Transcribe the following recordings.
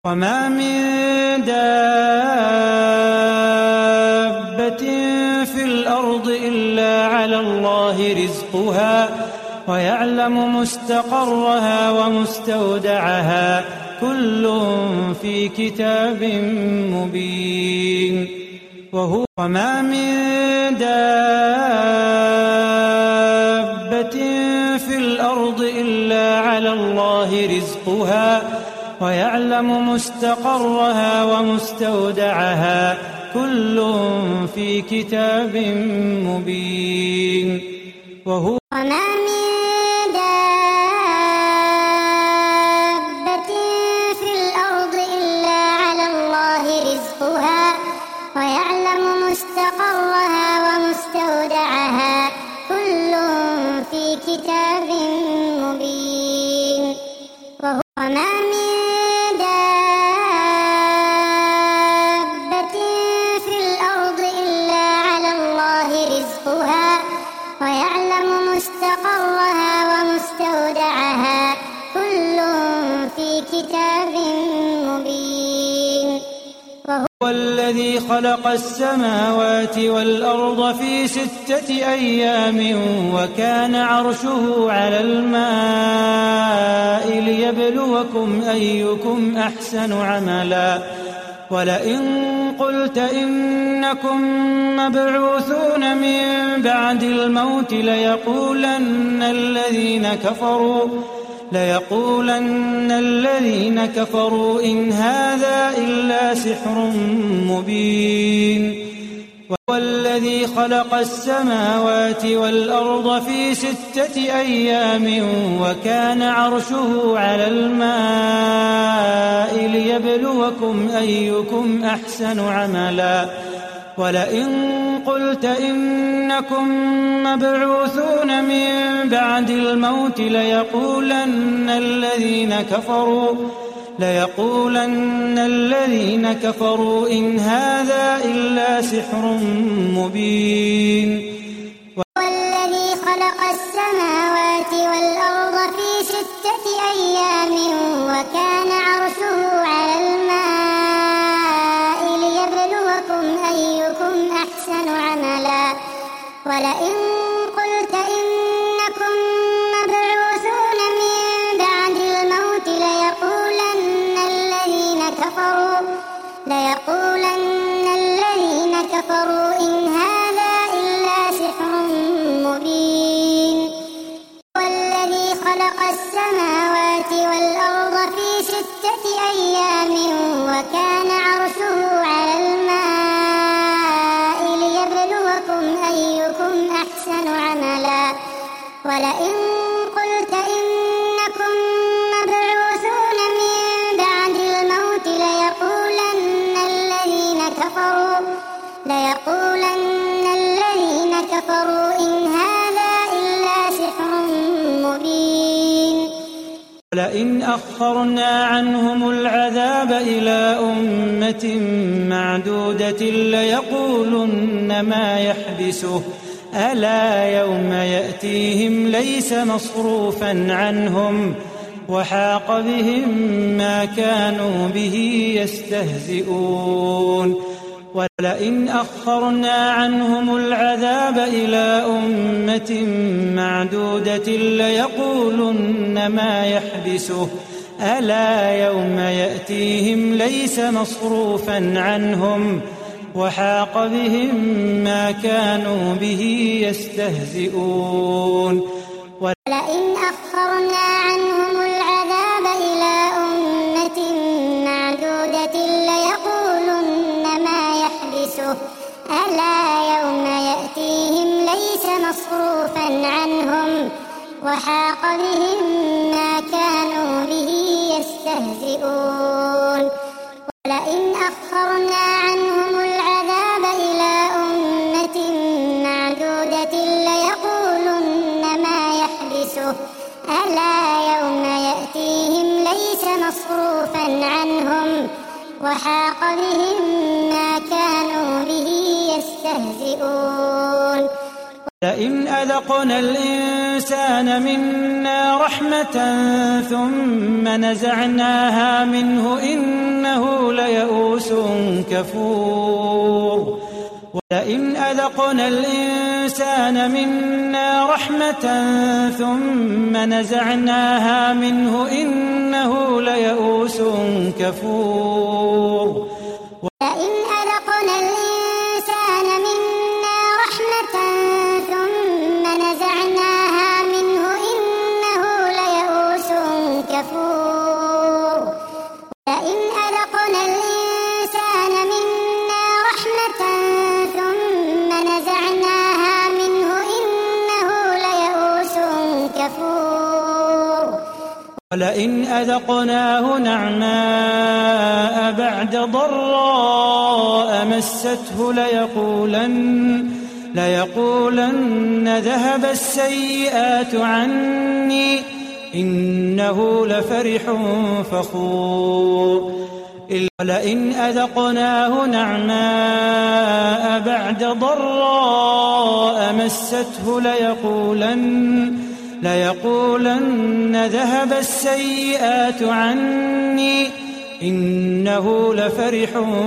وما من دابة في الأرض إلا على الله رزقها ويعلم مستقرها ومستودعها كل في كتاب مبين. وما من دابة في الأرض إلا على الله رزقها ويعلم مستقرها ومستودعها كل في كتاب مبين. وما من دابة في الأرض إلا على الله رزقها ويعلم مستقرها ومستودعها كل في كتاب مبين. وما من دابة في الأرض إلا على الله رزقها ويعلم مستقرها ومستودعها كل في كتاب مبين. هو الذي خلق السماوات والأرض في 6 أيام وكان عرشه على الماء ليبلوكم أيكم أحسن عملا. ولئن قلت إنكم مبعوثون من بعد الموت ليقولن الذين كفروا إن هذا إلا سحر مبين. وهو الذي خلق السماوات والأرض في 6 أيام وكان عرشه على الماء ليبلوكم أيكم أحسن عملا. ولئن قلت إنكم مبعوثون من بعد الموت ليقولن الذين كفروا إن هذا إلا سحر مبين. والذي خلق السماوات والأرض في 6 أيام وكان عرشه على الماء ليبلوكم أيكم أحسن عملا. ولئن قلت إنكم مبعوثون من بعد الموت ليقولن الذين كفروا إن هذا إلا سحر مبين. والذي خلق السماوات والأرض في 6 أيام وكان عرشه على الماء ليبلوكم أيكم أحسن عملا. ولئن قلت إنكم مبعوثون من بعد الموت ليقولن الذين كفروا إن هذا إلا سحر مبين. ولئن أخرنا عنهم العذاب إلى أمة معدودة ليقولن ما يحبسه ألا يوم يأتيهم ليس مصروفا عنهم وحاق بهم ما كانوا به يستهزئون. ولئن أخرنا عنهم العذاب إلى أمة معدودة ليقولن ما يحبسه ألا يوم يأتيهم ليس مصروفا عنهم وحاق بهم ما كانوا به يستهزئون. ولئن أخرنا عنهم العذاب إلى أمة معدودة ليقولن ما يحبسه ألا يوم يأتيهم ليس مصروفا عنهم وحاق بهم ما كانوا به يستهزئون. ولئن أخرنا عنهم العذاب إلى أمة معدودة ليقولن ما يحبسه ألا يوم يأتيهم ليس مصروفا عنهم وحاق بهم ما كانوا به يستهزئون. لئن أذقنا الإنسان منا رحمة ثم نزعناها منه إنه ليئوس كفور ولئن أذقنا الإنسان منا رحمة ثم نزعناها منه إنه ليئوس كفور ولئن أذقنا الإنسان منا رحمة ثم نزعناها منه إنه ليئوس كفور ولئن أذقنا الإنسان منا رحمة ثم نزعناها منه إنه ليئوس كفور ولئن أذقناه نعماء بعد ضراء مسته ليقولن ذهب السيئات عني إنه لفرح فخور ولئن أذقناه نعماء بعد ضراء مسته ليقولن ذهب السيئات عني إنه لفرح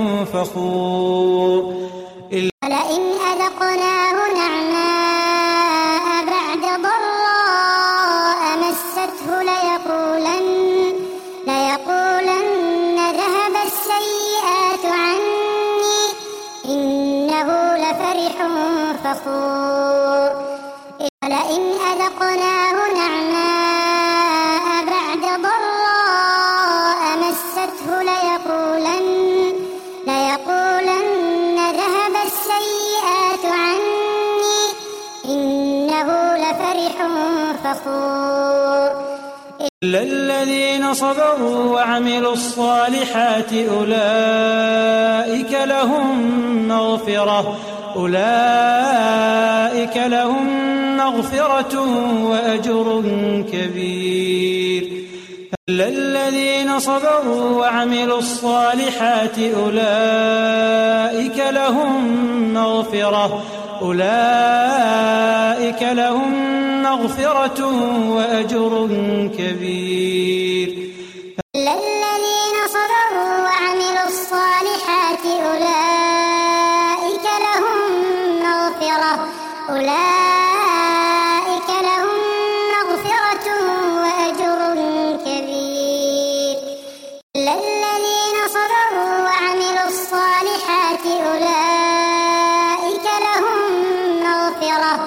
فخور ولئن أذقناه نعماء بعد ضراء مسته ليقولن ذهب السيئات عني إنه لفرح فخور ولئن أذقناه نعماء بعد ضراء مسته ليقولن ذهب السيئات عني إنه لفرح فخور إلا الذين صبروا وعملوا الصالحات أولئك لهم مغفرة وأجر كبير إلا الذين صبروا وعملوا الصالحات أولئك لهم مغفرة وأجر كبير إلا الذين صبروا وعملوا الصالحات أولئك لهم مغفرة وأجر كبير إلا الذين صبروا وعملوا الصالحات أولئك لهم مغفرة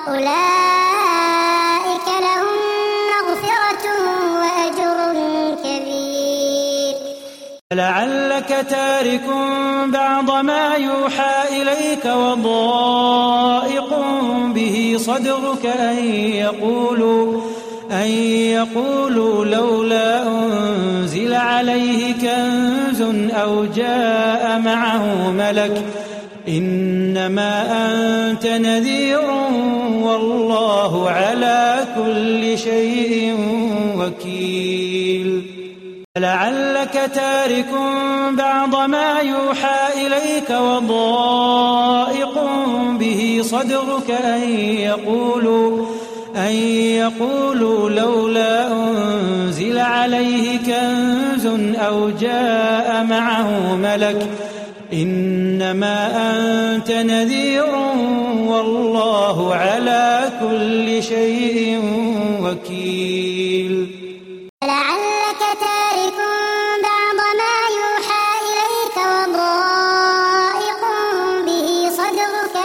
وأجر كبير لعلك تارك بعض ما يوحى إليك وضائق به صدرك أن يقولوا لولا أنزل عليه كنز أو جاء معه ملك إنما أنت نذير والله على كل شيء وكيل لعلك تارك بعض ما يوحى إليك وضائق به صدرك أن يقولوا لولا أنزل عليه كنز أو جاء معه ملك إنما أنت نذير والله على كل شيء وكيل لعلك تارك بعض ما يوحى إليك وضائق به صدرك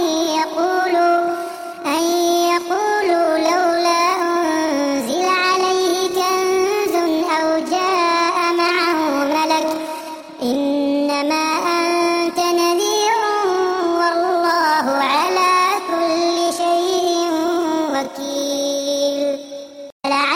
أن يقولوا لولا أنزل عليه كنز أو جاء معه ملك إنما أنت نذير والله على كل شيء وكيل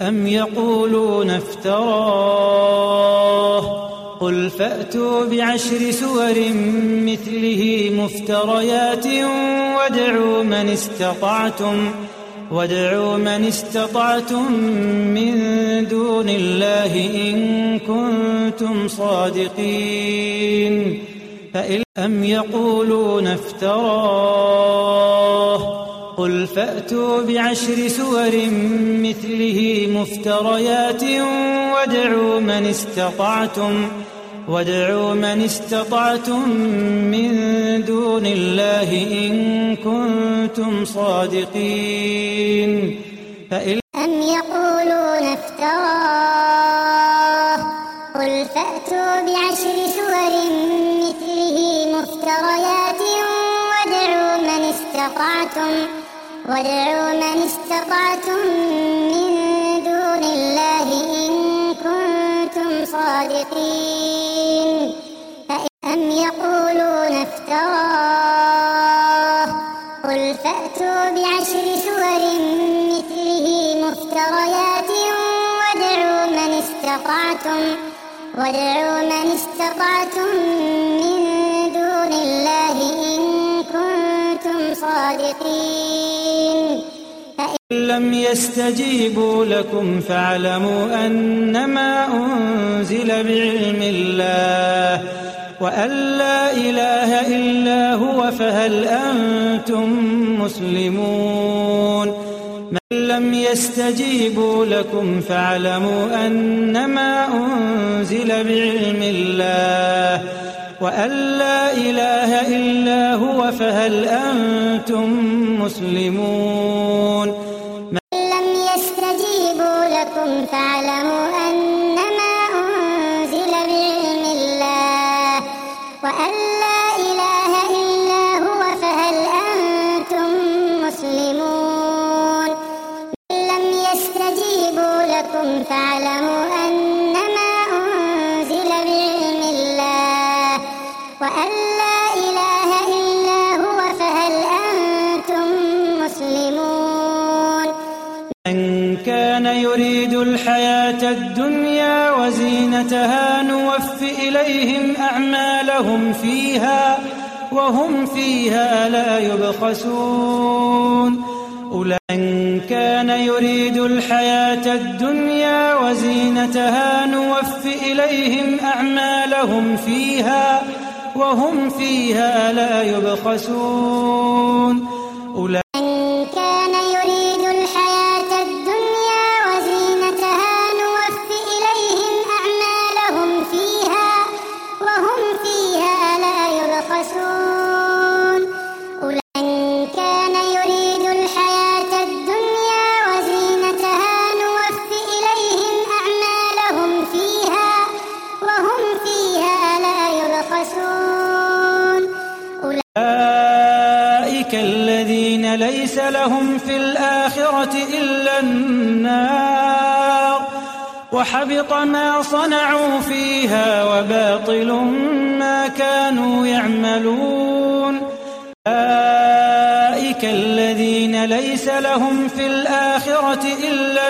أم يقولون افتراه قل فأتوا بعشر سور مثله مفتريات وادعوا من استطعتم من دون الله إن كنتم صادقين أم يقولون افتراه قل فأتوا بعشر سور مثله مفتريات وادعوا من استطعتم من دون الله إن كنتم صادقين أم يقولون افتراه قل فأتوا بعشر سور مثله مفتريات وادعوا من استطعتم من دون الله إن كنتم صادقين أم يقولون افتراه قل فأتوا بعشر سور مثله مفتريات وادعوا من استطعتم من دون الله إن كنتم صادقين لم يستجيبوا لكم فاعلموا أنما أنزل بعلم الله وأن لا إله إلا هو فهل أنتم مسلمون من لم يستجيبوا لكم فاعلموا أنما أنزل بعلم الله وأن لا إله إلا هو فهل أنتم مسلمون من لم يستجيبوا لكم فاعلموا أنما أنزل بعلم الله وأن لا إله إلا هو فهل أنتم مسلمون من لم يستجيبوا لكم فاعلموا أنما أنزل بعلم الله وأن لا إله إلا هو فهل أنتم مسلمون من كان يريد الحياة الدنيا وزينتها نوف إليهم أعمالهم فيها وهم فيها لا يبخسون من كان يريد الحياة الدنيا وزينتها نوف إليهم أعمالهم فيها وهم فيها لا يبخسون من كان يريد الحياة الدنيا وزينتها نوف إليهم أعمالهم فيها وهم فيها لا يبخسون من كان يريد الحياة الدنيا وزينتها نوف إليهم أعمالهم فيها وهم فيها لا يبخسون أولئك الذين ليس لهم في الآخرة إلا النار وحبط ما صنعوا فيها وباطل ما كانوا يعملون أولئك الذين ليس لهم في الآخرة إلا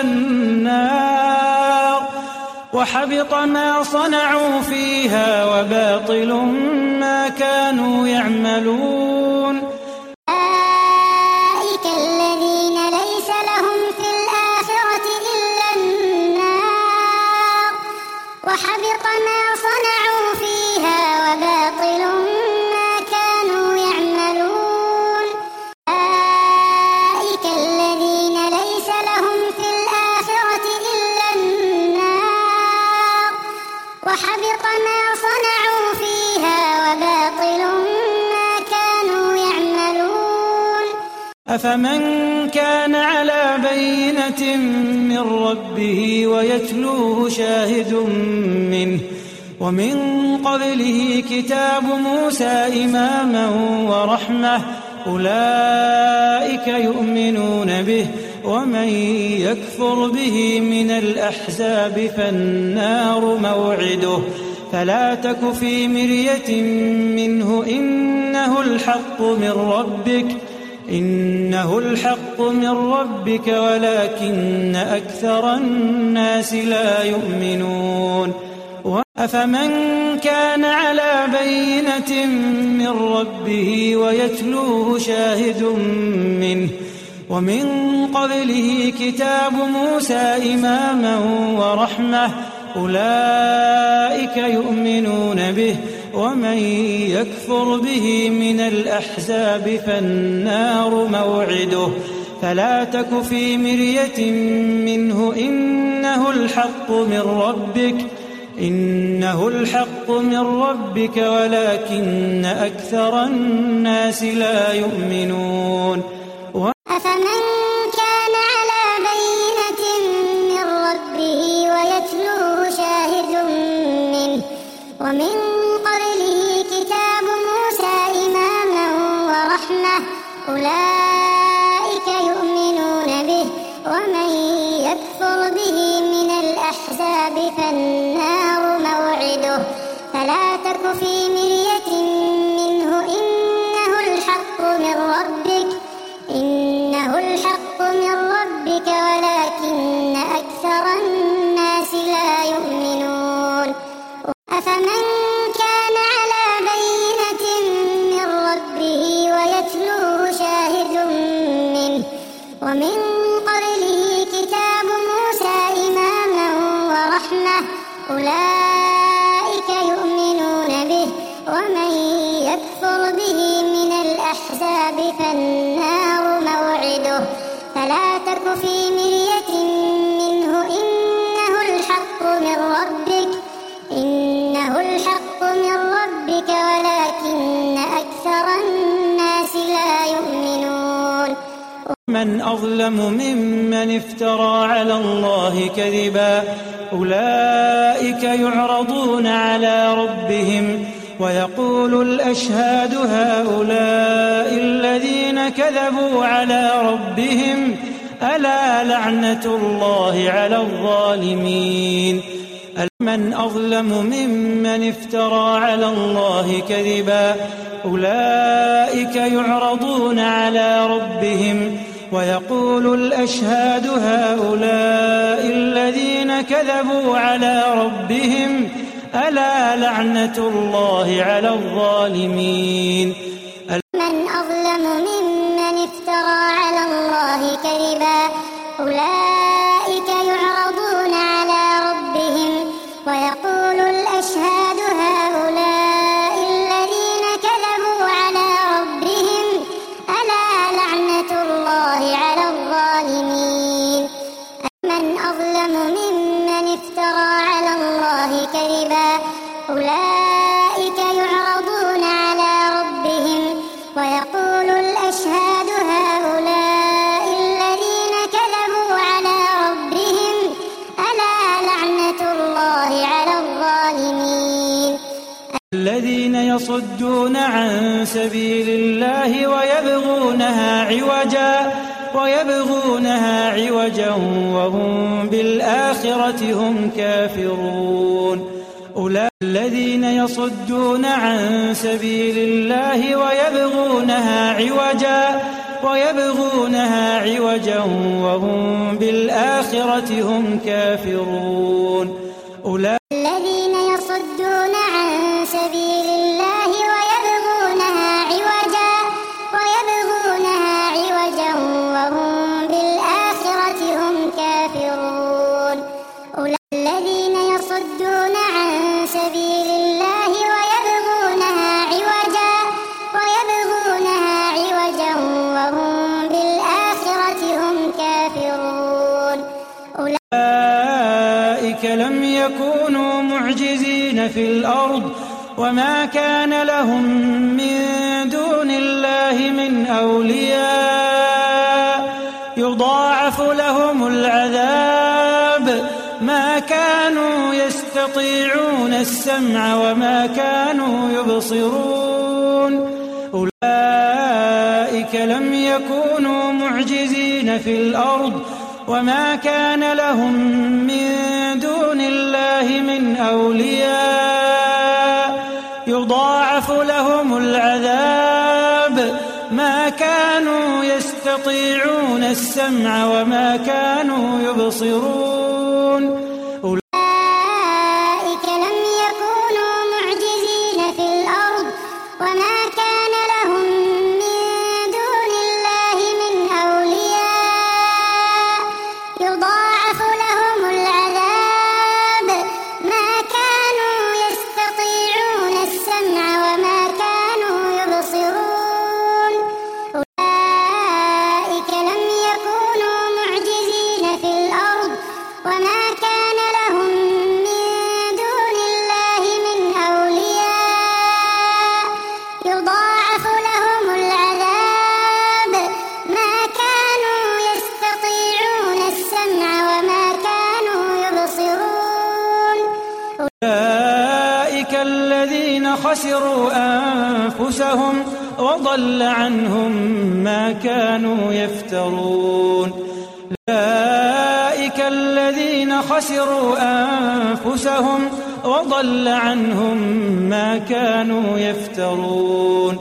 النار وحبط ما صنعوا فيها وباطل ما كانوا يعملون أولئك الذين ليس لهم في الآخرة إلا النار وحبط ما صنعوا فيها وباطل ما كانوا يعملون أولئك الذين ليس لهم في الآخرة إلا النار وحبط ما صنعوا فيها وباطل ما كانوا يعملون أفمن كان على بينة من ربه ويتلوه شاهد منه ومن قبله كتاب موسى إماما ورحمة أولئك يؤمنون به ومن يكفر به من الأحزاب فالنار موعده فلا تك في مرية منه إنه الحق من ربك إنه الحق من ربك ولكن أكثر الناس لا يؤمنون أفمن كان على بينة من ربه ويتلوه شاهد منه ومن قبله كتاب موسى إماما ورحمة أولئك يؤمنون به ومن يكفر به من الأحزاب فالنار موعده فلا تك في مرية منه إنه الحق من ربك ولكن أكثر الناس لا يؤمنون أفمن كان على بينة من ربه ويتلوه شاهد منه ومن قبله كتاب موسى إماما ورحمة أولئك يؤمنون به ومن يكفر به من الأحزاب فالنار موعده فلا تك في مرية منه إنه الحق من ربك ولكن أكثر الناس لا يؤمنون أفمن كان على بينة من ربه ويتلوه شاهد منه ومن قبله كتاب موسى إماما ورحمة أولئك يؤمنون به ومن يكفر به من الأحزاب فالنار موعده فلا تك في مرية منه إنه الحق من ربك ولكن أكثر الناس لا يؤمنون من أظلم ممن افترى على الله كذبا أولئك يعرضون على ربهم ويقول الأشهاد هؤلاء الذين كذبوا على ربهم ألا لعنة الله على الظالمين من أظلم ممن افترى على الله كذبا أولئك يعرضون على ربهم ويقول الأشهاد هؤلاء الذين كذبوا على ربهم ألا لعنة الله على الظالمين من أظلم ممن افترى على الله كذبا أولئك يعرضون على ربهم ويقول الأشهاد هؤلاء الذين كذبوا على ربهم ألا لعنة الله على الظالمين من أظلم ممن افترى على الله كذبا أولئك يعرضون على ربهم ويقول الأشهاد هؤلاء الذين كذبوا على ربهم ألا لعنة الله على الظالمين الذين يصدون عن سبيل الله ويبغونها عوجا وهم بالآخرة هم كافرون الذين يصدون عن سبيل الله ويبغونها عوجا وهم بالآخرة هم كافرون الذين يصدون عن سبيل الله ويبغونها عوجا وهم بالآخرة هم كافرون الذين يصدون عن سبيل الله ويبغونها عوجا وهم بالآخرة هم كافرون أولئك لم يكونوا معجزين في الأرض وما كان لهم من دون الله من أولياء يضاعف لهم العذاب ما كانوا يستطيعون السمع وما كانوا يبصرون أولئك لم يكونوا معجزين في الأرض وما كان لهم من دون الله من أولياء يضاعف لهم العذاب ما كانوا يستطيعون السمع وما كانوا يبصرون. أولئك لم يكونوا معجزين في الأرض وما كان لهم من دون الله من أولياء يضاعف لهم العذاب ما كانوا يستطيعون السمع وما كانوا يبصرون. أولئك لم يكونوا معجزين في الأرض وما كان لهم من دون الله من أولياء يضاعف لهم العذاب ما كانوا يستطيعون السمع وما كانوا يبصرون. أولئك الذين خسروا أنفسهم وضل عنهم ما كانوا يفترون. أولئك الذين خسروا أنفسهم وضل عنهم ما كانوا يفترون.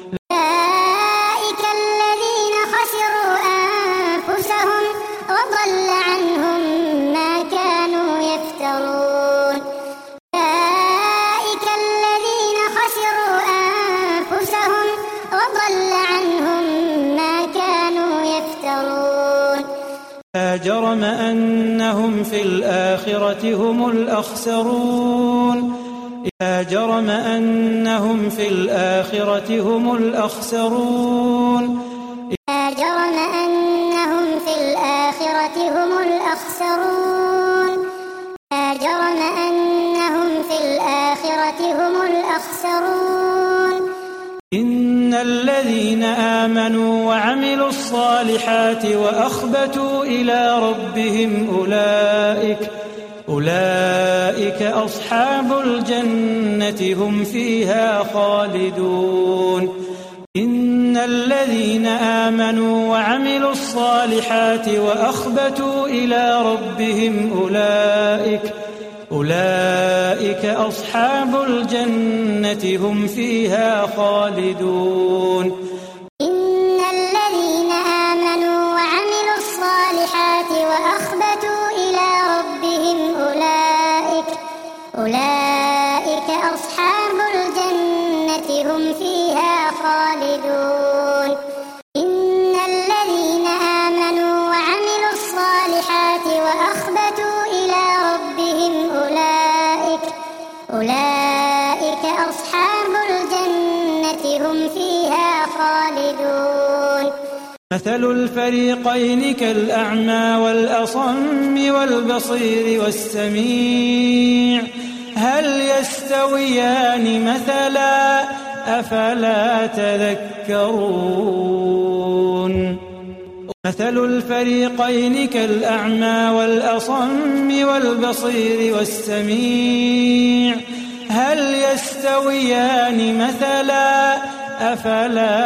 أولئك الذين خسروا أنفسهم وضل عنهم ما كانوا يفترون. أولئك الذين خسروا أنفسهم وضل عنهم ما كانوا يفترون. لا جرم أنهم في الآخرة هم الأخسرون. لا جرم أنهم في الآخرة هم الأخسرون. لا جرم أنهم في الآخرة هم الأخسرون. لا جرم أنهم في الآخرة هم الأخسرون. إن الذين آمنوا وعملوا الصالحات وأخبتوا إلى ربهم أولئك أصحاب الجنة هم فيها خالدون. إن الذين آمنوا وعملوا الصالحات وأخبتوا إلى ربهم أولئك أصحاب الجنة هم فيها خالدون. إن الذين آمنوا وعملوا الصالحات وأخبتوا إلى ربهم أولئك أصحاب الجنة هم فيها خالدون. إن الذين آمنوا وعملوا الصالحات وأخبتوا إلى ربهم أولئك أصحاب الجنة هم فيها خالدون. مثل الفريقين كالأعمى والأصم والبصير والسميع هل يستويان مثلا أفلا تذكرون. مثل الفريقين كالأعمى والأصم والبصير والسميع هل يستويان مثلا أفلا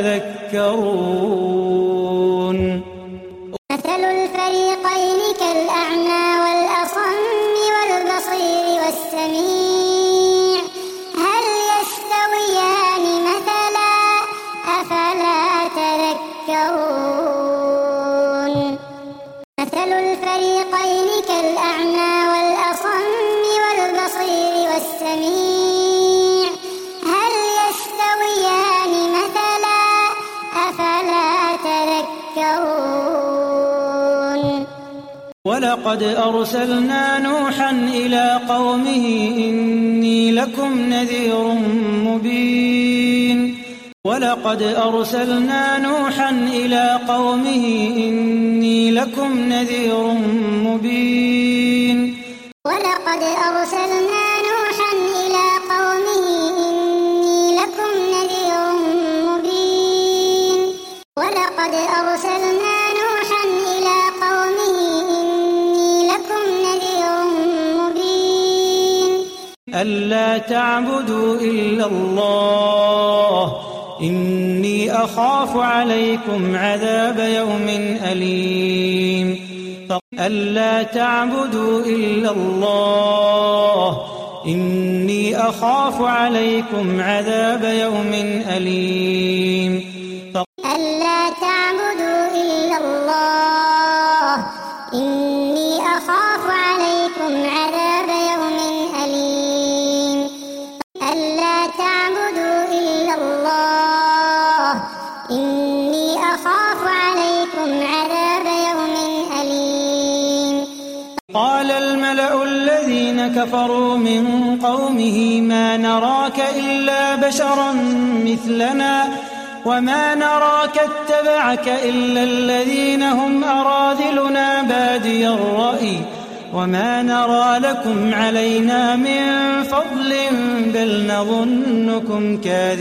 تذكرون. مثل الفريقين كالأعمى والأصم والبصير والسميع هل يستويان مثلا أفلا تذكرون. مثل الفريقين كالأعمى والأصم والبصير والسميع هل يستويان مثلا أفلا تذكرون. ولقد أرسلنا نوحا إلى قومه إني لكم نذير مبين. ولقد أرسلنا نوحا إلى قومه إني لكم نذير مبين. ولقد أرسلنا نوحا إلى قومه إني لكم نذير مبين. ولقد أرسلنا نوحا إلى قومه إني لكم نذير مبين. ألا تعبدوا إلا الله إني أخاف عليكم عذاب يوم أليم. ألا تعبدوا إلا الله إني أخاف عليكم عذاب يوم أليم. ألا تعبدوا إلا الله إني أخاف عليكم عذاب يوم أليم ألا تعبدوا إلا الله إني أخاف عليكم عذاب يوم أليم. قال الملأ الذين كفروا من قومه ما نراك إلا بشرا مثلنا وما نراك اتبعك إلا الذين هم أراذلنا بادي الرأي وما نرى لكم علينا من فضل بل نظنكم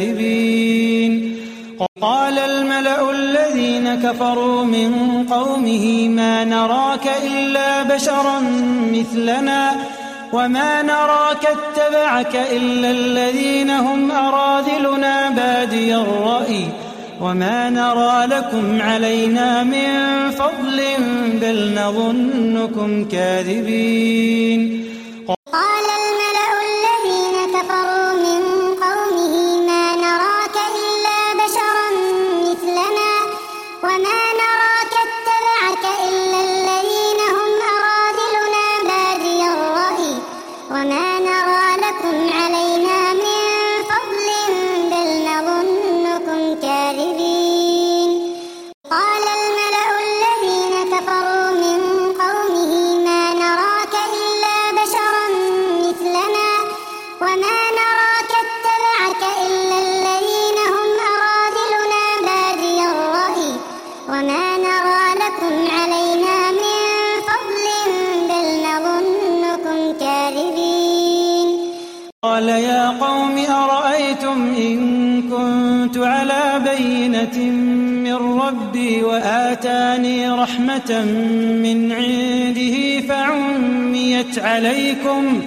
كاذبين. قال الملأ الذين كفروا من قومه ما نراك إلا بشرا مثلنا وما نراك اتبعك إلا الذين هم أراذلنا بادي الرأي وما نرى لكم علينا من فضل بل نظنكم كاذبين. قال الملأ الذين كفروا من قومه ما نراك إلا بشرا مثلنا وما نراك اتبعك إلا الذين هم أراذلنا بادي الرأي وما نرى لكم علينا من فضل بل نظنكم كاذبين. قال الملأ الذين كفروا من قومه ما نراك إلا بشرا مثلنا وما نراك اتبعك إلا الذين هم أراذلنا بادي الرأي وما نرى لكم علينا من فضل بل نظنكم كاذبين. قال يا قوم أرأيتم إن كنت على بينة من ربي وآتاني رحمة من عنده فعميت عليكم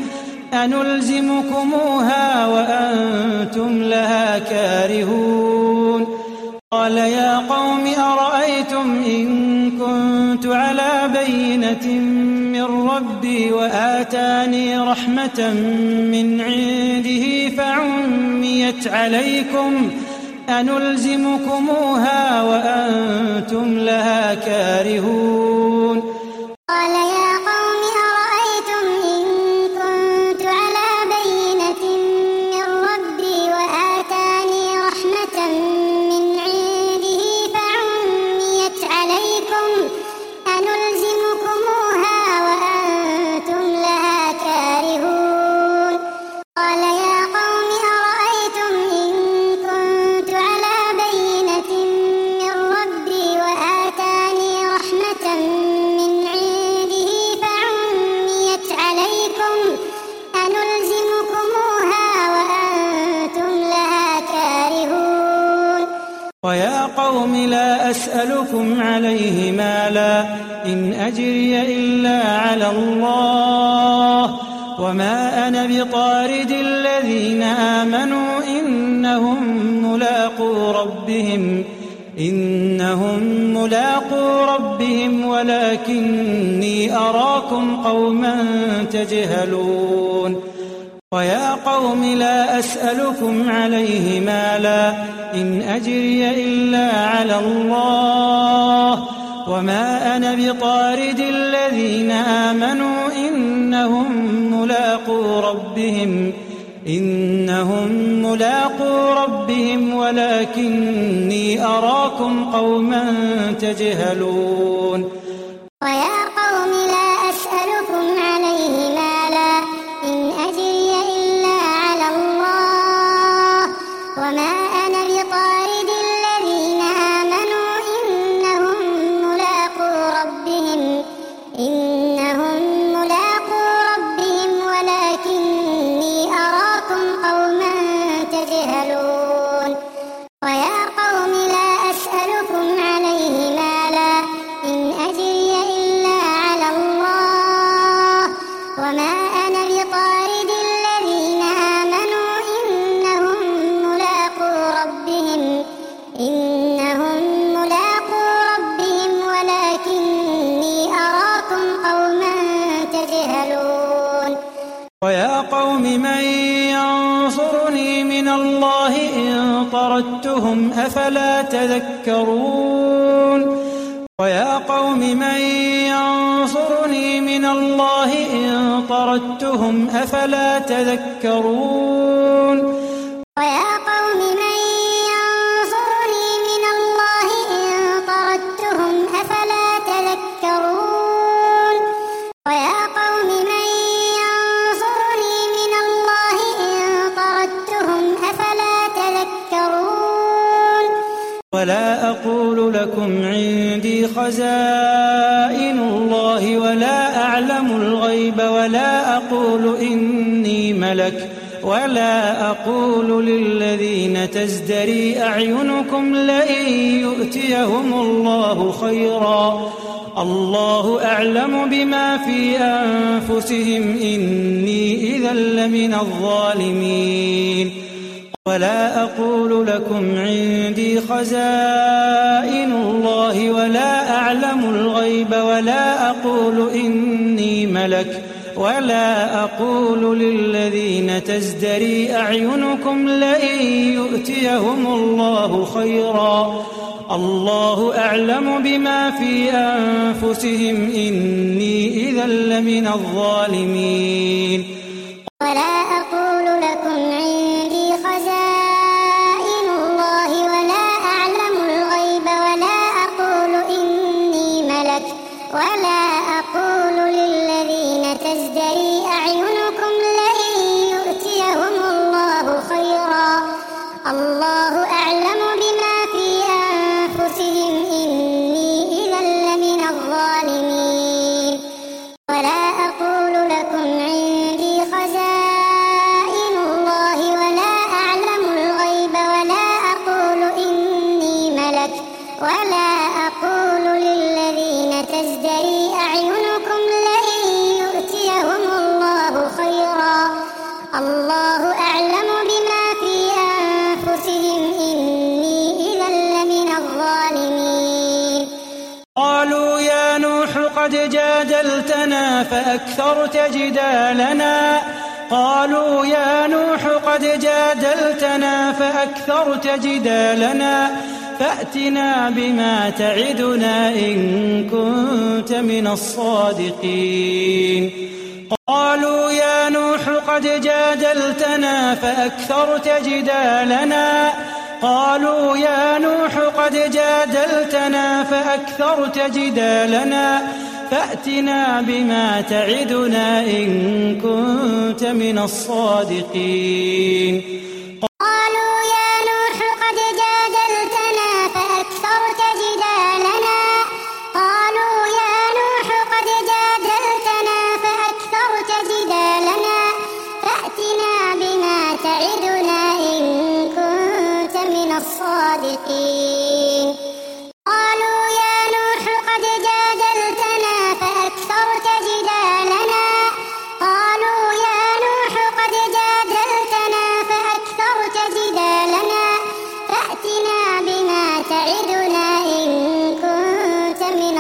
أنلزمكموها وأنتم لها كارهون. قال يا قوم أرأيتم إن كنت على بينة من ربي وآتاني رحمة من عنده فعميت عليكم أنلزمكموها وأنتم لها كارهون. قال يا قوم أرأيتم إن كنت على بينة من ربي وآتاني رحمة من عنده فعميت عليكم أنلزمكموها وأنتم لها كارهون. قال يا قوم أرأيتم إن كنت على بينة من ربي وآتاني رحمة من عنده فعميت عليكم أنلزمكموها وأنتم لها كارهون. ويا قوم لا أسألكم عليه مالا إن أجري إلا على الله وما أنا بطارد الذين آمنوا إنهم ملاقو ربهم ولكني أراكم قوما تجهلون. ويا قوم لا أسألكم عليه مالا إن أجري إلا على الله وما أنا بطارد الذين آمنوا إنهم ملاقو ربهم ولكني أراكم قوما تجهلون. ويا قوم لا أسألكم عليه مالا إن أجري إلا على الله وما أنا بطارد الذين آمنوا إنهم ملاقو ربهم ولكني أراكم قوما تجهلون. ويا قوم لا أسألكم عليه مالا إن أجري طردتهم أفلا تذكرون ويا قوم من ينصرني من الله إن طردتهم أفلا تذكرون ويا قوم من ينصرني من الله إن طردتهم أفلا تذكرون ويا قوم من ينصرني من الله إن طردتهم أفلا تذكرون ولا أقول لكم عندي خزائن الله ولا أعلم الغيب ولا أقول إني ملك ولا أقول للذين تزدري أعينكم لئن يؤتيهم الله خيرا الله أعلم بما في أنفسهم إني إذا لمن الظالمين ولا أقول لكم عندي خزائن الله ولا أعلم الغيب ولا أقول إني ملك ولا أقول للذين تزدري أعينكم لئن يؤتيهم الله خيرا الله أعلم بما في أنفسهم إني إذا لمن الظالمين ولا أقول لكم عندي خزائن الله ولا أعلم الغيب ولا أقول إني ملك ولا أقول للذين تزدري أعينكم لئن يؤتيهم الله خيرا الله أعلم بما في أنفسهم إني إذا لمن الظالمين ولا أقول لكم عندي خزائن الله ولا أعلم الغيب ولا أقول إني ملك ولا أقول للذين تزدري أعينكم لئن يؤتيهم الله خيرا الله أعلم بما في أنفسهم إني إذا لمن الظالمين قالوا يا نوح قد جادلتنا فأكثرت جدالنا قالوا يا نوح قد جادلتنا فأكثرت جدالنا فأتنا بما تعدنا إن كنت من الصادقين قالوا يا نوح قد جادلتنا فأكثرت جدالنا قالوا يا نوح قد جادلتنا فأكثرت جدالنا فأتنا بما تعدنا إن كنت من الصادقين قالوا يا نوح قد جادلتنا فأكثرت جدالنا قالوا يا نوح قد جادلتنا فأكثرت جدالنا فأتنا بما تعدنا إن كنت من الصادقين قالوا يا نوح قد جادلتنا فأكثرت جدالنا قالوا يا نوح قد جادلتنا فأكثرت جدالنا فأتنا بما تعدنا إن كنت من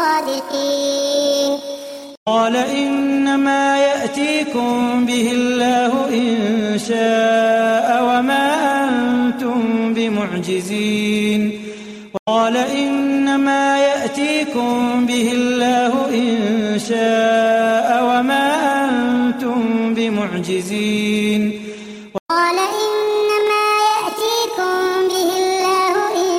الصادقين قال إنما يأتيكم به الله إن شاء وما أنتم بمعجزين قال إنما يأتيكم به الله إن شاء وما أنتم بمعجزين قال إنما يأتيكم به الله إن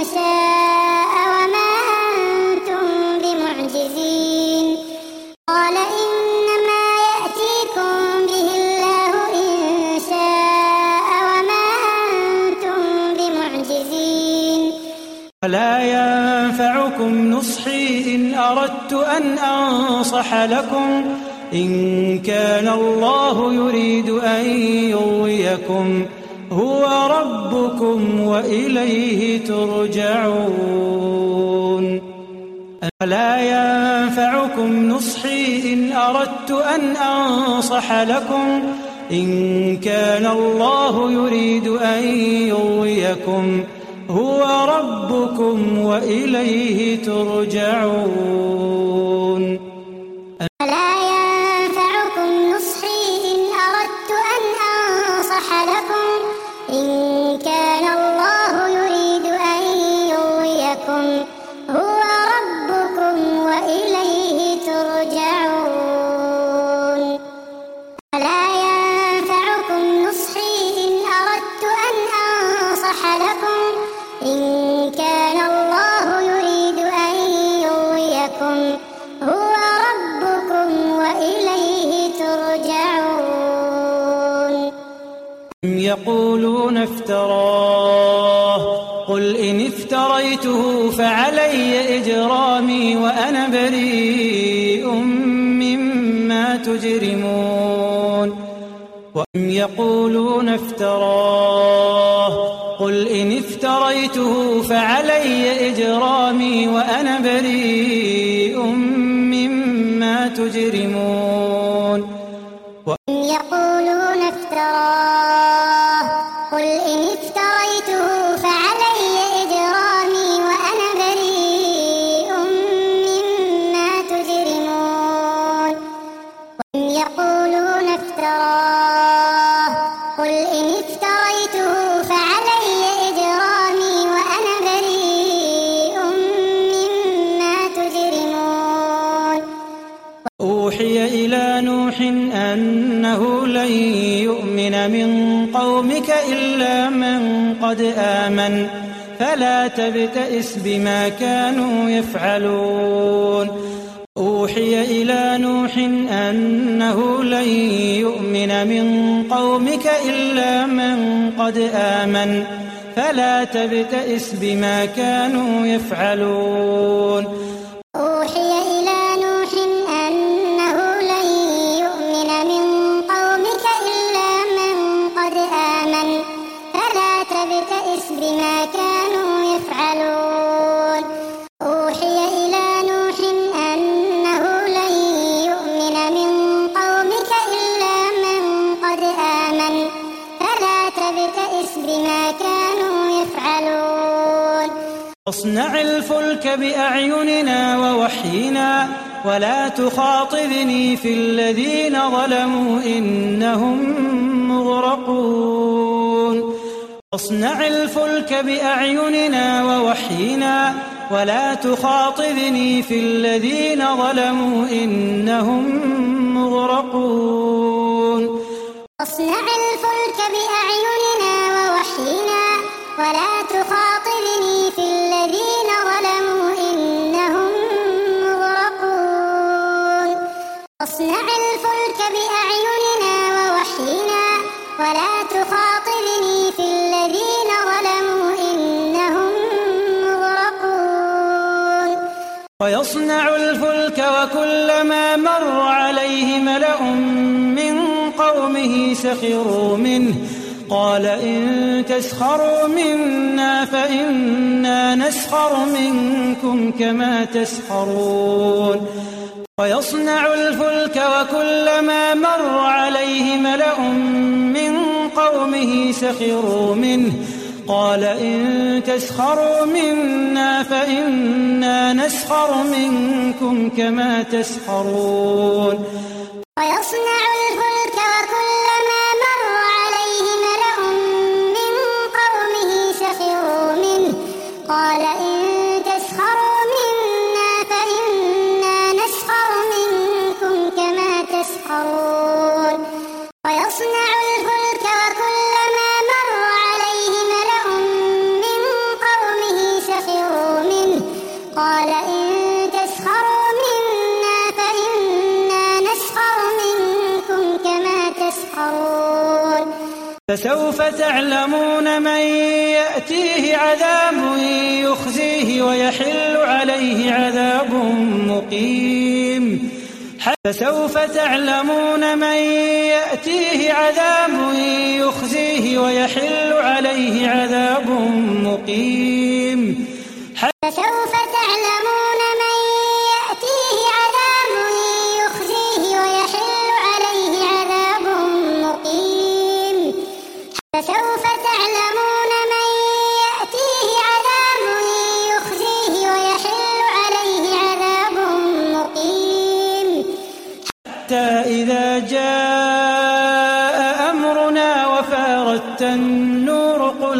شاء وما أنتم بمعجزين قال إنما يأتيكم به الله إن شاء وما أنتم بمعجزين ولا ينفعكم نصحي إن أردت أن أنصح لكم إن كان الله يريد أن يغويكم هو ربكم وإليه ترجعون ولا ينفعكم نصحي إن أردت أن أنصح لكم إن كان الله يريد أن يغويكم هو ربكم وإليه ترجعون ولا ينفعكم نصحي إن أردت أن أنصح لكم إن كان الله إن كان الله يريد أن يغويكم هو ربكم وإليه ترجعون. يقولون افتراه قل إن افتريته فعلي إجرامي وأنا بريء مما تجرمون. وهم يقولون افتراه قل إن افتريته فعلي إجرامي وأنا بريء مما تجرمون. وهم يقولون افتراه قل إن افتريته فعلي إجرامي وأنا بريء مما تجرمون. وهم يقولون افتراه قل إن افتريته فعلي إجرامي وأنا بريء مما تجرمون. أوحي إلى نوح أنه لن يؤمن من قومك إلا من قد آمن فلا تبتئس بما كانوا يفعلون. أوحي إلى نوح أنه لن يؤمن من قومك إلا من قد آمن فلا تبتئس بما كانوا يفعلون. أوحي إلى نوح أنه لن يؤمن من قومك إلا من قد آمن فلا تبتئس بما كانوا يفعلون. أوحي إلى نوح أنه لن يؤمن من قومك إلا من قد آمن فلا تبتئس بما كانوا يفعلون. اصنع الفلك بأعيننا ووحينا ولا تخاطبني في الذين ظلموا إنهم مغرقون. اصنع الفلك بأعيننا ووحينا ولا تخاطبني في الذين ظلموا إنهم مغرقون. اصنع الفلك بأعيننا ووحينا ولا تخاطبني في الذين ظلموا إنهم مغرقون. اصنع الفلك بأعيننا ووحينا ولا تخاطبني في الذين ظلموا إنهم مغرقون. ويصنع الفلك وكلما مر عليه ملأ من قومه سخروا منه قال إن تسخروا منا فإنا نسخر منكم كما تسخرون. ويصنع الفلك وكلما مر عليه ملأ من قومه سخروا منه قال إن تسخروا منا فإنا نسخر منكم كما تسخرون. ويصنع الفلك وكلما مر عليه ملأ من قومه سخروا منه قال إن تسخروا منا فإنا نسخر منكم كما تسخرون. ويصنع الفلك وكلما مر عليه ملأ من قومه سخروا منه قال إن تسخروا منا فإنا نسخر منكم كما تسخرون. فسوف تعلمون من يأتيه عذاب يخزيه ويحل عليه عذاب مقيم. فسوف تعلمون من يأتيه عذاب يخزيه ويحل عليه عذاب مقيم. فسوف تعلمون من يأتيه عذاب يخزيه ويحل عليه عذاب مقيم. فسوف تعلمون من يأتيه عذاب يخزيه ويحل عليه عذاب مقيم. حتى إذا جاء أمرنا وفارت النور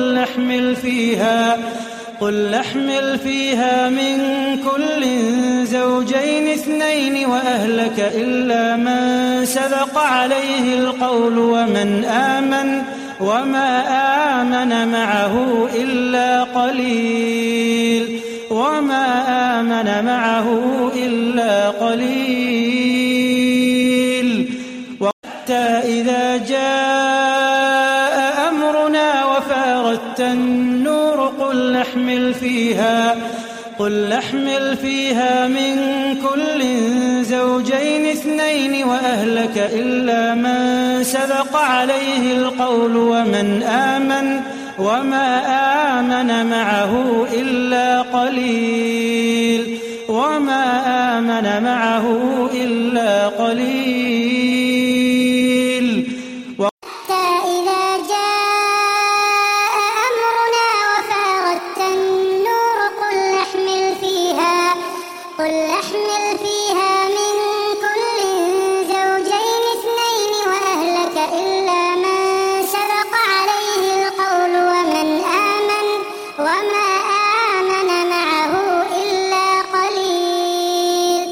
قل نحمل فيها من كل زوجين اثنين وأهلك إلا من سبق عليه القول وما آمن معه إلا قليل وحتى إذا جاء أمرنا وفارت النور قل احمل فيها من كل زوجين 2 وأهلك إلا من سبق عليه القول وما آمن معه إلا قليل وحتى إذا جاء أمرنا وفارت النور قل احمل فيها من كل زوجين 2 وأهلك إلا من سبق عليه القول وما آمن معه إلا قليل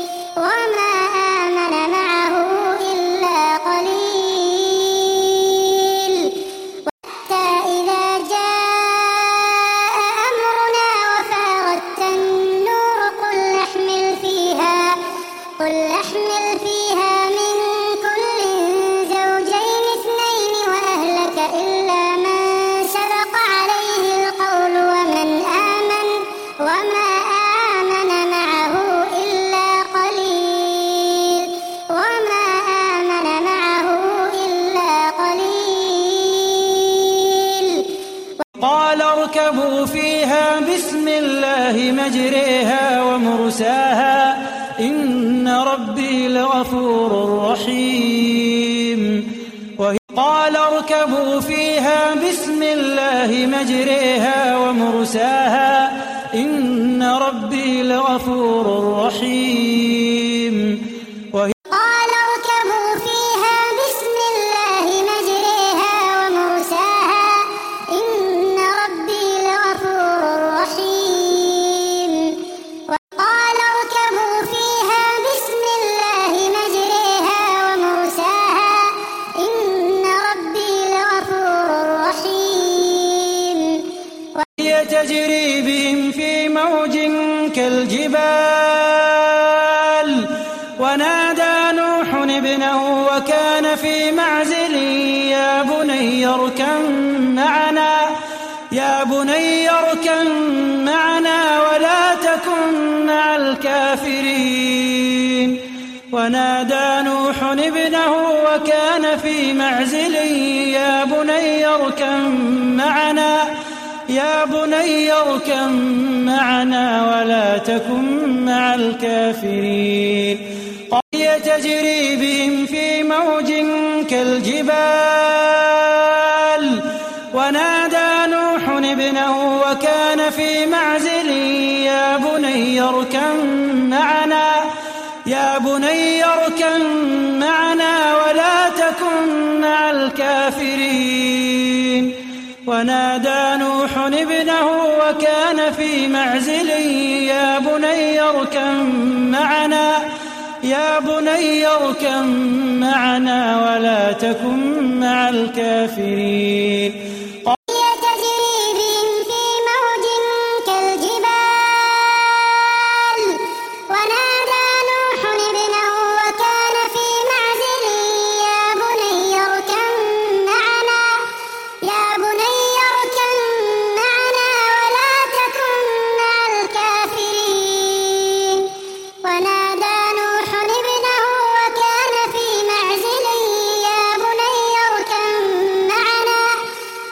وحتى إذا جاء أمرنا وفارت النور قل احمل فيها من كل زوجين 2 وأهلك إلا من سبق عليه القول وما آمن معه إلا قليل قال اركبوا فيها بسم الله مجريها ومرساها إن ربي لغفور رحيم قال اركبوا فيها بسم الله مجريها ومرساها إن ربي لغفور رحيم قال اركبوا فيها بسم الله مجريها ومرساها إن ربي لغفور رحيم قال اركبوا فيها بسم الله مجريها ومرساها إن ربي لغفور رحيم هي تجري بهم في موج كالجبال ونادى نوح ابنه وكان في معزل يا بني اركب معنا ولا تكن مع الكافرين ونادى نوح ابنه وكان في معزل يا بني اركب معنا ولا تكن مع الكافرين هي تجري بهم في موج كالجبال ونادى نوح ابنه وكان في معزل يا بني اركب معنا ولا تكن مع الكافرين ونادى نوح ابنه وكان في معزل يا بني اركب معنا ولا تكن مع الكافرين هي تجري بهم في موج كالجبال ونادى نوح ابنه وكان في معزل يا بني اركب معنا ولا تكن مع الكافرين ونادى نوح ابنه وكان في معزل يا بني اركب معنا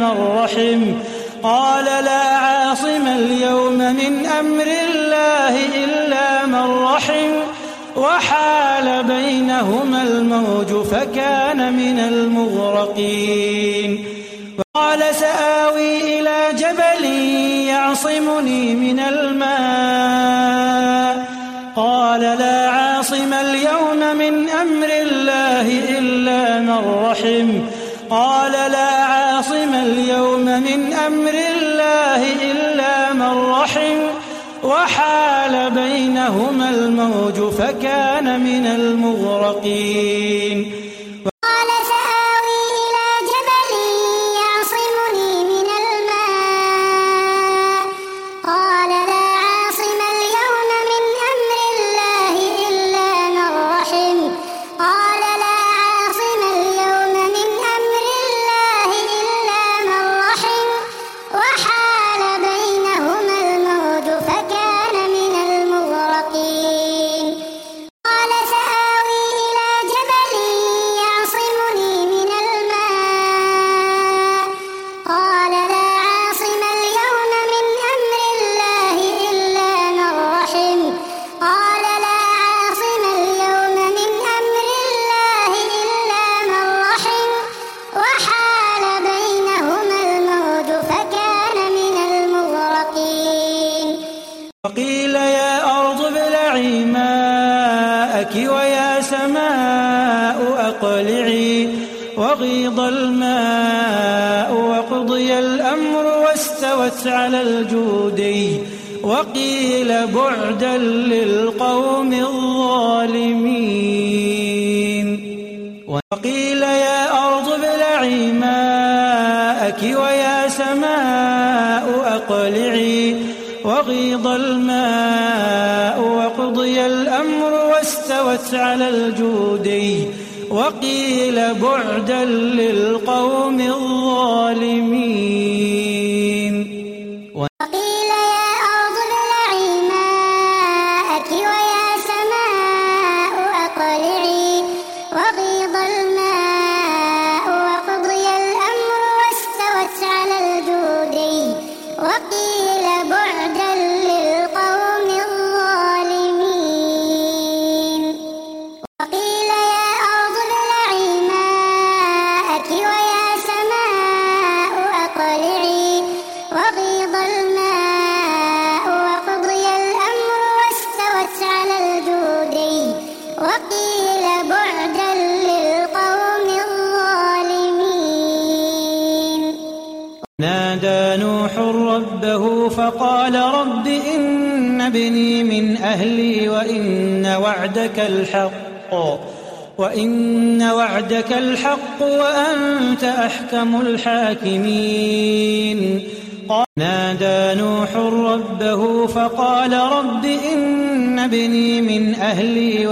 من رحم قال لا عاصم اليوم من أمر الله إلا من رحم وحال بينهما الموج فكان من المغرقين وقال سآوي إلى جبل يعصمني من الماء قال لا عاصم اليوم من أمر الله إلا من رحم قال لا عاصم اليوم من أمر الله إلا من رحم وحال بينهما الموج فكان من المغرقين قال سآوي إلى جبل يعصمني من الماء قال لا عاصم اليوم من أمر الله إلا من رحم قال لا عاصم اليوم من أمر الله إلا من رحم وحال بينهما الموج فكان من المغرقين قال سآوي إلى جبل يعصمني من الماء قال لا عاصم اليوم من أمر الله إلا من رحم قال لا عاصم اليوم من أمر الله إلا من رحم وحال بينهما الموج فكان من المغرقين وقيل يا أرض ابلعي ماءك ويا سماء أقلعي وغيض الماء وقضي الأمر واستوت على الجودي وقيل بعدا للقوم الظالمين وقيل يا أرض ابلعي ماءك ويا سماء أقلعي وغيض الماء وقضي الأمر واستوت على الجودي وقيل بعدا للقوم الظالمين وقيل يا أرض ابلعي ماءك ويا سماء أقلعي وغيض الماء وقضي الأمر واستوت على الجودي وقيل بعدا للقوم الظالمين وقيل يا أرض ابلعي ماءك ويا سماء أقلعي وغيض الماء وقضي الأمر واستوت على الجودي وقيل بعدا للقوم الظالمين نادى نوح ربه فقال رب إن ابني من أهلي وإن وعدك الحق وأنت أحكم الحاكمين نادى نوح ربه فقال رب إن ابني من أهلي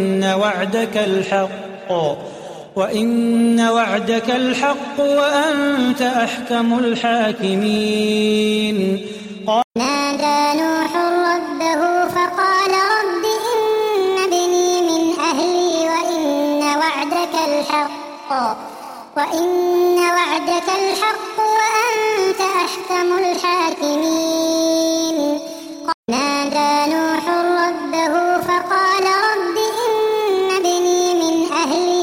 وإن وعدك الحق وأنت أحكم الحاكمين نادى نوح ربه فقال رب إن ابني من أهلي وإن وعدك الحق وأنت أحكم الحاكمين نادى نوح ربه فقال رب إن ابني من أهلي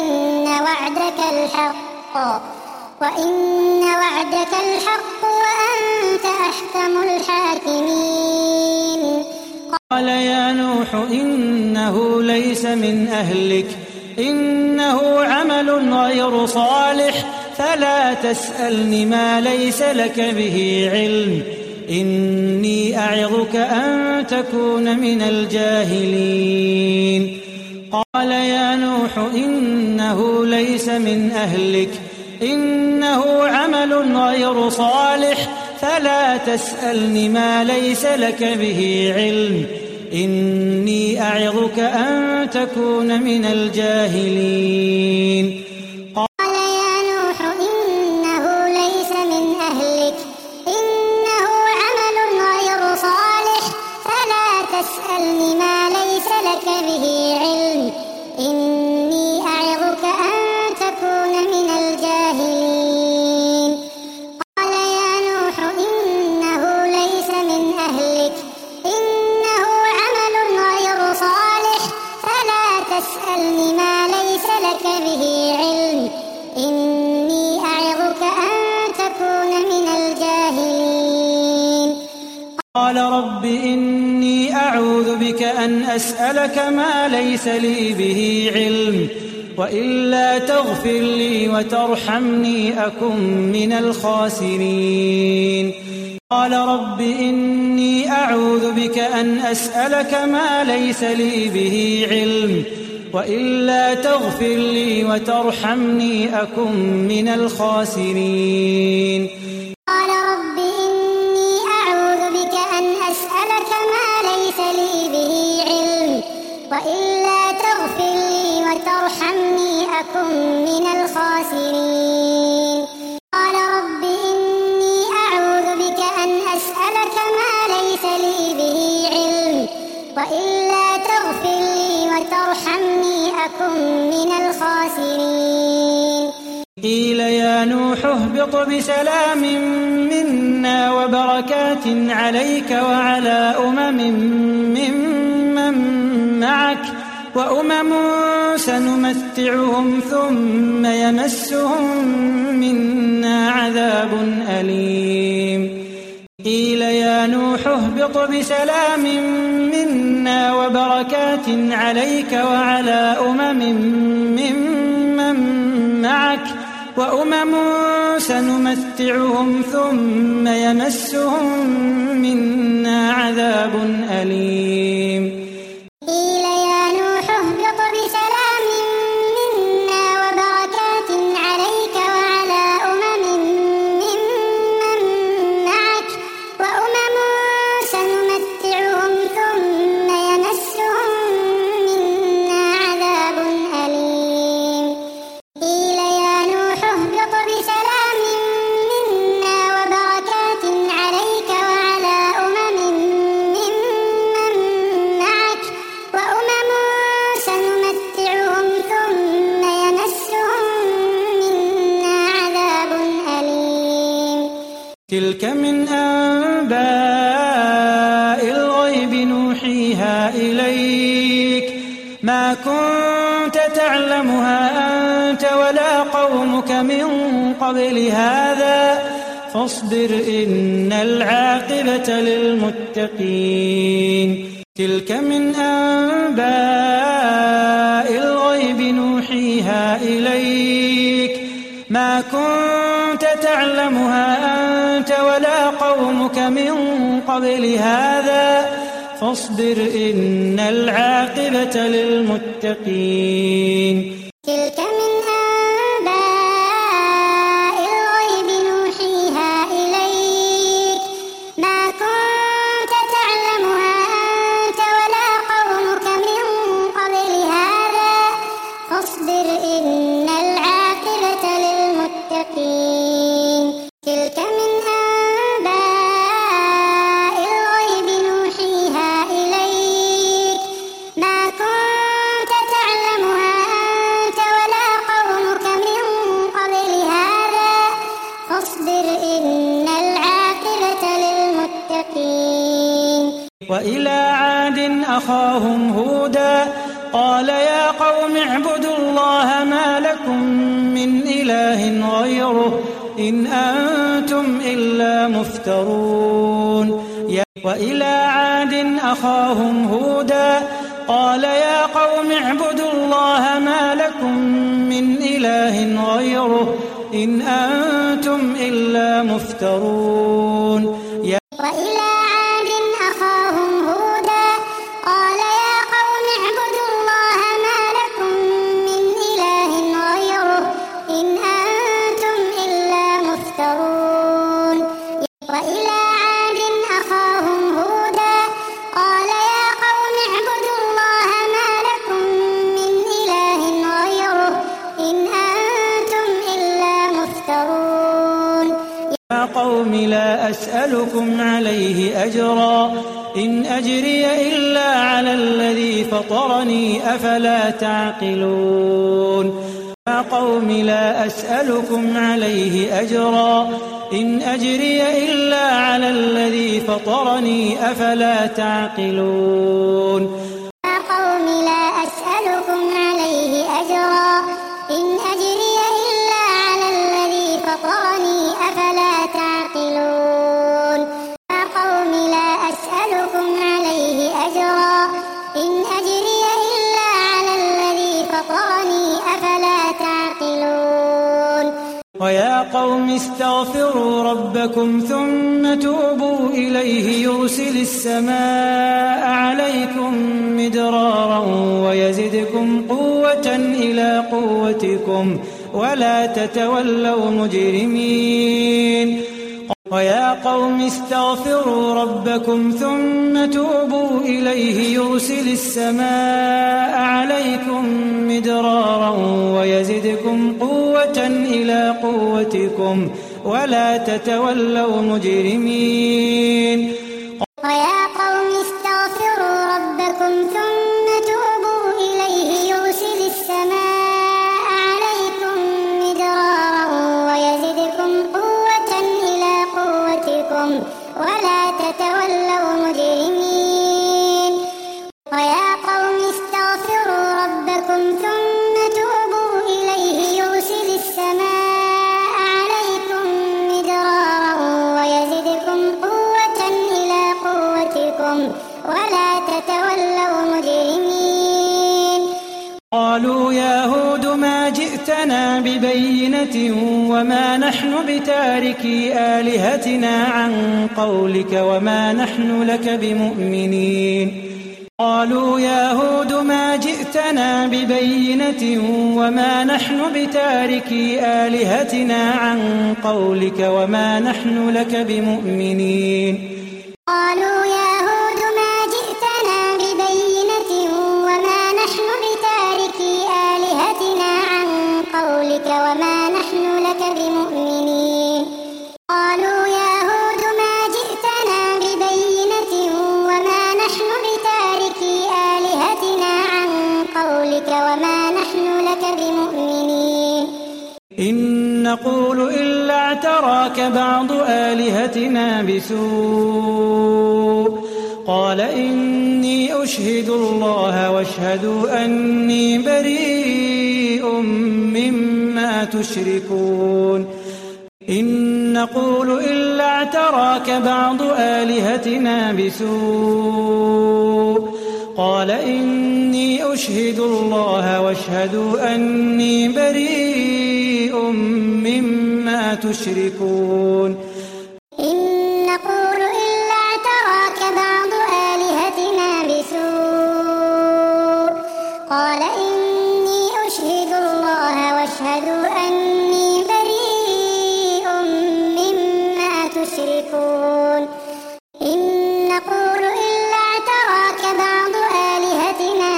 وإن وعدك الحق وأنت أحكم الحاكمين قال يا نوح إنه ليس من أهلك إنه عمل غير صالح فلا تسألني ما ليس لك به علم إني أعظك أن تكون من الجاهلين قال يا نوح إنه ليس من أهلك إنه عمل غير صالح فلا تسألني ما ليس لك به علم إني أعظك أن تكون من الجاهلين قال يا نوح إنه ليس من أهلك إنه عمل غير صالح فلا تسألني ما ليس لك به علم إني أعظك أن تكون من الجاهلين تسألني ما ليس لك به علم إني أعظك أن تكون من الجاهلين قال رب إني أعوذ بك أن أسألك ما ليس لي به علم وإلا تغفر لي وترحمني أكن من الخاسرين قال رب إني أعوذ بك أن أسألك ما ليس لي به علم وإلا تغفر لي وترحمني أكن من الخاسرين قال رب إني أعوذ بك أن أسألك ما ليس لي به علم وإلا تغفر لي وترحمني أكن من الخاسرين قال رب إني أعوذ بك أن أسألك ما ليس لي به علم وإلا تغفر لي وترحمني أكن من الخاسرين قيل يا نوح اهبط بسلام منا وبركات عليك وعلى ممن معك وأمم سنمتعهم ثم يمسهم منا عذاب أليم قيل يا نوح اهبط بسلام منا وبركات عليك وعلى ممن معك وأمم سنمتعهم ثم يمسهم منا عذاب أليم قيل يا نوح اهبط بسلام منا وبركات عليك وعلى ممن معك وأمم سنمتعهم ثم يمسهم منا عذاب أليم قيل يا نوح اهبط بسلام منا وبركات عليك وعلى ممن معك وأمم سنمتعهم ثم يمسهم منا عذاب أليم تلك من أنباء الغيب نوحيها إليك ما كنت تعلمها أنت ولا قومك من قبل هذا فاصبر إن العاقبة للمتقين تلك من أنباء الغيب نوحيها إليك ما كنت تعلمها أنت ولا قومك من قبل هذا فاصبر إن العاقبة للمتقين تلك من أنباء الغيب نوحيها إليك ما كنت تعلمها أنت ولا قومك من قبل هذا فاصبر إن العاقبة للمتقين تلك من أنباء الغيب نوحيها إليك ما كنت تعلمها أنت ولا قومك من قبل هذا فاصبر إن العاقبة للمتقين وإلى عاد أخاهم هودا قال يا قوم اعبدوا الله ما لكم من إله غيره إن أنتم إلا مفترون وإلى عاد أخاهم هودا قال يا قوم اعبدوا الله ما لكم من إله غيره إن أنتم إلا مفترون وإلى عاد أخاهم هودا قال يا قوم اعبدوا الله ما لكم من إله غيره إن أنتم إلا مفترون وإلى عاد أخاهم هودا قال يا قوم اعبدوا الله ما لكم من إله غيره إن أنتم إلا مفترون يا قوم لا أسألكم عليه أجرا إن أجري إلا على الذي فطرني أفلا تعقلون يا قوم لا أسألكم عليه أجرا إن أجري إلا على الذي فطرني أفلا تعقلون يا قوم لا أسألكم ويا قوم استغفروا ربكم ثم توبوا إليه يرسل السماء عليكم مدرارا ويزدكم قوة إلى قوتكم ولا تتولوا مجرمين ويا قوم استغفروا ربكم ثم توبوا إليه يرسل السماء عليكم مدرارا ويزدكم قوة إلى قوتكم ولا تتولوا مجرمين ويا قوم استغفروا ربكم ثم توبوا إليه يرسل السماء عليكم مدرارا ويزدكم قوة إلى قوتكم ولا تتولوا مجرمين ويا قوم استغفروا ربكم ثم توبوا إليه يرسل السماء عليكم مدرارا ويزدكم قوة إلى قوتكم ولا تتولوا مجرمين قالوا يا هود ما جئتنا ببينة وما نحن بتاركي آلهتنا عن قولك وما نحن لك بمؤمنين قالوا يا هود ما جئتنا ببينة وما نحن بتاركي آلهتنا عن قولك وما نحن لك بمؤمنين قالوا يا هود ما جئتنا ببينة وما نحن بتاركي آلهتنا عن قولك وما نحن لك بمؤمنين قالوا يا هود ما جئتنا ببينة وما نحن بتاركي آلهتنا عن قولك وما نحن لك بمؤمنين إن نقول إلا اعتراك بعض آلهتنا بسوء قال إني أشهد الله واشهدوا أني بريء مما تشركون إن نقول إلا اعتراك بعض آلهتنا بسوء قال إني أشهد الله واشهدوا أني بريء مما تشركون إن نقول إلا اعتراك بعض آلهتنا بسوء قال إني أشهد الله واشهدوا أني بريء مما تشركون إن نقول إلا اعتراك بعض آلهتنا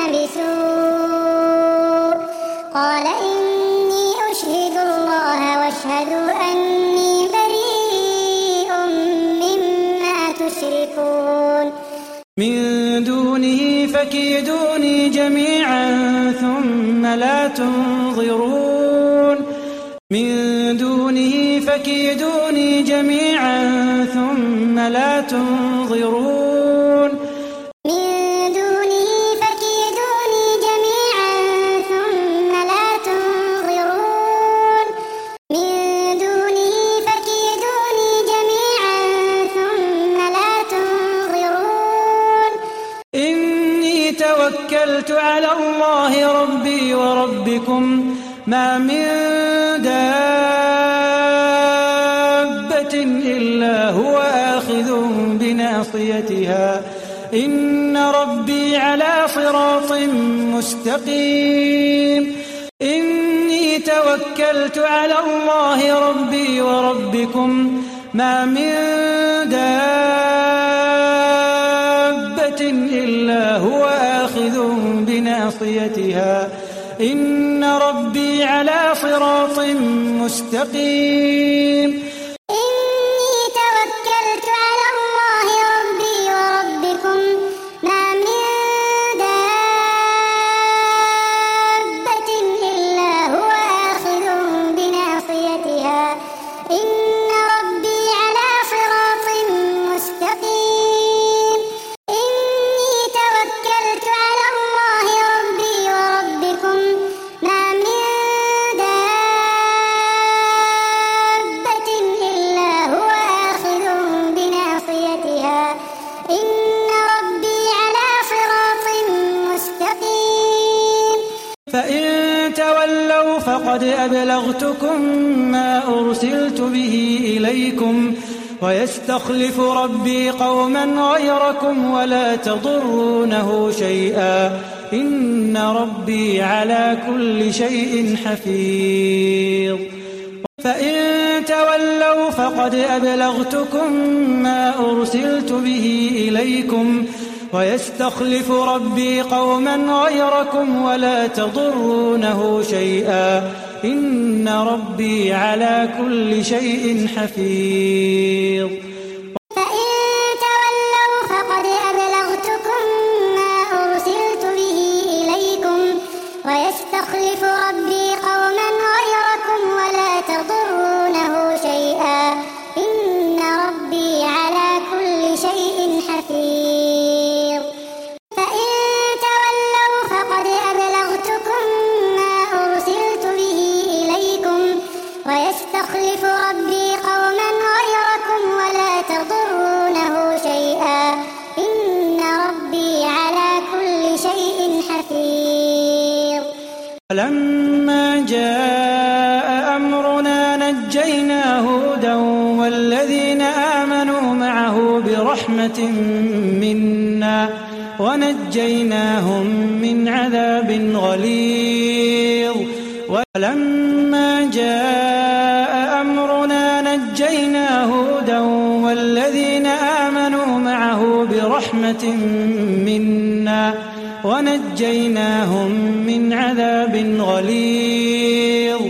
بسوء قال إني أشهد الله واشهدوا أني بريء مما تشركون من دونه فكيدوني جميعا ثم لا تنظرون من دونه فكيدوني جميعا ثم لا تنظرون من دونه فكيدوني جميعا ثم لا تنظرون من دونه فكيدوني جميعا ثم لا تنظرون إني توكلت على الله ربي وربكم ما من دابة إلا هو آخذ بناصيتها إن ربي على صراط مستقيم إني توكلت على الله ربي وربكم ما من دابة إلا هو آخذ بناصيتها إن ربي على صراط مستقيم إني توكلت على الله ربي وربكم ما من دابة إلا هو آخذ بناصيتها إن ربي على صراط مستقيم إني توكلت على الله ربي وربكم ما من دابة فإن تولوا فقد أبلغتكم ما أرسلت به إليكم ويستخلف ربي قوما غيركم ولا تضرونه شيئا إن ربي على كل شيء حفيظ فإن تولوا فقد أبلغتكم ما أرسلت به إليكم ويستخلف ربي قوما غيركم ولا تضرونه شيئا إن ربي على كل شيء حفيظ فإن تولوا فقد أبلغتكم ما أرسلت به إليكم ويستخلف ربي قوما غيركم ولا تضرونه شيئا إن ربي على كل شيء حفيظ فإن تولوا فقد أبلغتكم ما أرسلت به إليكم ويستخلف ربي قوما غيركم ولا تضرونه شيئا إن ربي على كل شيء حفيظ فلما جاء أمرنا نجينا هودا والذين آمنوا معه برحمة منا ونجيناهم من عذاب غليظ ولما جاء أمرنا نجينا هودا والذين آمنوا معه برحمة منا ونجيناهم من عذاب غليظ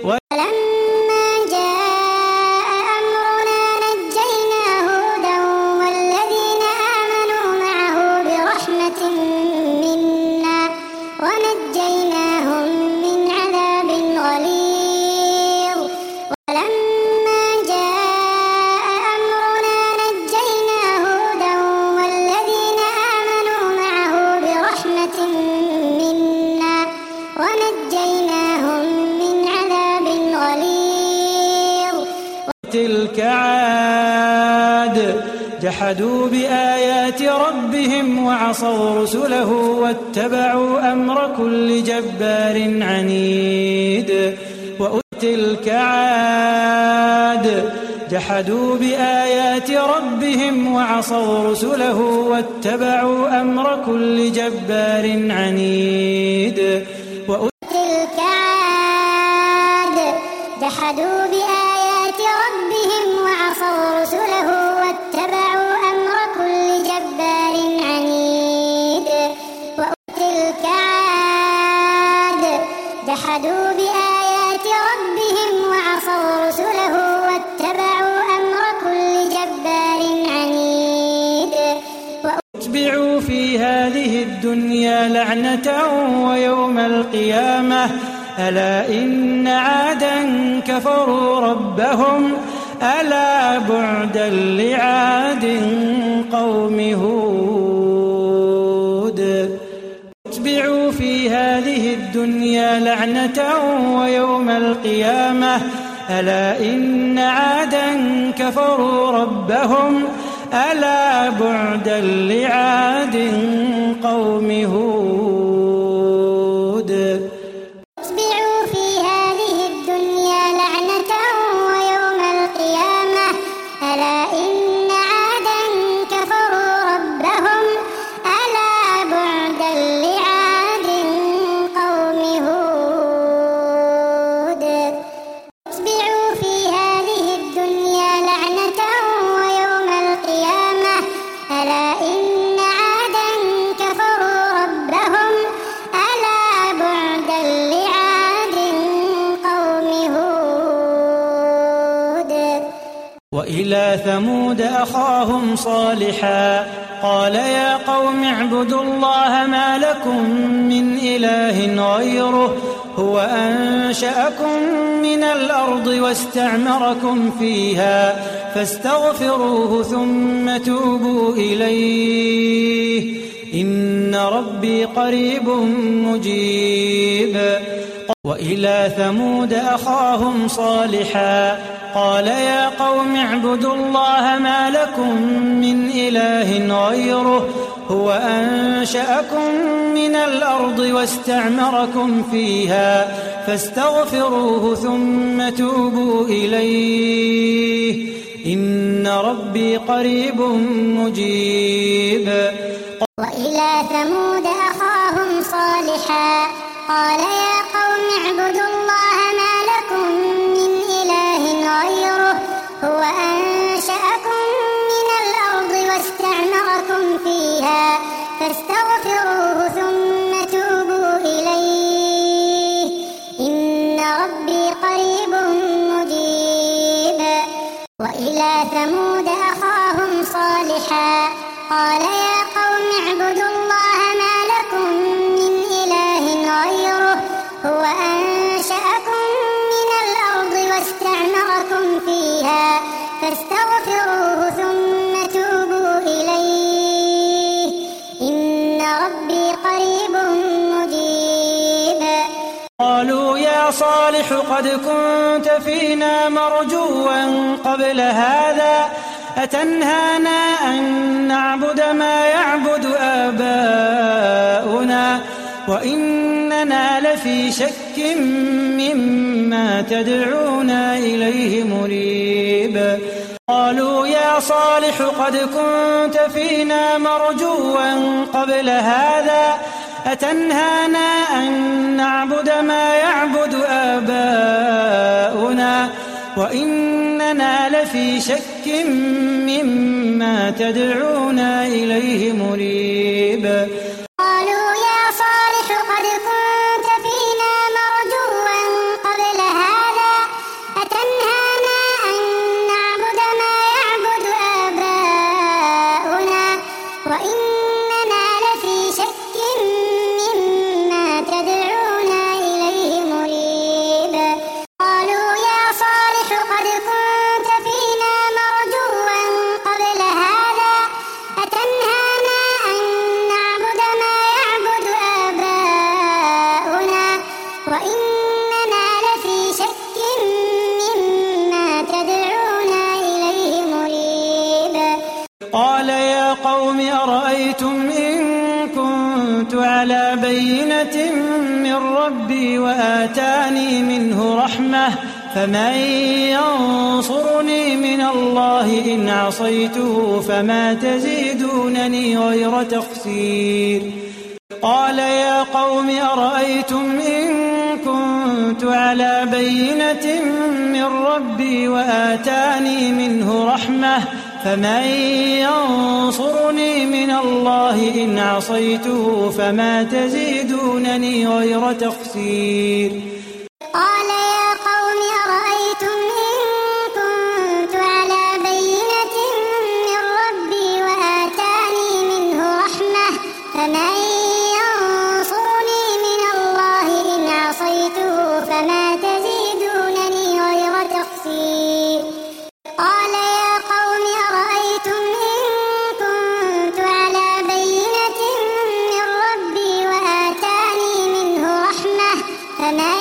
ولما جاء أمرنا نجينا هودا والذين آمنوا معه برحمة منا ونجيناهم من عذاب غليظ ولما جاء أمرنا نجينا هودا والذين آمنوا معه برحمة منا ونجيناهم من عذاب غليظ تلك عاد جحدوا بآيات ربهم وعصوا رسله واتبعوا أمر كل جبار عنيد وتلك عاد جحدوا بآيات ربهم وعصوا رسله واتبعوا أمر كل جبار عنيد تلك عاد جحدوا بآيات ربهم وعصوا رسله واتبعوا أمر كل جبار عنيد وتلك عاد جحدوا بآيات ربهم وعصوا رسله واتبعوا أمر كل جبار عنيد وأتبعوا في هذه الدنيا لعنة ويوم القيامة ألا إن عادا كفروا ربهم ألا بعدا لعاد قوم هود أتبعوا في هذه الدنيا لعنة ويوم القيامة ألا إن عادا كفروا ربهم ألا بعدا لعاد قوم هود أتبعوا في هذه الدنيا لعنة ويوم القيامة ألا إن عادا كفروا ربهم ألا بعدا لعاد قوم هود أتبعوا في هذه الدنيا لعنة ويوم القيامة ألا إن عادا كفروا ربهم ألا بعدا لعاد قوم هود وإلى ثمود أخاهم صالحا قال يا قوم اعبدوا الله ما لكم من إله غيره هو أنشأكم من الأرض واستعمركم فيها فاستغفروه ثم توبوا إليه إن ربي قريب مجيب وإلى ثمود أخاهم صالحا قال يا قوم اعبدوا الله ما لكم من إله غيره هو أنشأكم من الأرض واستعمركم فيها فاستغفروه ثم توبوا إليه إن ربي قريب مجيب. وإلى ثمود أخاهم صالحا قال يا قوم اعبدوا الله ما لكم من إله غيره هو أنشأكم من الأرض واستعمركم فيها فاستغفروه ثم توبوا إليه إن ربي قريب مجيب. وإلى ثمود أخاهم صالحا قال يا قوم اعبدوا الله ما لكم من إله غيره هو أنشأكم من الأرض واستعمركم فيها فاستغفروه ثم توبوا إليه إن ربي قريب مجيب. قالوا يا صالح قد كنت فينا مرجوا قبل هذا أتنهانا أن نعبد ما يعبد آباؤنا وإننا لفي شك مما تدعونا إليه مريب. قالوا يا صالح قد كنت فينا مرجوا قبل هذا أتنهانا أن نعبد ما يعبد آباؤنا وإننا لفي شك مما تدعونا إليه مريب. قالوا يا صالح قد كنت فينا مرجوا قبل هذا أتنهانا أن نعبد ما يعبد آباؤنا وإننا لفي شك مما تدعونا إليه مريب. قالوا يا صالح قد كنت فينا مرجوا قبل هذا أتنهانا أن نعبد ما يعبد آباؤنا وإننا لفي شك مما تدعونا إليه مريب. قال يا قوم أرأيتم إن كنت على بينة من ربي وآتاني منه رحمة فمن ينصرني من الله إن عصيته فما تزيدونني غير تخسير. قال يا قوم أرأيتم إن كنت على بينة من ربي وآتاني منه رحمة فمن ينصرني من الله إن عصيته فما تزيدونني غير تخسير. قال يا قوم أرأيتم إن كنت على بينة من ربي وآتاني منه رحمة فمن ينصرني من الله إن عصيته فما تزيدونني غير تخسير. قال يا قوم أرأيتم إن كنت على بينة من ربي وآتاني منه رحمة فمن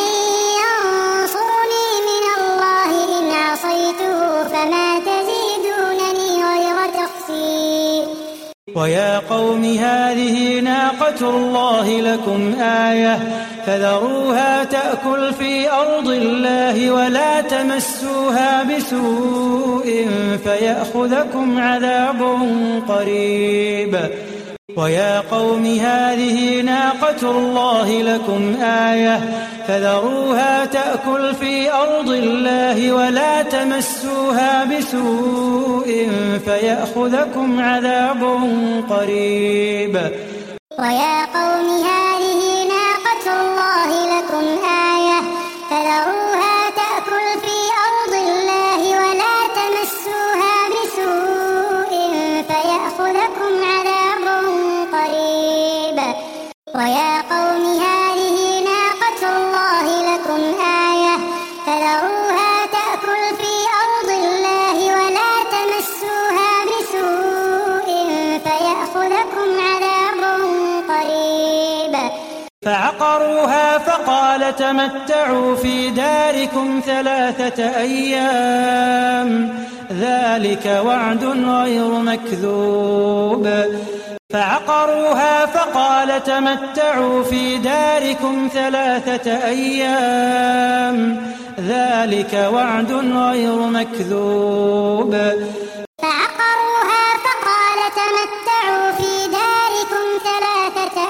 ينصرني من الله إن عصيته فما تزيدونني غير تخسير. ويا قوم هذه ناقة الله لكم آية فذروها تأكل في أرض الله ولا تمسوها بسوء فيأخذكم عذاب قريب. ويا قوم هذه ناقة الله لكم آية فذروها تأكل في أرض الله ولا تمسوها بسوء فيأخذكم عذاب قريب. ويا قوم هذه ناقة الله لكم آية فذروها تأكل في أرض الله ولا تمسوها بسوء فيأخذكم عذاب قريب. ويا قوم هذه ناقة الله لكم آية فذروها تأكل في أرض الله ولا تمسوها بسوء فيأخذكم عذاب قريب. فعقروها فقال تمتعوا في داركم 3 أيام ذلك وعد غير مكذوب فعقروها فقال تمتعوا في داركم 3 أيام ذلك وعد غير مكذوب فعقروها فقال تمتعوا في داركم 3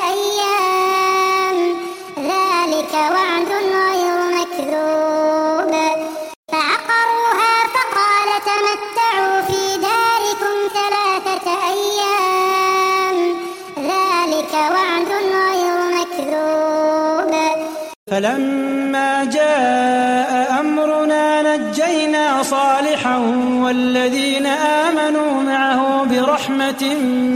أيام ذلك وعد غير مكذوب فعقروها فقال تمتعوا في داركم 3 أيام ذلك وعد غير مكذوب فلما جاء أمرنا نجينا صالحا والذين آمنوا معه برحمة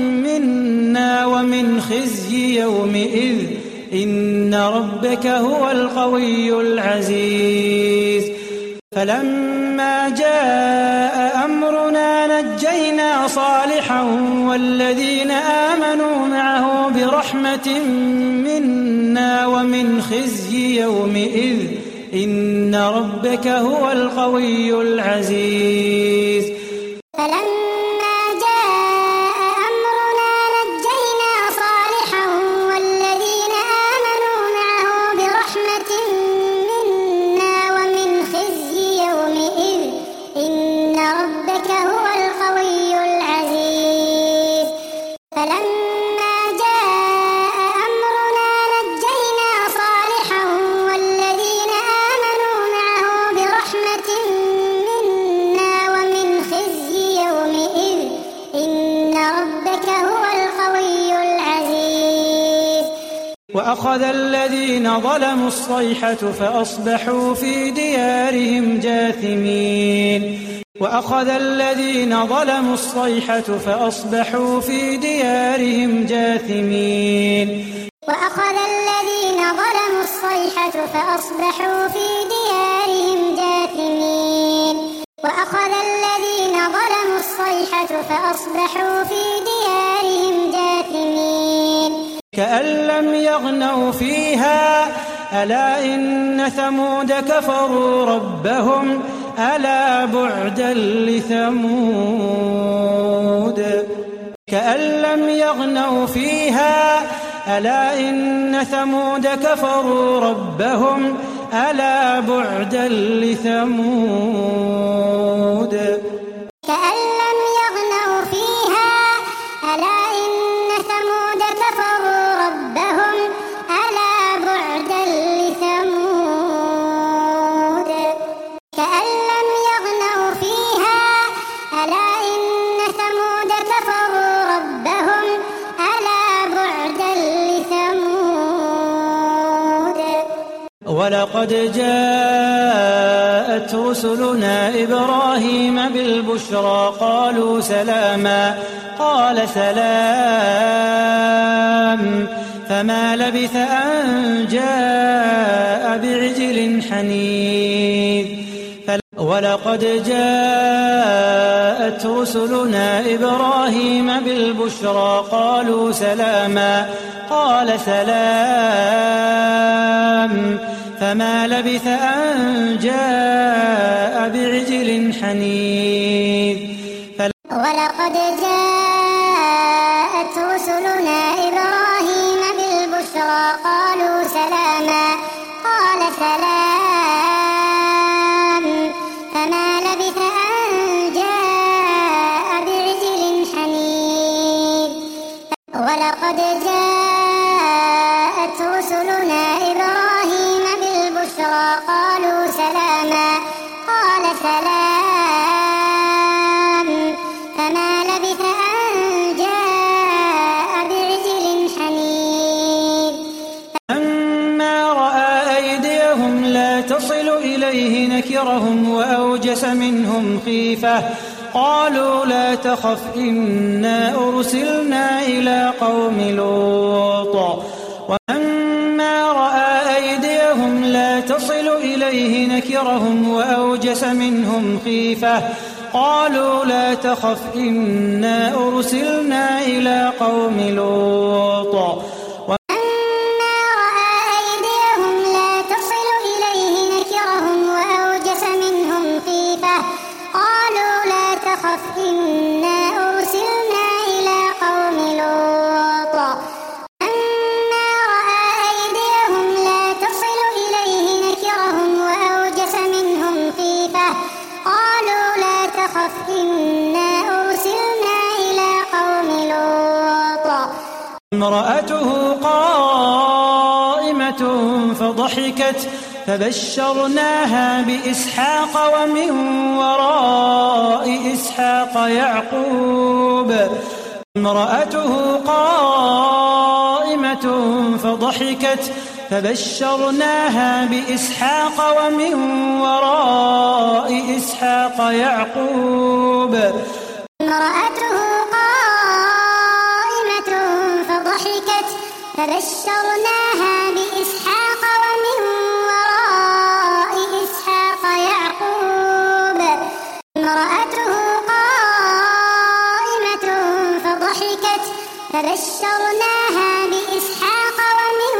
منا ومن خزي يومئذ إن ربك هو القوي العزيز فلما جاء أمرنا نجينا صالحا والذين آمنوا معه برحمة منا ومن خزي يومئذ إن ربك هو القوي العزيز فلما جاء أمرنا نجينا صالحا والذين آمنوا معه برحمة منا ومن خزي يومئذ إن ربك هو القوي العزيز فلما جاء أمرنا نجينا صالحا والذين آمنوا معه برحمة منا ومن خزي يومئذ إن ربك هو القوي العزيز وأخذ الذين ظلموا الصيحة فأصبحوا في ديارهم جاثمين وأخذ الذين ظلموا الصيحة فأصبحوا في ديارهم جاثمين وأخذ الذين ظلموا الصيحة فأصبحوا في ديارهم جاثمين وأخذ الذين ظلموا الصيحة فأصبحوا في ديارهم جاثمين كأن لم يغنوا فيها ألا إن ثمود كفروا ربهم ألا بعدا لثمود كأن لم يغنوا فيها ألا إن ثمود كفروا ربهم ألا بعدا لثمود كأن لم يغنوا فيها ألا إن ثمود كفروا ربهم ألا بعدا لثمود كأن لم يغنوا فيها ألا إن ثمود كفروا ربهم ألا بعدا لثمود ولقد جاءت رسلنا إبراهيم بالبشرى قالوا سلاما قال سلام فما لبث أن جاء بعجل حنيذ ولقد جاءت رسلنا إبراهيم بالبشرى قالوا سلاما قال سلام فما لبث أن جاء بعجل حنيذ ولقد جاءت رسلنا إبراهيم بالبشرى قالوا سلاما قال سلام فما لبث أن جاء بعجل حنيذ ولقد جاءت رسلنا إبراهيم بالبشرى قالوا سلاما قال سلام فما لبث أن جاء بعجل حنيذ لما رأى أيديهم لا تصل إليه نكرهم وأوجس منهم خيفة قالوا لا تخف إنا أرسلنا إلى قوم لوط ولما رأى أيديهم لا تصل إليه نكرهم وأوجس منهم خيفة قالوا لا تخف إنا أرسلنا إلى قوم لوط ولما رأى فضحكت فبشرناها بإسحاق ومن وراء إسحاق يعقوب. امرأته قائمة فضحكت فبشرناها بإسحاق ومن وراء إسحاق يعقوب. امرأته قائمة فضحكت فبشرناها بإسحاق ومن وراء إسحاق يعقوب. امرأته قائمة فضحكت فبشرناها بإسحاق ومن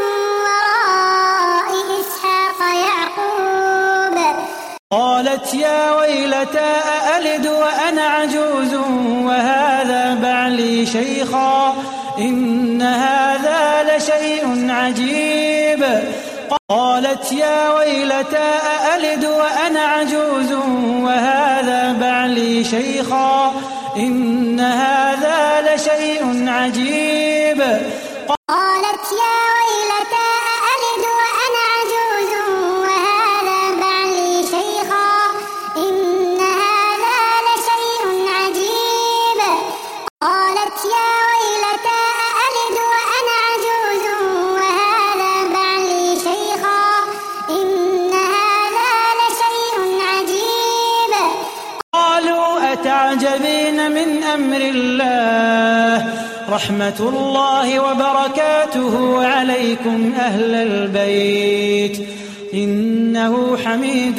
وراء إسحاق يعقوب. قالت يا ويلتى أألد وأنا عجوز وهذا بعلي شيخا إن هذا لشيء عجيب. قالت يا ويلتى أألد وأنا عجوز وهذا بعلي شيخا إن هذا لشيء عجيب. قالت يا ويلتى أألد وأنا عجوز وهذا بعلي شيخا إن هذا لشيء عجيب. قالت يا ويلتى أألد وأنا عجوز وهذا بعلي شيخا إن هذا لشيء عجيب. قالوا أتعجبين من أمر الله رحمة الله وبركاته عليكم أهل البيت إنه حميد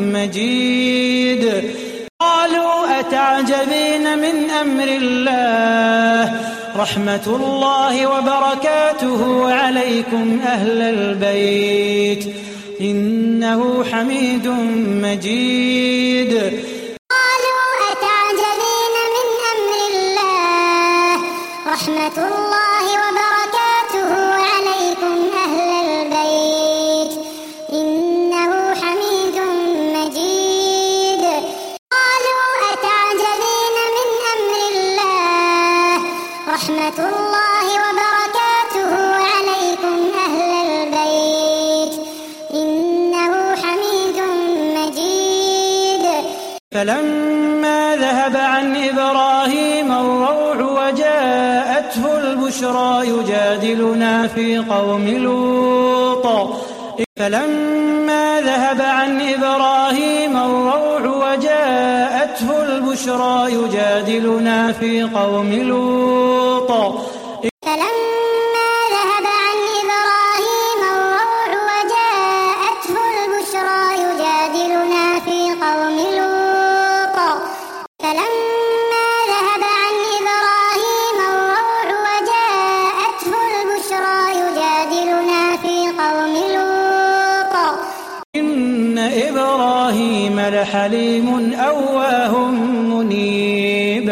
مجيد. قالوا أتعجبين من أمر الله رحمة الله وبركاته عليكم أهل البيت إنه حميد مجيد. قالوا أتعجبين من أمر الله رحمة الله وبركاته عليكم أهل البيت إنه حميد مجيد. قالوا أتعجبين من أمر الله رحمة الله وبركاته عليكم أهل البيت إنه حميد مجيد. فلما ذهب عن إبراهيم الروع وجاءته البشرى يجادلنا في قوم لوط. فلما ذهب عن إبراهيم الروع وجاءته البشرى يجادلنا في قوم لوط. فلما ذهب عن إبراهيم الروع وجاءته البشرى يجادلنا في قوم لوط. فلما ذهب عن إبراهيم الروع وجاءته البشرى يجادلنا في قوم لوط. إن إبراهيم لحليم أواه منيب.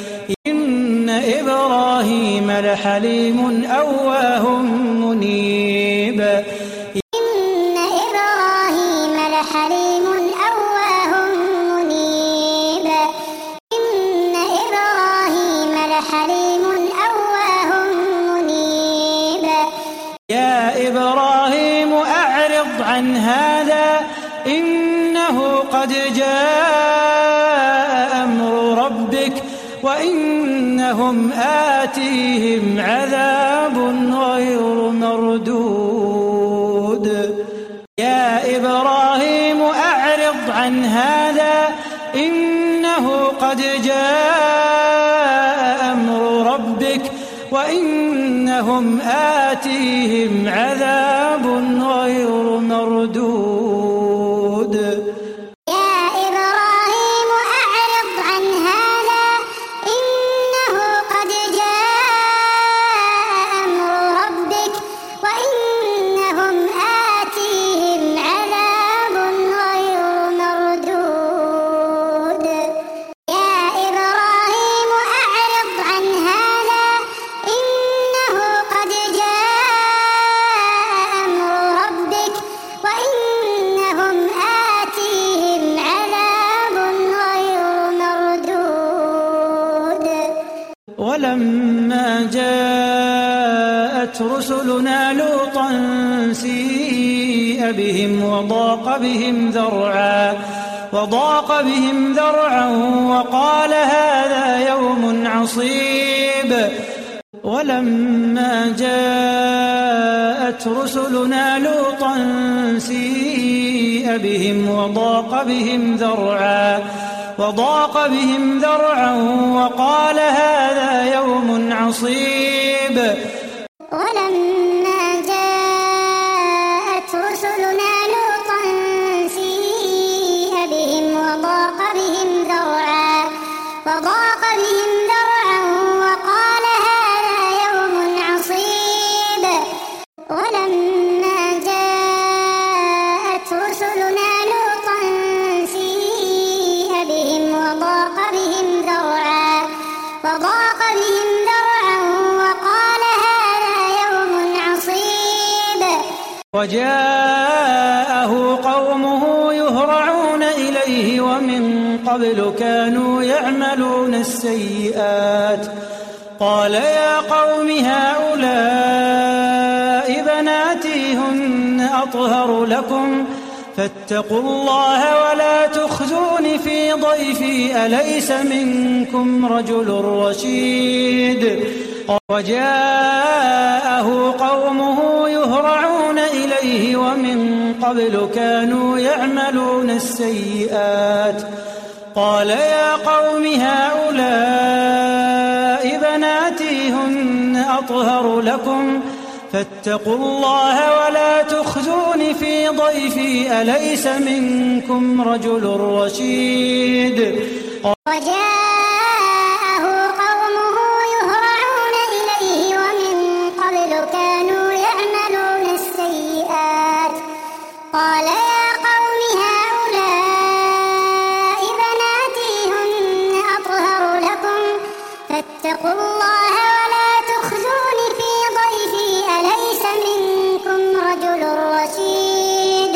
إن إبراهيم لحليم أواه منيب. إن إبراهيم لحليم أواه منيب. إن إبراهيم لحليم أواه منيب. يا إبراهيم أعرض عن هذا إنه قد جاء أمر ربك وإنهم آتيهم عذاب غير مردود. يا إبراهيم أعرض عن هذا إنه قد جاء أمر ربك وإنهم آتيهم عذاب غير مردود. يا إبراهيم أعرض عن هذا إنه قد جاء أمر ربك وإنهم آتيهم عذاب غير مردود. يا إبراهيم أعرض عن هذا إنه قد جاء أمر ربك وإنهم آتيهم عذاب غير مردود. ولما جاءت رسلنا لوطا سيء سيء بهم وضاق بهم ذرعا وقال هذا يوم عصيب ولما جاءت رسلنا لوطا سيء بهم وضاق بهم ذرعا وقال هذا يوم عصيب ولما جاءت رسلنا لوطا سيء بهم وضاق بهم ذرعا وقال هذا يوم عصيب ولما جاءت رسلنا لوطا سيء بهم وضاق بهم ذرعا وقال هذا يوم عصيب وجاءه قومه يهرعون إليه ومن قبل كانوا يعملون السيئات قال يا قوم هؤلاء بناتي هن أطهر لكم فاتقوا الله ولا تخزون في ضيفي أليس منكم رجل رشيد وجاءه قومه يهرعون إليه ومن قبل كانوا يعملون السيئات قال يا قوم هؤلاء بناتي هن أطهر لكم فاتقوا الله ولا تخزون في ضيفي أليس منكم رجل رشيد وجاءه قومه يهرعون إليه ومن قبل كانوا يعملون السيئات قال يا قوم هؤلاء بناتي هن أطهر لكم فاتقوا الله ولا تخزون في ضيفي أليس منكم رجل رشيد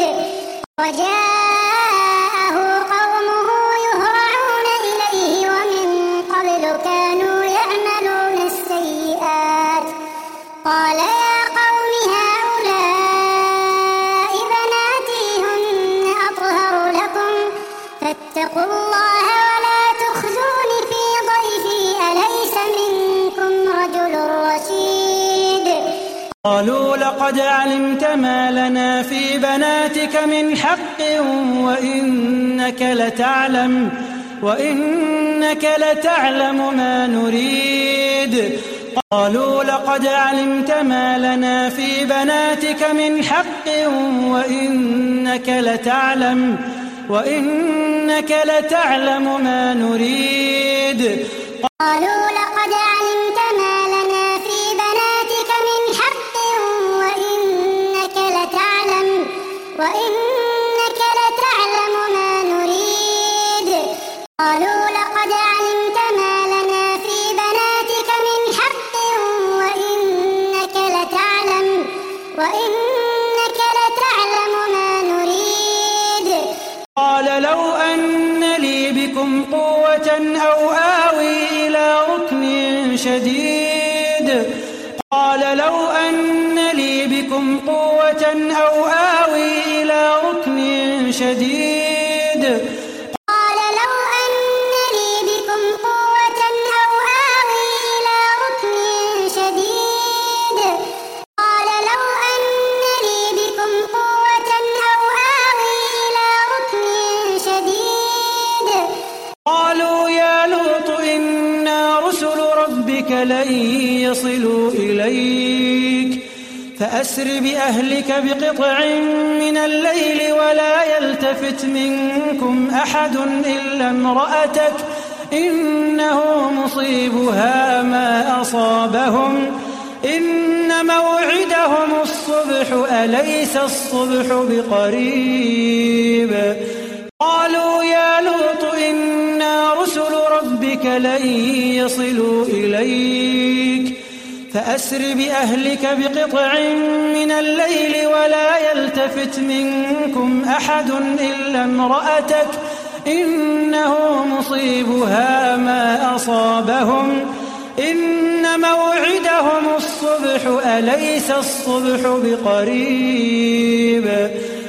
وجاءه قومه يهرعون إليه ومن قبل كانوا يعملون السيئات قال يا قوم هؤلاء بناتي هن أطهر لكم فاتقوا الله ولا تخزون في ضيفي أليس منكم رجل رشيد قالوا لقد علمت ما لنا في بناتك من حق وإنك لتعلم ما نريد قالوا لقد علمت ما لنا في بناتك من حق وإنك لتعلم ما نريد قالوا لقد علمت ما لنا في بناتك من حق وإنك لتعلم ما نريد قالوا لقد علمت ما لنا في بناتك من حق وإنك لتعلم ما نريد قال لو أن لي بكم قوة أو آوي إلى ركن شديد قال لو أن لي بكم قوة أو آوي إلى ركن شديد قال لو أن لي بكم قوة أو آوي إلى ركن شديد قال لو أن لي بكم قوة أو آوي إلى ركن شديد قالوا يا لوط إنا رسل ربك لن يصلوا إليك فأسر بأهلك بقطع من الليل ولا يلتفت منكم أحد إلا امرأتك إنه مصيبها ما أصابهم إن موعدهم الصبح أليس الصبح بقريب قالوا يا لوط إنا رسل ربك لن يصلوا إليك فأسر بأهلك بقطع من الليل ولا يلتفت منكم أحد إلا امرأتك إنه مصيبها ما أصابهم إن موعدهم الصبح أليس الصبح بقريب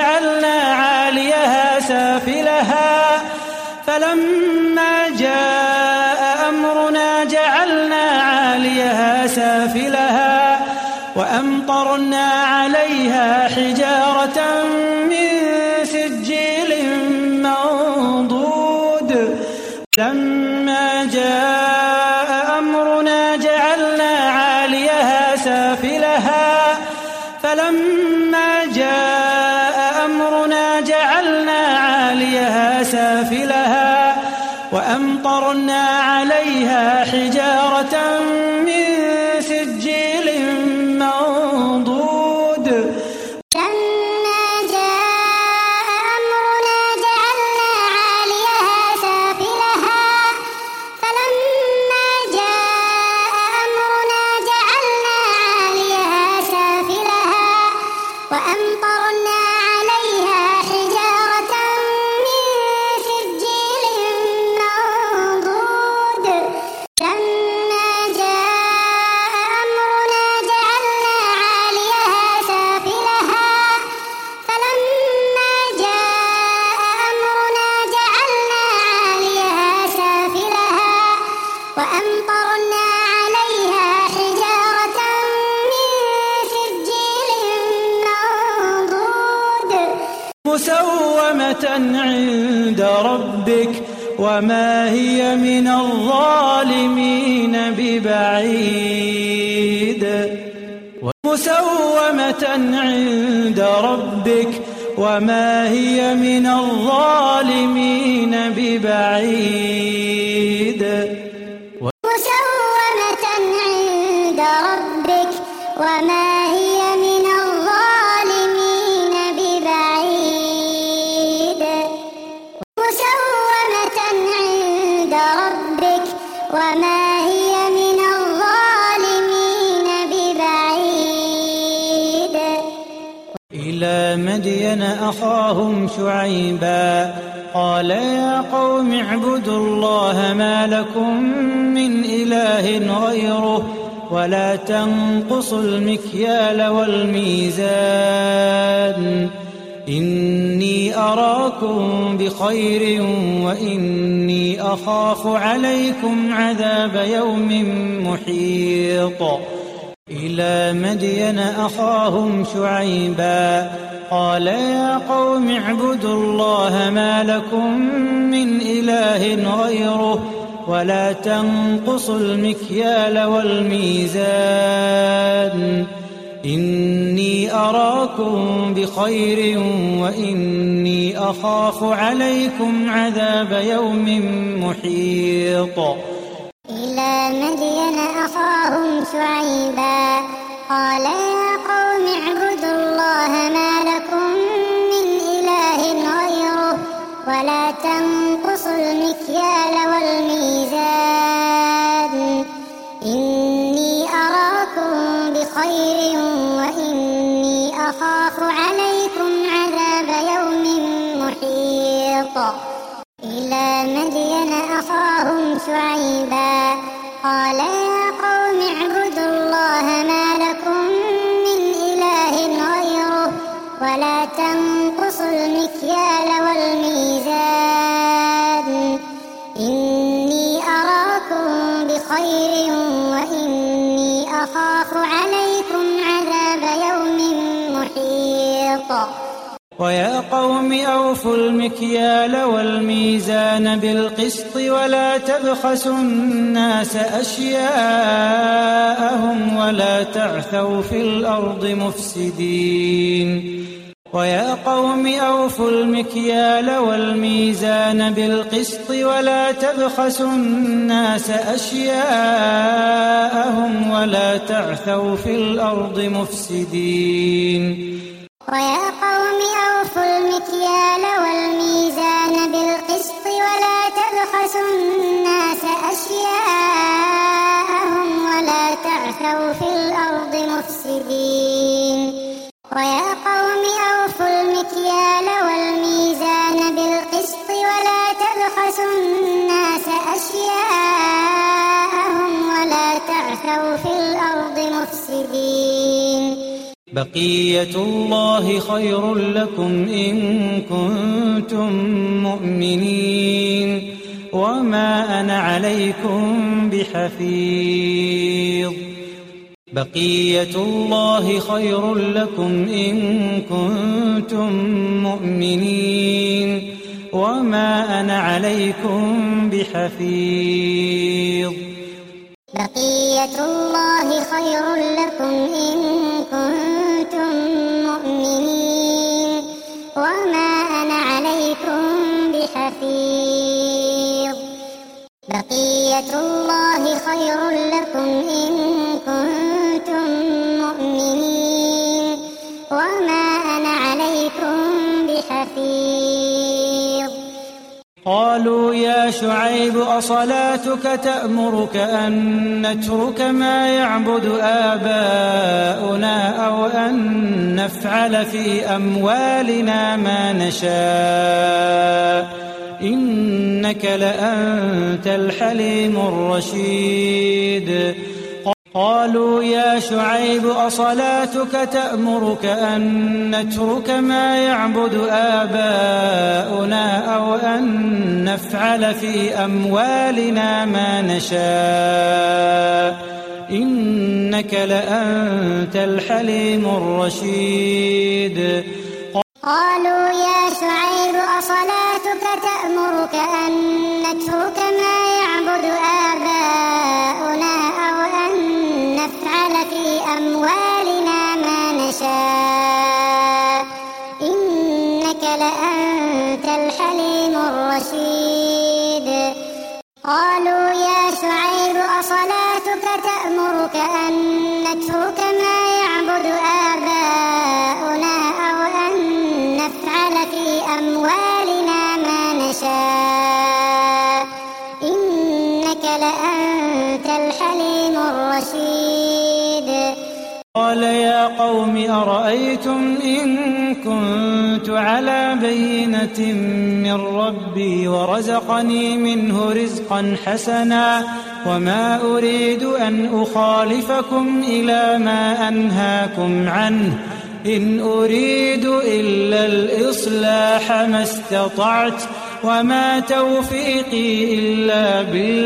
جعلنا عاليها سافلها فلما جاء أمرنا جعلنا عاليها سافلها وأمطرنا عليها حجارة من سجيل منضود لما جاء أمرنا جعلنا عاليها سافلها فلما جاء أمرنا جعلنا عاليها سافلها وأمطرنا عليها حجارة من سجيل منضود لما جاء أمرنا جعلنا عاليها سافلها فلما جاء أمرنا جعلنا عاليها سافلها وأمطرنا عليها حجارة من سجيل منضود لما جاء أمرنا جعلنا عاليها سافلها فلما جاء أمرنا جعلنا عاليها سافلها وأمطرنا عليها حجارة من سجيل منضود مسومة عند ربك وما هي من الظالمين ببعيد مسومة عند ربك وما هي من الظالمين ببعيد مسومة عند ربك وما هي من الظالمين ببعيد مسومة عند ربك وما هي من الظالمين ببعيد إلى مدين أخاهم شعيبا قال يا قوم اعبدوا الله ما لكم من إله غيره ولا تنقصوا المكيال والميزان إني أراكم بخير وإني أخاف عليكم عذاب يوم محيط إلى مدين أخاهم شعيبا قال يا قوم اعبدوا الله ما لكم من إله غيره ولا تنقصوا المكيال والميزان إني أراكم بخير وإني أخاف عليكم عذاب يوم محيط إلى مدين أخاهم شعيبا قال يا قوم اعبدوا الله ما لكم من إله غيره ولا تنقصوا المكيال والميزان إني أراكم بخير وإني أخاف عليكم عذاب يوم محيط إلى مدين أخاهم شعيبا قال يا قوم اعبدوا الله ما لكم من إله غيره ولا تنقصوا المكيال والميزان إني أراكم بخير وإني أخاف عليكم عذاب يوم محيط ويا قوم أوفوا المكيال والميزان بالقسط ولا تبخسوا الناس أشياءهم ولا تعثوا في الأرض مفسدين ويا قوم أوفوا المكيال والميزان بالقسط ولا تبخسوا الناس أشياءهم ولا تعثوا في الأرض مفسدين ويا قوم أوفوا المكيال والميزان بالقسط ولا تبخسوا الناس أشياءهم ولا تعثوا في الأرض مفسدين ويا قوم أوفوا المكيال والميزان بالقسط ولا تبخسوا الناس أشياءهم ولا تعثوا في الأرض مفسدين بقية الله خير لكم إن كنتم مؤمنين وما أنا عليكم بحفيظ. بقية الله خير لكم إن كنتم مؤمنين وما أنا عليكم بحفيظ. بقية الله خير لكم إن كنتم مؤمنين وما أنا عليكم بحفيظ. بقية الله خير لكم إن كنتم مؤمنين وما أنا عليكم بحفيظ. قالوا يا شعيب أصلاتك تأمرك أن نترك ما يعبد آباؤنا أو أن نفعل في أموالنا ما نشاء إنك لأنت الحليم الرشيد. قالوا يا شعيب أصلاتك تأمرك أن نترك ما يعبد آباؤنا أو أن نفعل في أموالنا ما نشاء إنك لأنت الحليم الرشيد. قالوا يا شعيب أصلاتك تأمرك أن نترك ما يعبد آباؤنا أو أن نفعل في أموالنا ما نشاء إنك لأنت الحليم الرشيد. قالوا يا شعيب أصلاتك تأمرك أن نترك ما يعبد آباؤنا أو أن نفعل في أموالنا ما نشاء إنك لأنت الحليم الرشيد. قال يا قوم أرأيتم إن كنت على بينة من ربي ورزقني منه رزقا حسنا وما أريد أن أخالفكم إلى ما أنهاكم عنه إن أريد إلا الإصلاح ما استطعت وما توفيقي إلا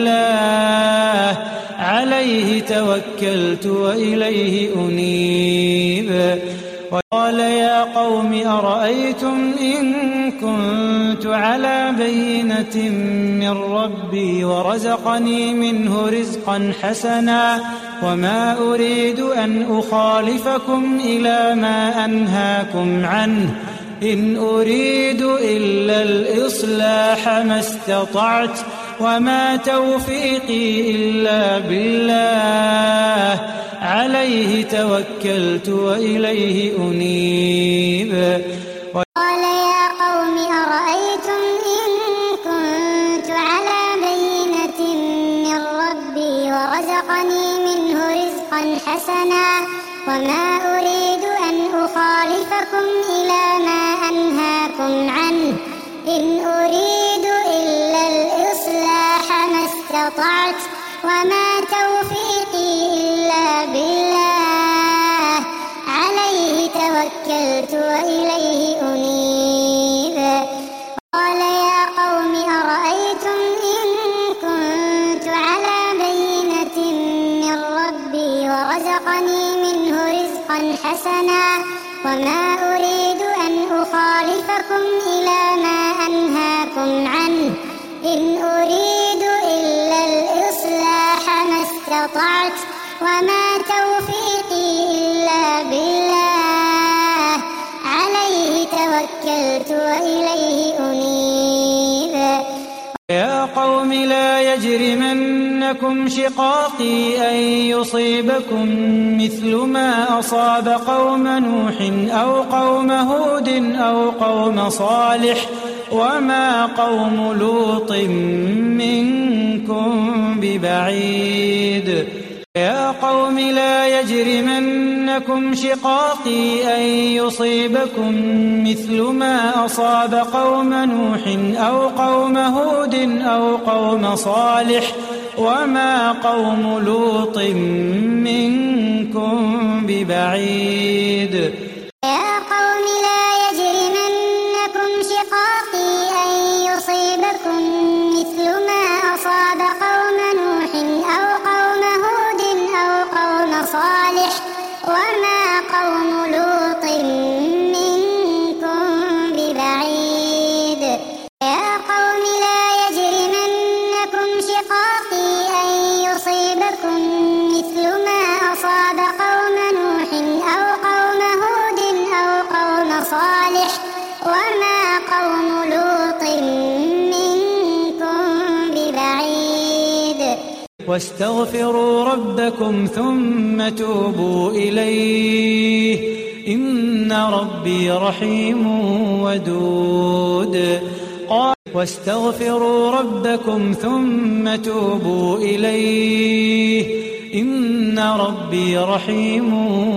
بالله عليه توكلت وإليه أنيب. وقال يا قوم أرأيتم إن كنت على بينة من ربي ورزقني منه رزقا حسنا وما أريد أن أخالفكم إلى ما أنهاكم عنه إن أريد إلا الإصلاح ما استطعت وما توفيقي إلا بالله عليه توكلت وإليه أنيب. قال يا قوم أرأيتم إن كنت على بينة من ربي ورزقني منه رزقا حسنا وما أريد أن أخالفكم إلى ما أنهاكم عنه إن أريد إلا الإصلاح ما استطعت وما توفيقي إلا بالله عليه توكلت وإليه أنيب. قال يا قوم أرأيتم إن كنت على بينة من ربي ورزقني منه رزقا حسنا وما أريد أن أخالفكم إلى ما أنهاكم عنه إن أريد إلا الإصلاح ما استطعت وما توفيقي إلا بالله عليه توكلت وإليه أنيب. يا قوم لا يجرمنكم شقاقي أن يصيبكم مثل ما أصاب قوم نوح أو قوم هود أو قوم صالح وما قوم لوط منكم ببعيد. يا قوم لا يجرمنكم شقاقي أن يصيبكم مثل ما أصاب قوم نوح أو قوم هود أو قوم صالح وما قوم لوط منكم ببعيد يا قوم لا يجرمنكم شقاقي أن يصيبكم مثل ما أصاب قوم نوح أو قوم هود أو قوم صالح وما قوم لوط منكم ببعيد يا قوم لا يجرمنكم شقاقي أن يصيبكم مثل ما أصاب قوم نوح أو قوم هود أو قوم صالح وما قوم لوط منكم ببعيد واستغفروا ربكم ثم توبوا إليه إن ربي رحيم ودود واستغفروا ربكم ثم توبوا إليه إن ربي رحيم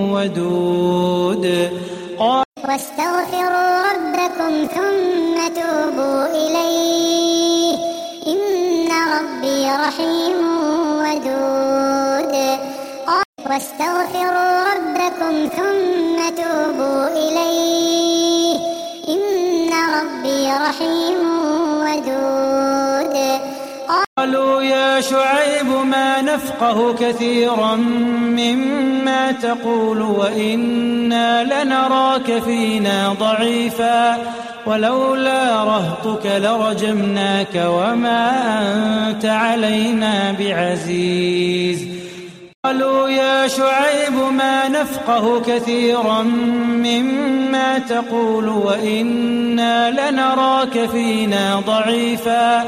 ودود واستغفروا ربكم ثم توبوا إليه إن ربي رحيم ودود واستغفروا ربكم ثم توبوا إليه إن ربي رحيم ودود قالوا يا شعيب ما نفقه كثيرا مما تقول وإنا لنراك فينا ضعيفا ولولا رهطك لرجمناك وما أنت علينا بعزيز قالوا يا شعيب ما نفقه كثيرا مما تقول وإنا لنراك فينا ضعيفا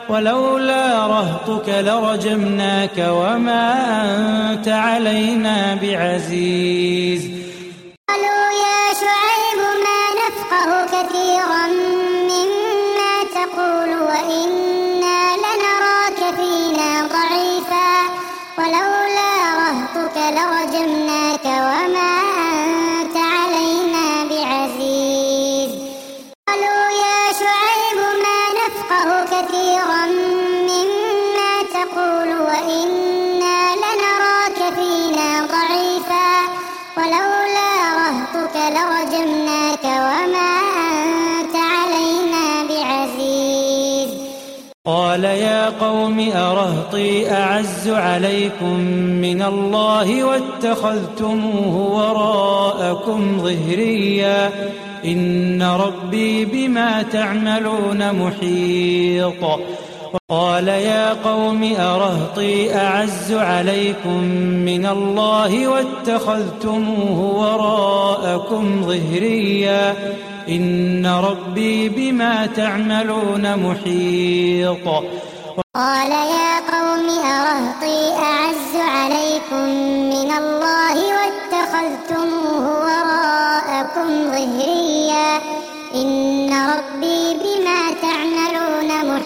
ولولا رهطك لرجمناك وما أنت علينا بعزيز قالوا يا شعيب ما نفقه كثيرا مما تقول وإنا لنراك فينا ضعيفا ولولا رهطك لرجمناك وما أنت علينا بعزيز قالوا يا شعيب ما نفقه كثيرا مما تقول وإنا لنراك فينا ضعيفا ولولا رهطك لرجمناك وما أنت علينا بعزيز قال يا قوم أرهطي أعز عليكم من الله واتخذتموه وراءكم ظهريا إن ربي بما تعملون محيط قال يا قوم أرهطي أعز عليكم من الله واتخذتموه وراءكم ظهريا إن ربي بما تعملون محيط قال يا قوم أرهطي أعز عليكم من الله واتخذتموه وراءكم ظهريا إن ربي بما تعملون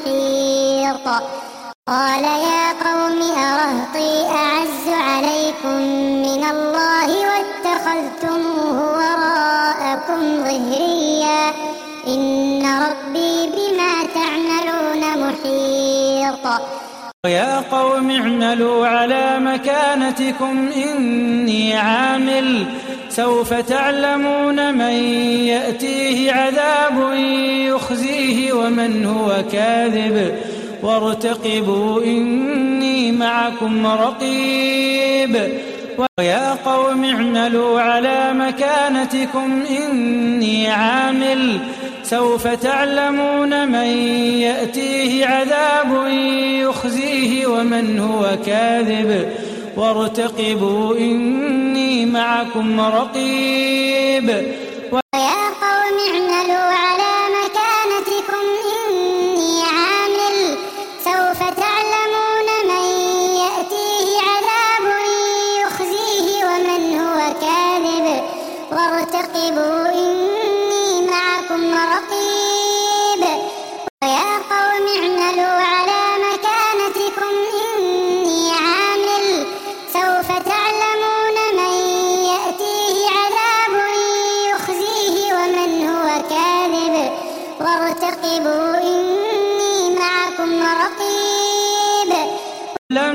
محيط قال يا قوم أرهطي أعز عليكم من الله واتخذتموه وراءكم ظهريا إن ربي بما تعملون محيط يا قوم اعملوا على مكانتكم إني عامل سوف تعلمون من يأتيه عذاب يخزيه ومن هو كاذب وارتقبوا إني معكم رقيب ويا قوم اعملوا على مكانتكم إني عامل سوف تعلمون من يأتيه عذاب يخزيه ومن هو كاذب وارتقبوا إني معكم رقيب ويا قوم اعملوا على مكانتكم إني عامل سوف تعلمون من يأتيه عذاب يخزيه ومن هو كاذب وارتقبوا إني معكم رقيب ويا قوم اعملوا على مكانتكم إني عامل سوف تعلمون من يأتيه عذاب يخزيه ومن هو كاذب وارتقبوا إني معكم رقيب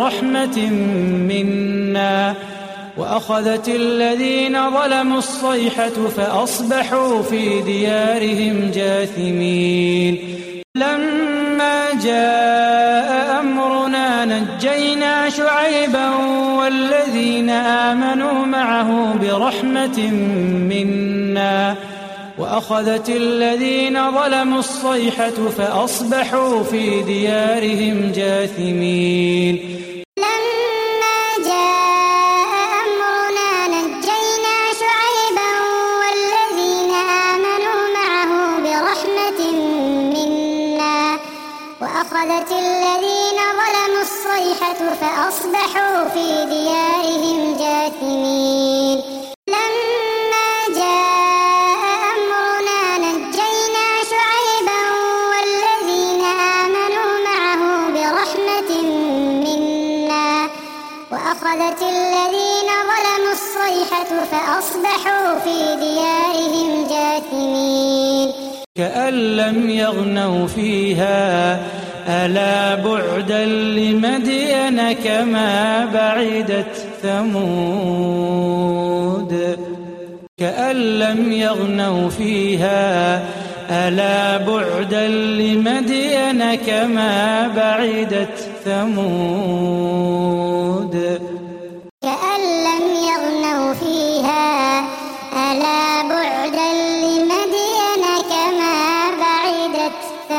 برحمة منا وأخذت الذين ظلموا الصيحة فأصبحوا في ديارهم جاثمين لما جاء أمرنا نجينا شعيبا والذين آمنوا معه برحمة منا وأخذت الذين ظلموا الصيحة فأصبحوا في ديارهم جاثمين لما جاء أمرنا نجينا شعيبا والذين آمنوا معه برحمة منا وأخذت الذين ظلموا الصيحة فأصبحوا في ديارهم جاثمين لما جاء أمرنا نجينا شعيبا والذين آمنوا معه برحمة منا وأخذت الذين ظلموا الصيحة فأصبحوا في ديارهم جاثمين كأن لم يغنوا فيها ألا بعدا لمدين كما بعدت ثمود كأن لم يغنوا فيها ألا بعدا لمدين كما بعدت ثمود كأن لم يغنوا فيها ألا بعدا لمدين كما بعدت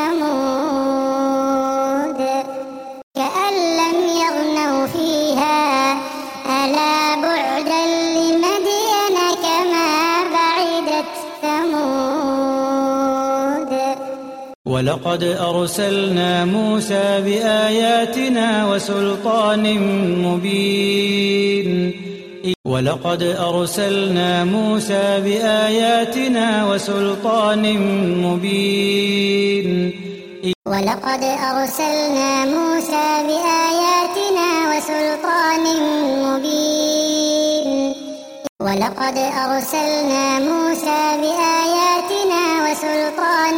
ثمود كأن لم يغنوا فيها ألا بعدا لمدين كما بعدت ثمود ولقد أرسلنا موسى بآياتنا وسلطان مبين ولقد أرسلنا موسى بآياتنا وسلطان مبين ولقد أرسلنا موسى بآياتنا وسلطان مبين ولقد أرسلنا موسى بآياتنا وسلطان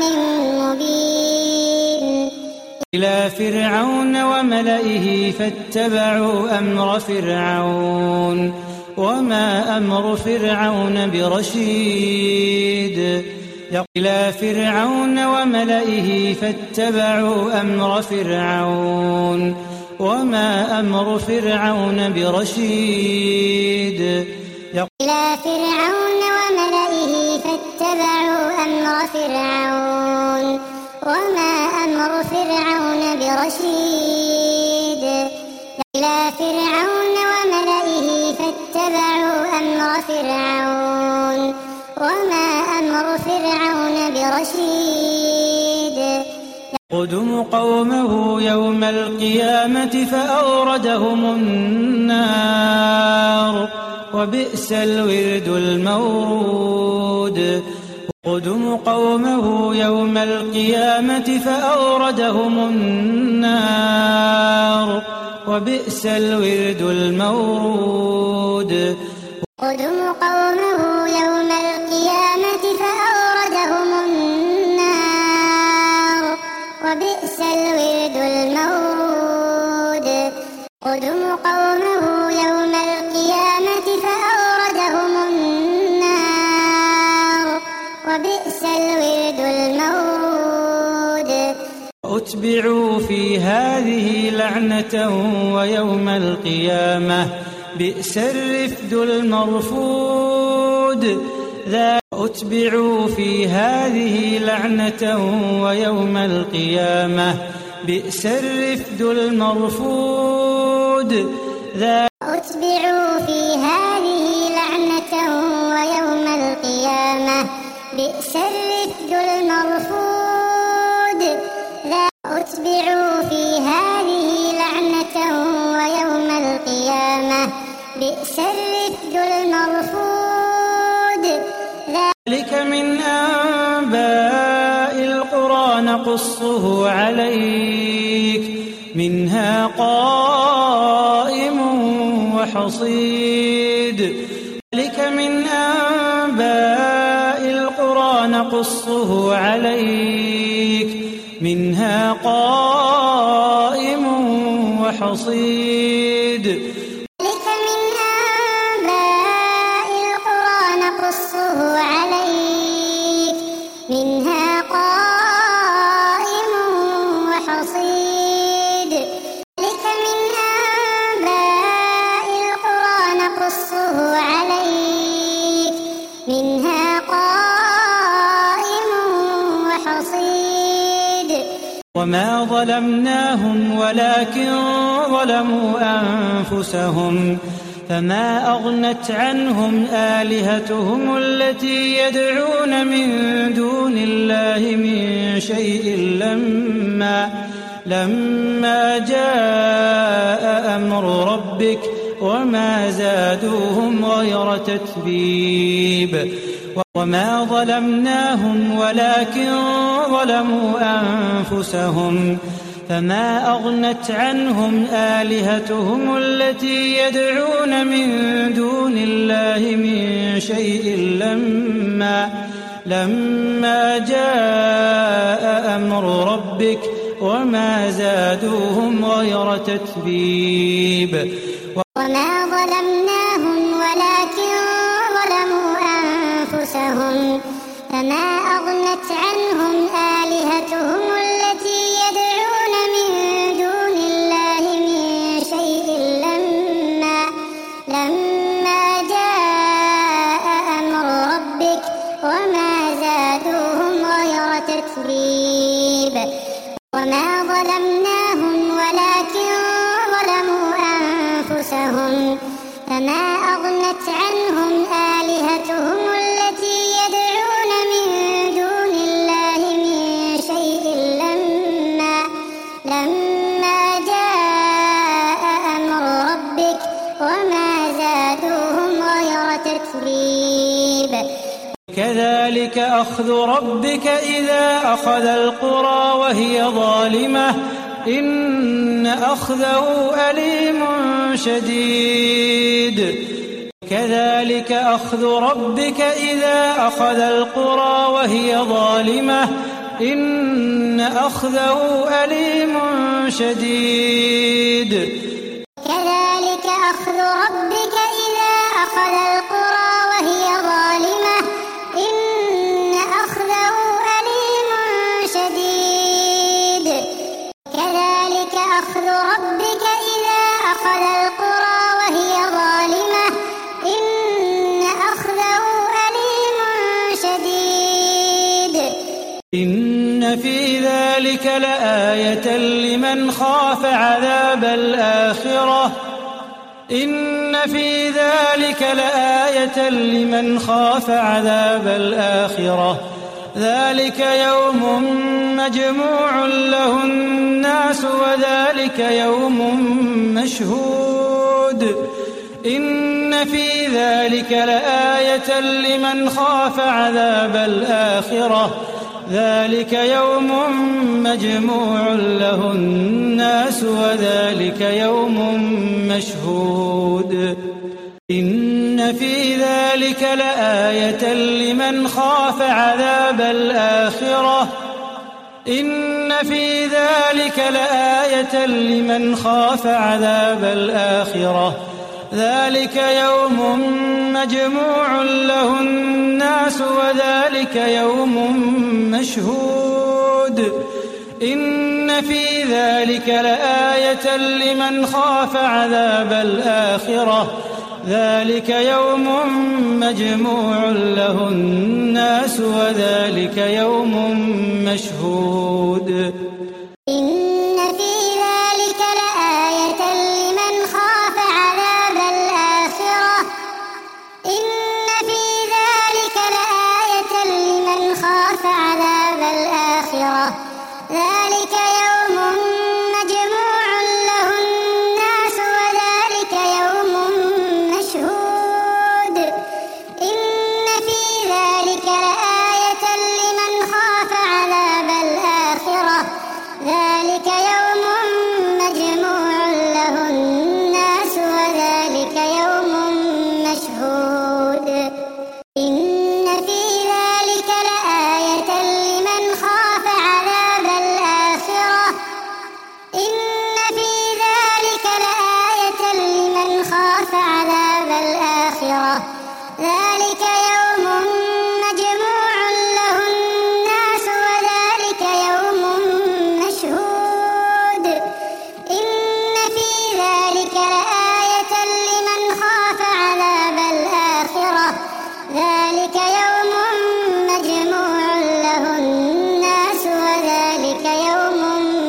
مبين إلى فرعون وملئه فاتبعوا أمر فرعون وما أمر فرعون برشيد إلى فرعون وملئه فاتبعوا أمر فرعون وما أمر فرعون برشيد إلى فرعون وملئه فاتبعوا أمر فرعون وما أمر فرعون برشيد إلى فرعون وملئه فاتبعوا أمر فرعون وما أمر فرعون برشيد يقدم قومه يوم القيامة فأوردهم النار وبئس الورد المورود يقدم قومه يوم القيامة فأوردهم النار وبئس الورد المورود يقدم قومه يوم القيامة فأوردهم النار وبئس الورد المورود يقدم قومه يوم القيامة فأوردهم النار وبئس الورد المورود أتبعوا في هذه لعنة ويوم القيامة بئس الرفد المرفود أتبعوا في هذه لعنة ويوم القيامة بئس الرفد المرفود أتبعوا في هذه لعنة ويوم القيامة بئس الرفد المرفود أتبعوا في هذه لعنة ويوم القيامة بئس الرفد المرفود ذلك من أنباء القرى نقصه عليك منها قائم وحصيد ذلك من أنباء القرى نقصه عليك منها قائم وحصيد وما ظلمناهم ولكن ظلموا أنفسهم فما أغنت عنهم آلهتهم التي يدعون من دون الله من شيء لما جاء أمر ربك وما زادوهم غير تتبيب وما ظلمناهم ولكن ظلموا أنفسهم فما أغنت عنهم آلهتهم التي يدعون من دون الله من شيء لما جاء أمر ربك وما زادوهم غير تتبيب وما ظلمناهم ولكن ظلموا أنفسهم فما أغنت عنهم آلهتهم التي يدعون من دون الله من شيء لما جاء أمر ربك وما زادوهم غير تتبيب وما ظلمناهم ولكن ظلموا أنفسهم فما أغنت عنهم آلهتهم التي يدعون من دون الله من شيء لما جاء أمر ربك وما زادوهم غير تتبيب كذلك أخذ ربك إذا أخذ القرى وهي ظالمة إن أخذه أليم شديد كذلك أخذ ربك إذا أخذ القرى وهي ظالمة إن أخذه أليم شديد كذلك أخذ ربك إذا أخذ القرى وهي ظالمة إن أخذه أليم شديد كذلك أخذ ربك إذا أخذ القرى وهي ظالمة إن أخذه أليم شديد إن في ذلك لآية لمن خاف عذاب الآخرة إن في ذلك لآية لمن خاف عذاب الآخرة ذلك يوم مجموع له الناس وذلك يوم مشهود إن في ذلك لآية لمن خاف عذاب الآخرة ذلك يوم مجموع له الناس وذلك يوم مشهود إن في ذلك لآية لمن خاف عذاب الآخرة إن في ذلك لآية لمن خاف عذاب الآخرة ذلك يوم مجموع له الناس وذلك يوم مشهود إن في ذلك لآية لمن خاف عذاب الآخرة ذلك يوم مجموع له الناس وذلك يوم مشهود إن في ذلك لآية لمن خاف عذاب الآخرة إن في ذلك لآية لمن خاف عذاب الآخرة ذلك يوم مجموع له الناس وذلك يوم مشهود إن في ذلك لآية لمن خاف عذاب الآخرة ذلك يوم مجموع له الناس وذلك يوم مشهود إن في ذلك لآية لمن خاف عذاب الآخرة إن في ذلك لآية لمن خاف عذاب الآخرة ذلك يوم مجموع له الناس وذلك يوم مشهود إن في ذلك لآية لمن خاف عذاب الآخرة ذلك يوم مجموع له الناس وذلك يوم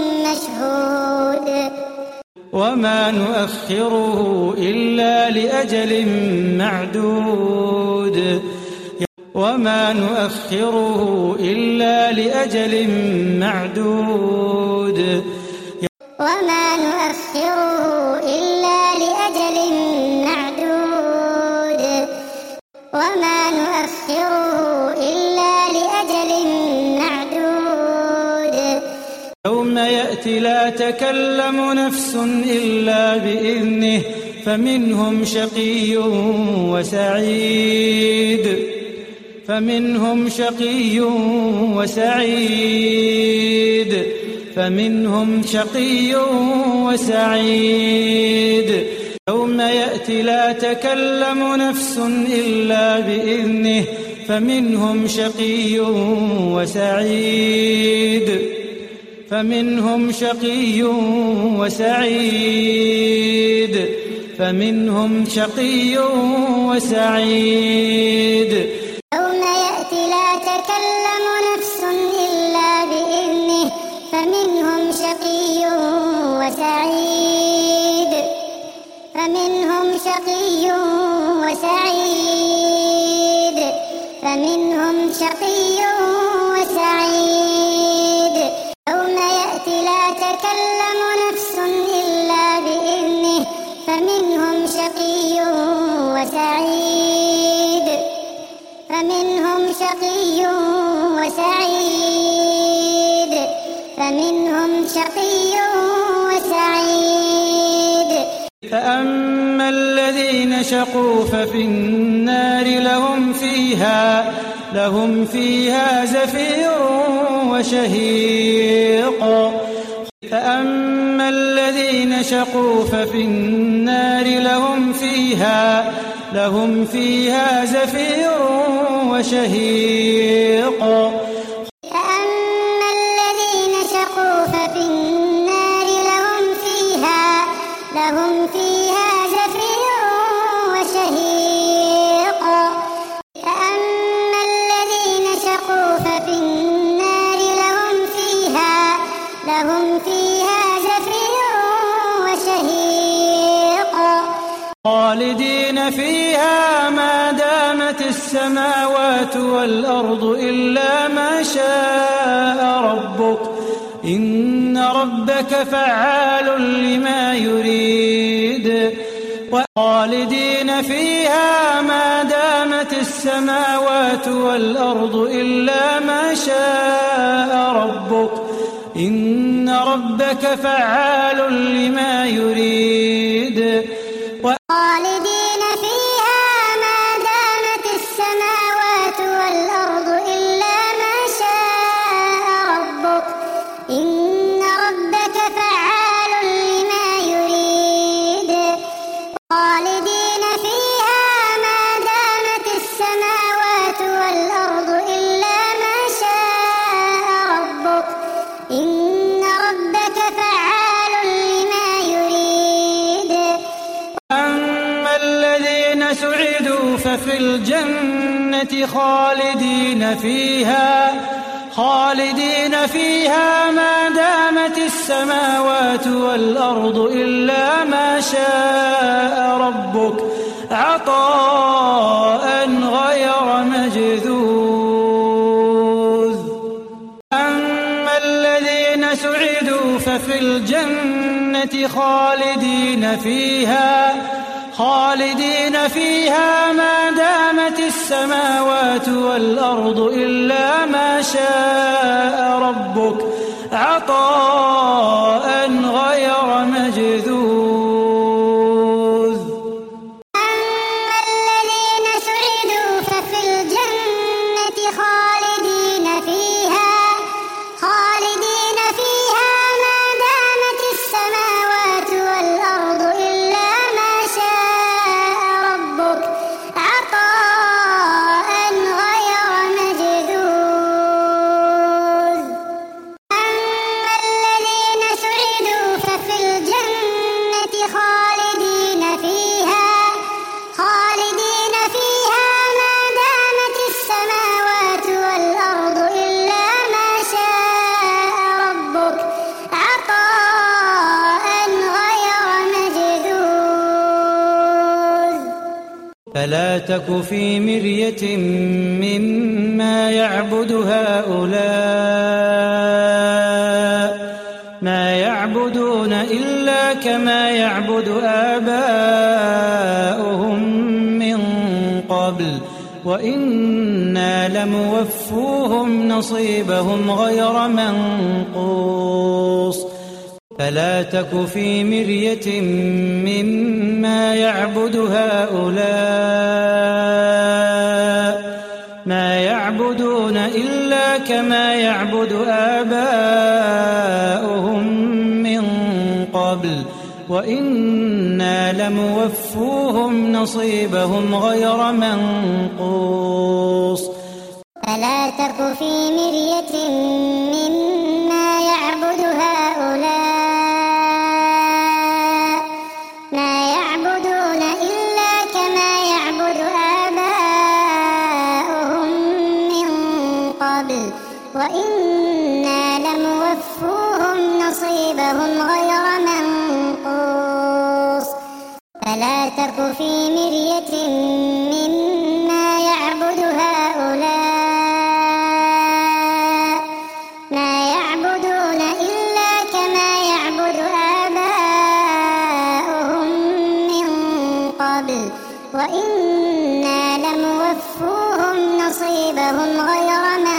نؤخره إلا لأجل معدود وما نؤخره إلا لأجل معدود وما نؤخره إلا لأجل معدود وما نؤخره إلا لأجل معدود يوم يأتي لا تكلم نفس إلا بإذنه فمنهم شقي وسعيد فمنهم شقي وسعيد فمنهم شقي وسعيد يوم يأتي لا تكلم نفس إلا بإذنه فمنهم شقي وسعيد فمنهم شقي وسعيد فمنهم شقي وسعيد يوم يأتي لا تكلم نفس إلا بإذنه فمنهم شقي وسعيد فمنهم شقي وسعيد فمنهم شقي وسعيد يوم يأتي لا تكلم نفس إلا بإذنه فمنهم شقي وسعيد فمنهم شقي وسعيد فمنهم شقي وسعيد فأما الذين شقوا ففي النار لهم فيها زفير وشهيق فأما الذين شقوا ففي النار لهم فيها زفير وشهيق فأما الذين شقوا ففي النار لهم فيها زفير وشهيق فأما الذين شقوا ففي النار لهم فيها زفير وشهيق خالدين فيها ما دامت السماوات والأرض إلا ما شاء ربك إن ربك فعال لما يريد خالدين فيها ما دامت السماوات والأرض إلا ما شاء ربك إن ربك فعال لما يريد خالدين فيها ما دامت السماوات والأرض إلا ما شاء ربك إن ربك فعال لما يريد خالدين فيها ما دامت السماوات والأرض إلا ما شاء ربك إن ربك فعال لما يريد أما الذين سعدوا ففي الجنة خالدين فيها ما دامت السماوات والأرض إلا ما شاء ربك عطاء غير مجذوذ أما الذين سعدوا ففي الجنة خالدين فيها ما دامت السماوات والأرض إلا ما شاء ربك عطاء غير مجذوذ أما الذين سعدوا ففي الجنة خالدين فيها ما دامت السماوات والأرض إلا ما شاء ربك عطاء غير مجذوذ أما الذين سعدوا فلا تك في مرية مما يعبد هؤلاء ما يعبدون إلا كما يعبد آباؤهم من قبل وإنا لموفوهم نصيبهم غير منقوص فلا تك في مرية مما يعبد هؤلاء ما يعبدون إلا كما يعبد آباؤهم من قبل وإنا لموفوهم نصيبهم غير منقوص فلا تك في مرية مما يعبد هؤلاء ما يعبدون إلا كما يعبد آباؤهم من قبل وإنا لموفوهم نصيبهم غير منقوص فلا تك في مرية مما يعبد هؤلاء ما يعبدون إلا كما يعبد آباؤهم من قبل وإنا لموفوهم نصيبهم غير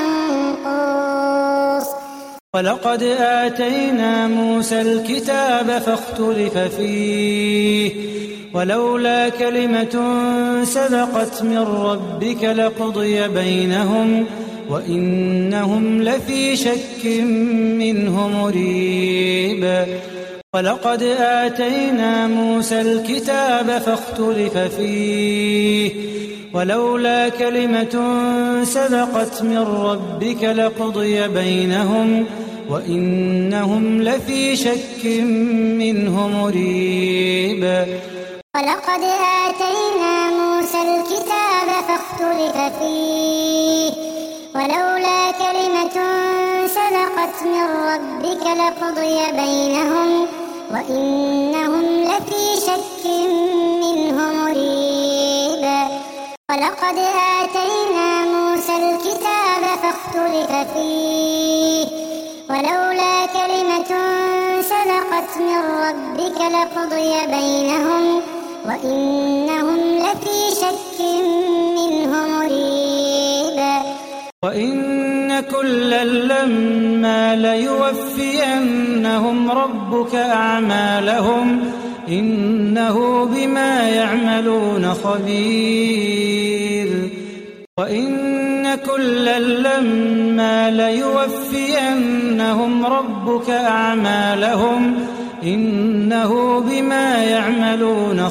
منقوص ولقد آتينا موسى الكتاب فاختلف فيه ولولا كلمة سبقت من ربك لقضي بينهم وإنهم لفي شك منه مريب ولقد آتينا موسى الكتاب فاختلف فيه ولولا كلمة سبقت من ربك لقضي بينهم وإنهم لفي شك منه مريب ولقد آتينا موسى الكتاب فاختلف فيه ولولا كلمة سبقت من ربك لقضي بينهم وإنهم لفي شك منه مريب ولقد آتينا موسى الكتاب فاختلف فيه ولولا كلمة سبقت من ربك لقضي بينهم وإنهم لفي شك منه مريب وإن كلا لما ليوفينهم ربك أعمالهم إنه بما يعملون خبير وإن كلا لما ليوفينهم ربك أعمالهم إنه بما يعملون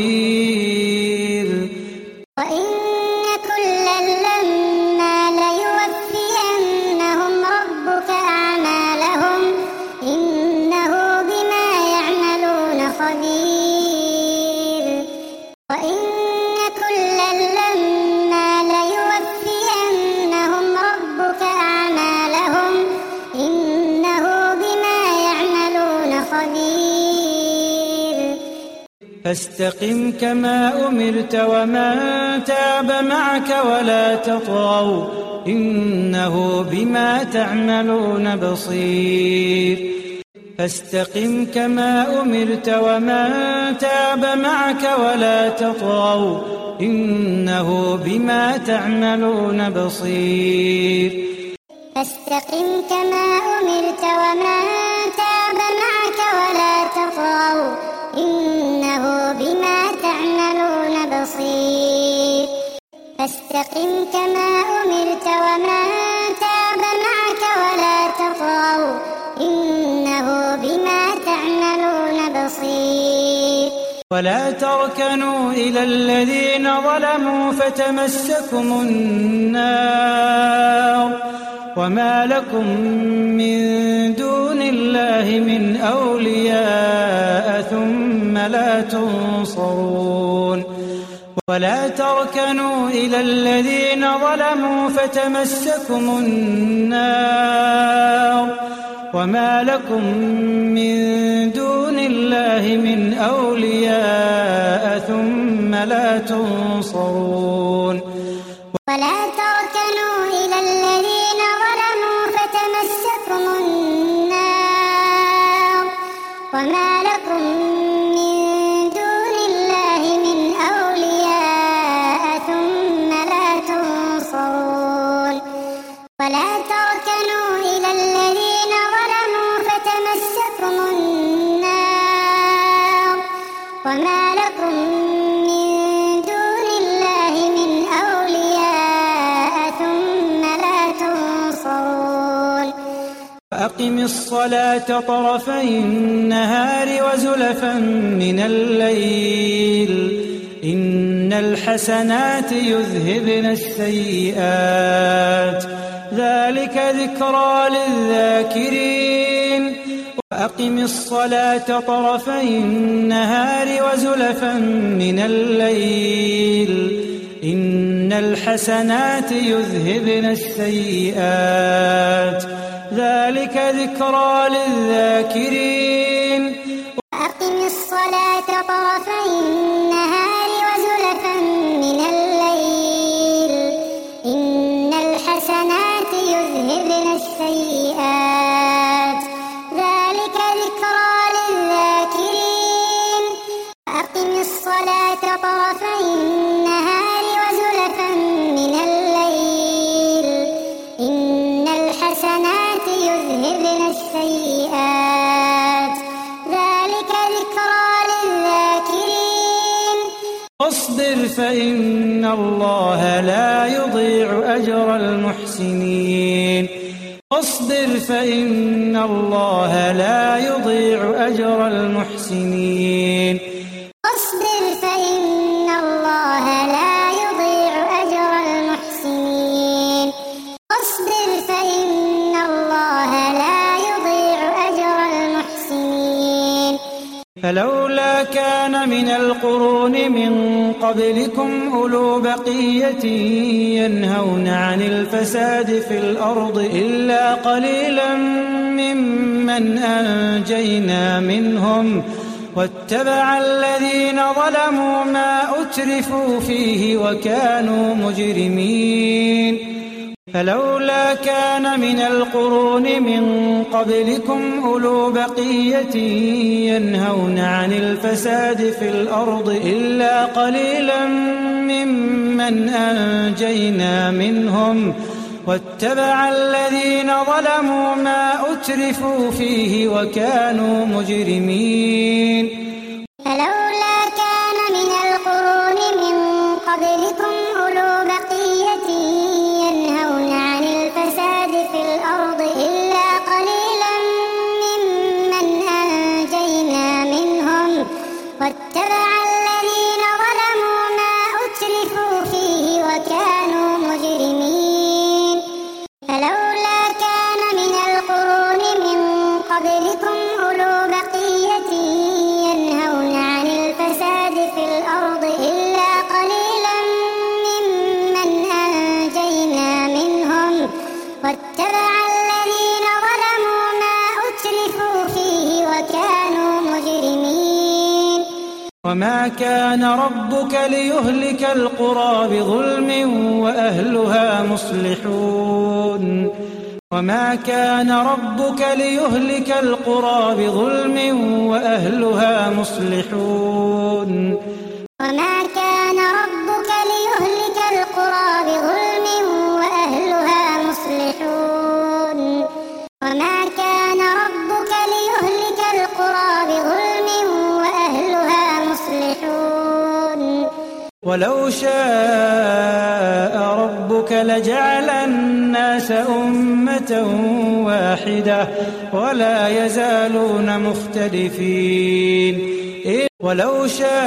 خبير وإن كلا لما ليوفينهم ربك أعمالهم إنه بما يعملون خبير وإن كلا لما ليوفينهم ربك أعمالهم إنه بما يعملون خبير فاستقم كما أمرت ومن تاب معك ولا تطغوا إنه بما تعملون بصير فاستقم كما أمرت ومن تاب معك ولا تطغوا إنه بما تعملون بصير فاستقم كما أمرت ومن تاب معك ولا تطغوا إنه بما تعملون بصير فاستقم كما أمرت ومن تاب معك ولا تطغوا إنه بما تعملون بصير ولا تركنوا إلى الذين ظلموا فتمسكم النار وما لكم من دون الله من أولياء ثم لا تنصرون ولا تركنوا إلى الذين ظلموا فتمسكم النار وما لكم من دون الله من أولياء ثم ثم لا تنصرون ولا تركنوا إلى الذين ظلموا فتمسكم النار وما لكم من دون الله من أولياء ثم لا تنصرون ولا تركنوا إلى الذين ظلموا فتمسكم النار وما لكم من دون الله من أولياء ثم لا تنصرون وأقم الصلاة طرفي النهار وزلفا من الليل إن الحسنات يذهبن السيئات ذلك ذكرى للذاكرين وأقم الصلاة طرفي النهار وزلفا من الليل إن الحسنات يذهبن السيئات ذلك ذكرى للذاكرين وأقم الصلاة طرفي النهار وزلفا من الليل إن الحسنات يذهبن السيئات ذلك ذكرى للذاكرين وأقم الصلاة طرفي النهار وزلفا من الليل إن الحسنات يذهبن السيئات ذلك ذكرى للذاكرين واصبر فإن الله لا يضيع أجر المحسنين واصبر فإن الله لا يضيع أجر المحسنين واصبر فإن الله لا يضيع أجر المحسنين واصبر فإن الله لا يضيع أجر المحسنين فلولا كان من القرون من قبلكم أولو بقية ينهون عن الفساد في الأرض إلا قليلا ممن أنجينا منهم واتبع الذين ظلموا ما أترفوا فيه وكانوا مجرمين فلولا كان من القرون من قبلكم أولو بقية ينهون عن الفساد في الأرض إلا قليلا ممن أنجينا منهم واتبع الذين ظلموا ما أترفوا فيه وكانوا مجرمين فلولا كان من القرون من قبلكم أولو بقية ينهون عن الفساد في الأرض إلا قليلا ممن أنجينا منهم واتبع الذين ظلموا ما أترفوا فيه وكانوا مجرمين فلولا كان من القرون من قبلكم أولو بقية ينهون عن الفساد في الأرض إلا قليلا ممن أنجينا منهم واتبع الذين ظلموا ما أترفوا فيه وكانوا مجرمين وما كان ربك ليهلك القرى بظلم وأهلها مصلحون وما كان ربك ليهلك القرى بظلم وأهلها مصلحون وما كان ربك ليهلك القرى بظلم وأهلها مصلحون وما كان ربك ليهلك القرى بظلم وأهلها مصلحون ولو شاء ربك لجعل الناس أمة واحدة ولا يزالون مختلفين ولو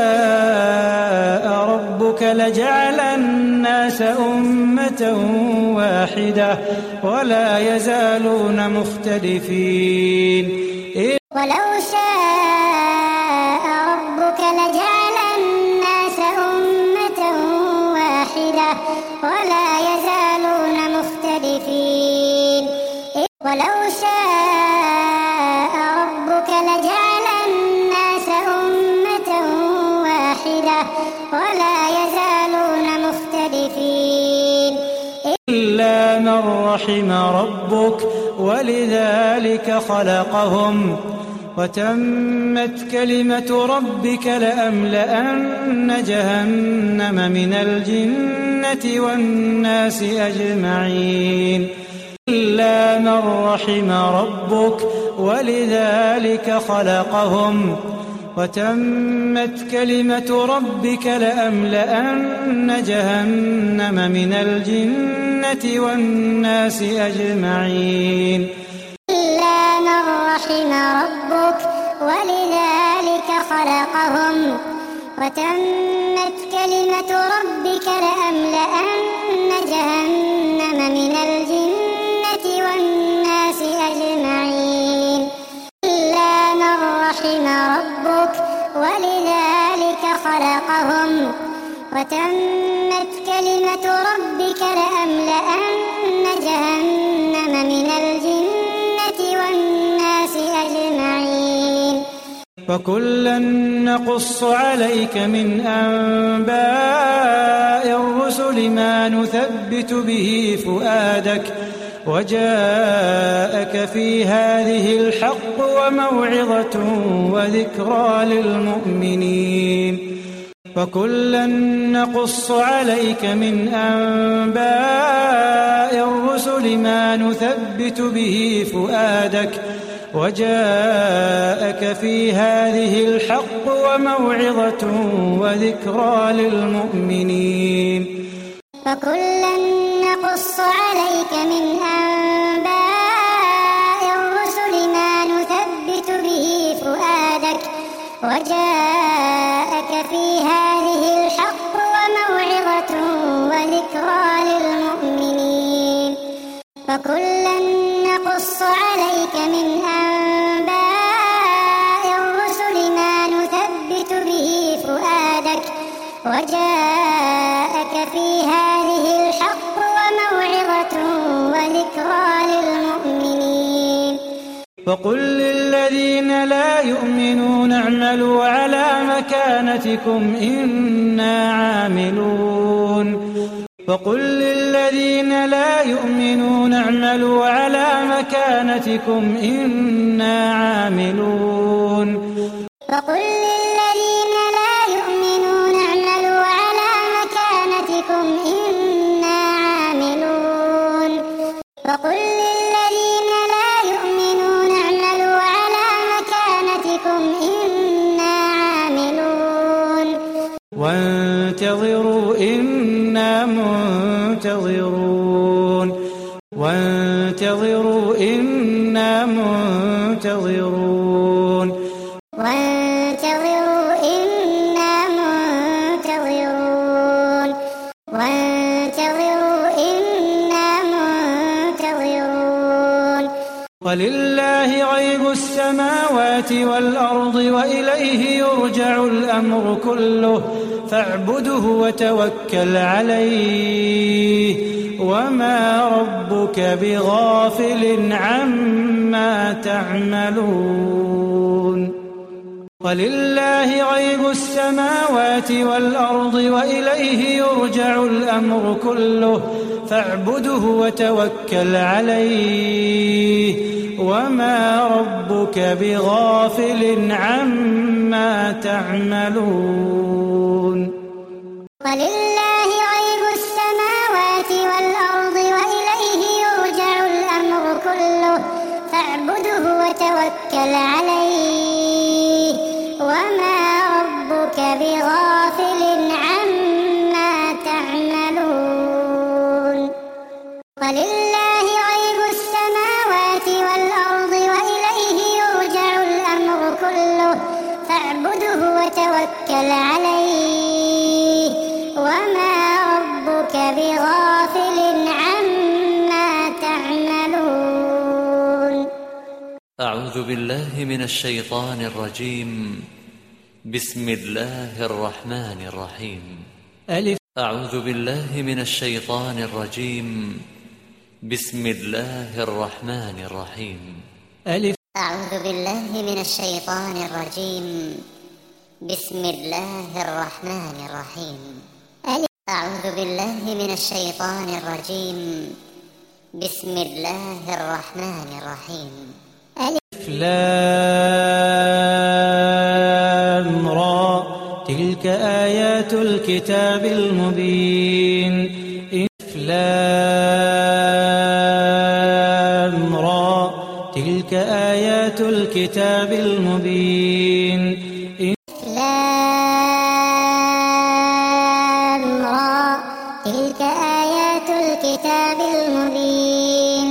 شاء ربك لجعل الناس أمة واحدة ولا يزالون مختلفين ولو شاء ربك لجعل الناس أمة واحدة ولا يزالون مختلفين ولو شاء ربك لجعل الناس أمة واحدة ولا يزالون مختلفين إلا من رحم ربك ولذلك خلقهم وتمت كلمة ربك لأملأن جهنم من الجنة والناس أجمعين إلا من رحم ربك ولذلك خلقهم وتمت كلمة ربك لأملأن جهنم من الجنة والناس أجمعين إلا من رحم ربك ولذلك خلقهم وتمت كلمة ربك لأملأن جهنم من الجنة والناس أجمعين إلا من رحم ربك ولذلك خلقهم وتمت كلمة ربك لأملأن جهنم من الجنة والناس أجمعين وكلا نقص عليك من أنباء الرسل ما نثبت به فؤادك وجاءك في هذه الحق وموعظة وذكرى للمؤمنين وكلا نقص عليك من أنباء الرسل ما نثبت به فؤادك وجاءك في هذه الحق وموعظة وذكرى للمؤمنين وكلا نقص عليك من أنباء الرسل ما نثبت به فؤادك وجاءك في هذه الحق وموعظة وذكرى للمؤمنين وكلا نقص عليك من أنباء الرسل ما نثبت به فؤادك وجاءك في هذه الحق وموعظة وذكرى للمؤمنين وقل للذين لا يؤمنون اعملوا على مكانتكم إنا عاملون وقل للذين لا يؤمنون اعملوا على مكانتكم إنا عاملون وقل للذين لا يؤمنون اعملوا على مكانتكم إنا عاملون وقل للذين لا يؤمنون اعملوا على مكانتكم إنا عاملون وانتظروا إنا منتظرون وانتظروا إنا منتظرون وانتظروا إنا منتظرون وانتظروا إنا منتظرون ولله غيب السماوات والأرض وإليه يرجع الأمر كله فاعبده وتوكل عليه وما ربك بغافل عما تعملون ولله غيب السماوات والأرض وإليه يرجع الأمر كله فاعبده وتوكل عليه وما ربك بغافل عما تعملون ولله غيب السماوات والأرض وإليه يرجع الأمر كله فاعبده وتوكل عليه وما ربك بغافل عما تعملون ولله غيب السماوات والأرض وإليه يرجع الأمر كله فاعبده وتوكل عليه وما ربك بغافل عما تعملون أعوذ بالله من الشيطان الرجيم بسم الله الرحمن الرحيم ألف أعوذ بالله من الشيطان الرجيم بسم الله الرحمن الرحيم ألف أعوذ بالله من الشيطان الرجيم بسم الله الرحمن الرحيم. أعوذ بالله من الشيطان الرجيم. بسم الله الرحمن الرحيم. ألف لام را تلك آيات الكتاب المبين. ألف لام را تلك آيات الكتاب المبين. لام را تلك آيات الكتاب المبين.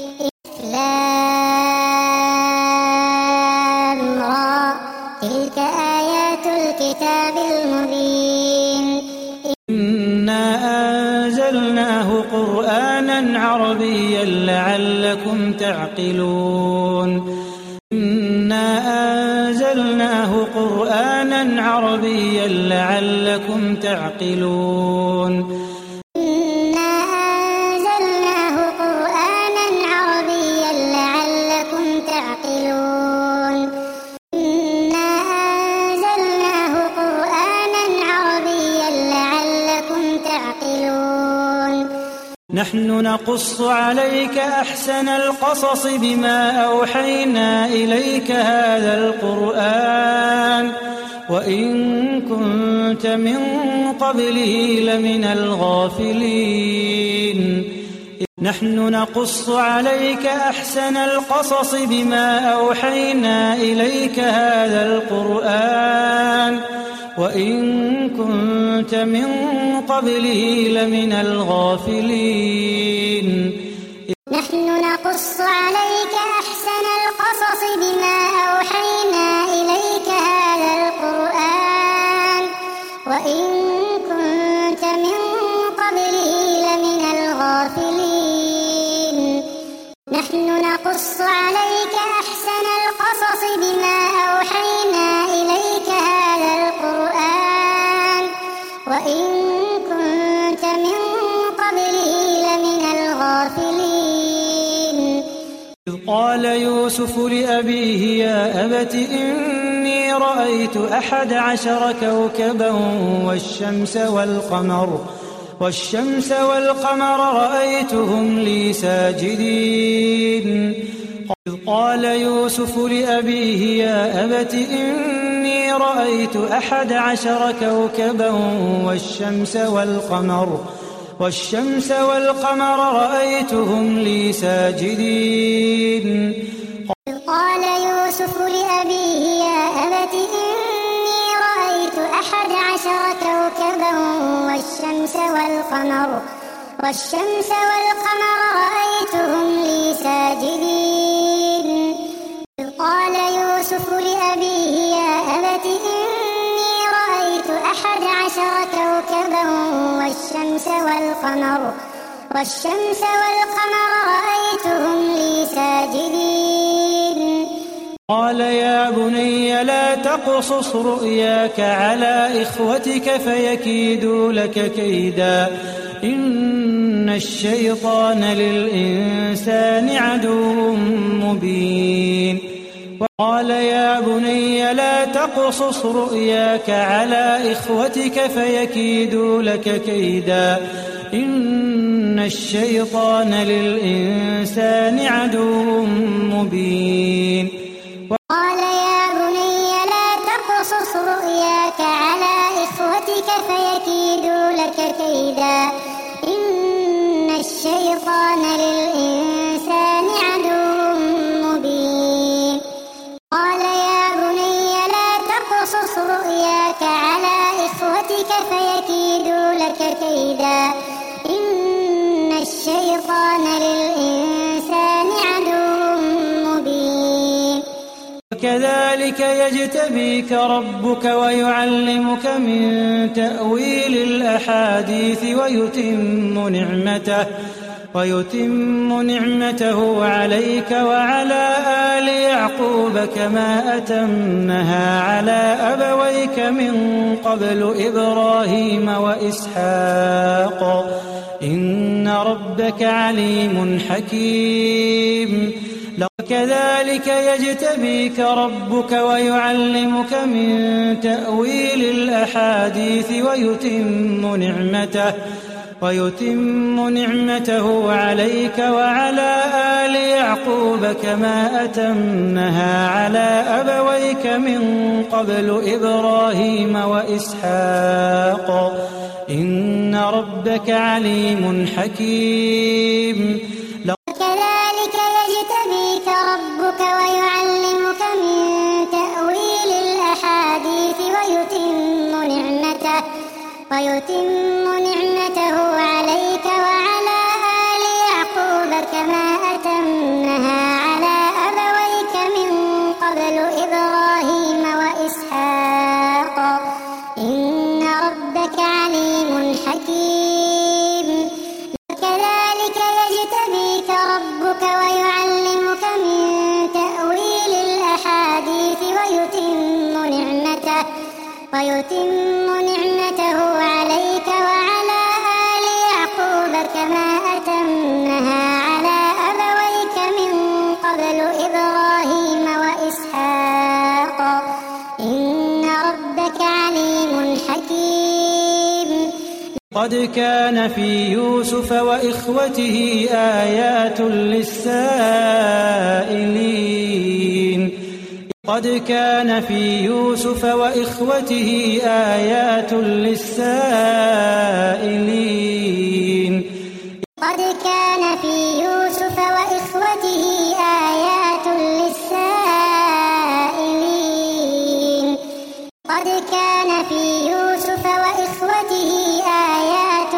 لام را تلك آيات الكتاب المبين. إنا أنزلناه قرآنا عربيا لعلكم تعقلون. إنا أنزلناه قرآنا عربيا لعلكم تعقلون. إنا أنزلناه قرآنا عربيا لعلكم تعقلون. إنا أنزلناه قرآنا عربيا لعلكم تعقلون. نحن نقص عليك أحسن القصص بما أوحينا إليك هذا القرآن وإن كنت من قبله لمن الغافلين. نحن نقص عليك أحسن القصص بما أوحينا إليك هذا القرآن وإن كنت من قبله لمن الغافلين. نحن نقص عليك أحسن القصص بما أوحينا إليك هذا القرآن وإن كنت من قبله لمن الغافلين. نحن نقص عليك أحسن القصص بما أوحينا إليك هذا القرآن وإن كنت من قبله لمن الغافلين. إذ قال يوسف لأبيه يا أبت إني رأيت 11 كوكبا والشمس والقمر رأيتهم لي ساجدين. إذ قال يوسف لأبيه يا أبت إني رأيت 11 كوكبا والشمس والقمر رأيتهم لي ساجدين. إذ قال يوسف لأبيه يا أبت إني رأيت 11 كوكبا والشمس والقمر رأيتهم لي ساجدين. إذ قال يوسف لأبيه يا أبت إني رأيت 11 كوكبا والشمس والقمر رأيتهم لي ساجدين. قال يا بني لا تقصص رؤياك على إخوتك فيكيدوا لك كيدا إن الشيطان للإنسان عدو مبين. قال يا بني لا تقصص رؤياك على إخوتك فيكيدوا لك كيدا إن الشيطان للإنسان عدو مبين. قال يا بني لا تقصص رؤياك على إخوتك فيكيدوا لك كيدا إن الشيطان للإنسان عدو مبين. قال يا بني لا تقصص رؤياك على إخوتك فيكيدوا لك كيدا إن الشيطان للإنسان عدو مبين. وكذلك يجتبيك ربك ويعلمك من تأويل الأحاديث ويتم نعمته عليك وعلى آل يعقوب كما أتمها على أبويك من قبل إبراهيم وإسحاق إن ربك عليم حكيم. كذلك يجتبيك ربك ويعلمك من تأويل الأحاديث ويتم نعمته عليك وعلى آل يعقوب كما أتمها على أبويك من قبل إبراهيم وإسحاق إن ربك عليم حكيم. كذلك يجتبيك ربك ويعلمك من تأويل الأحاديث ويتم نعمته عليك وعلى آل يعقوب كما أتمها على أبويك من قبل إبراهيم وإسحاق إن ربك عليم حكيم. كذلك يجتبيك ربك ويعلمك من تأويل الأحاديث ويتم نعمته عليك وعلى آل يعقوب كما أتمها على أبويك من قبل إبراهيم وإسحاق إن ربك عليم حكيم. قد كان في يوسف وإخوته آيات للسائلين قد كان في يوسف وإخوته آيات للسائلين قد كان في يوسف وإخوته آيات للسائلين قد كان في يوسف وإخوته آيات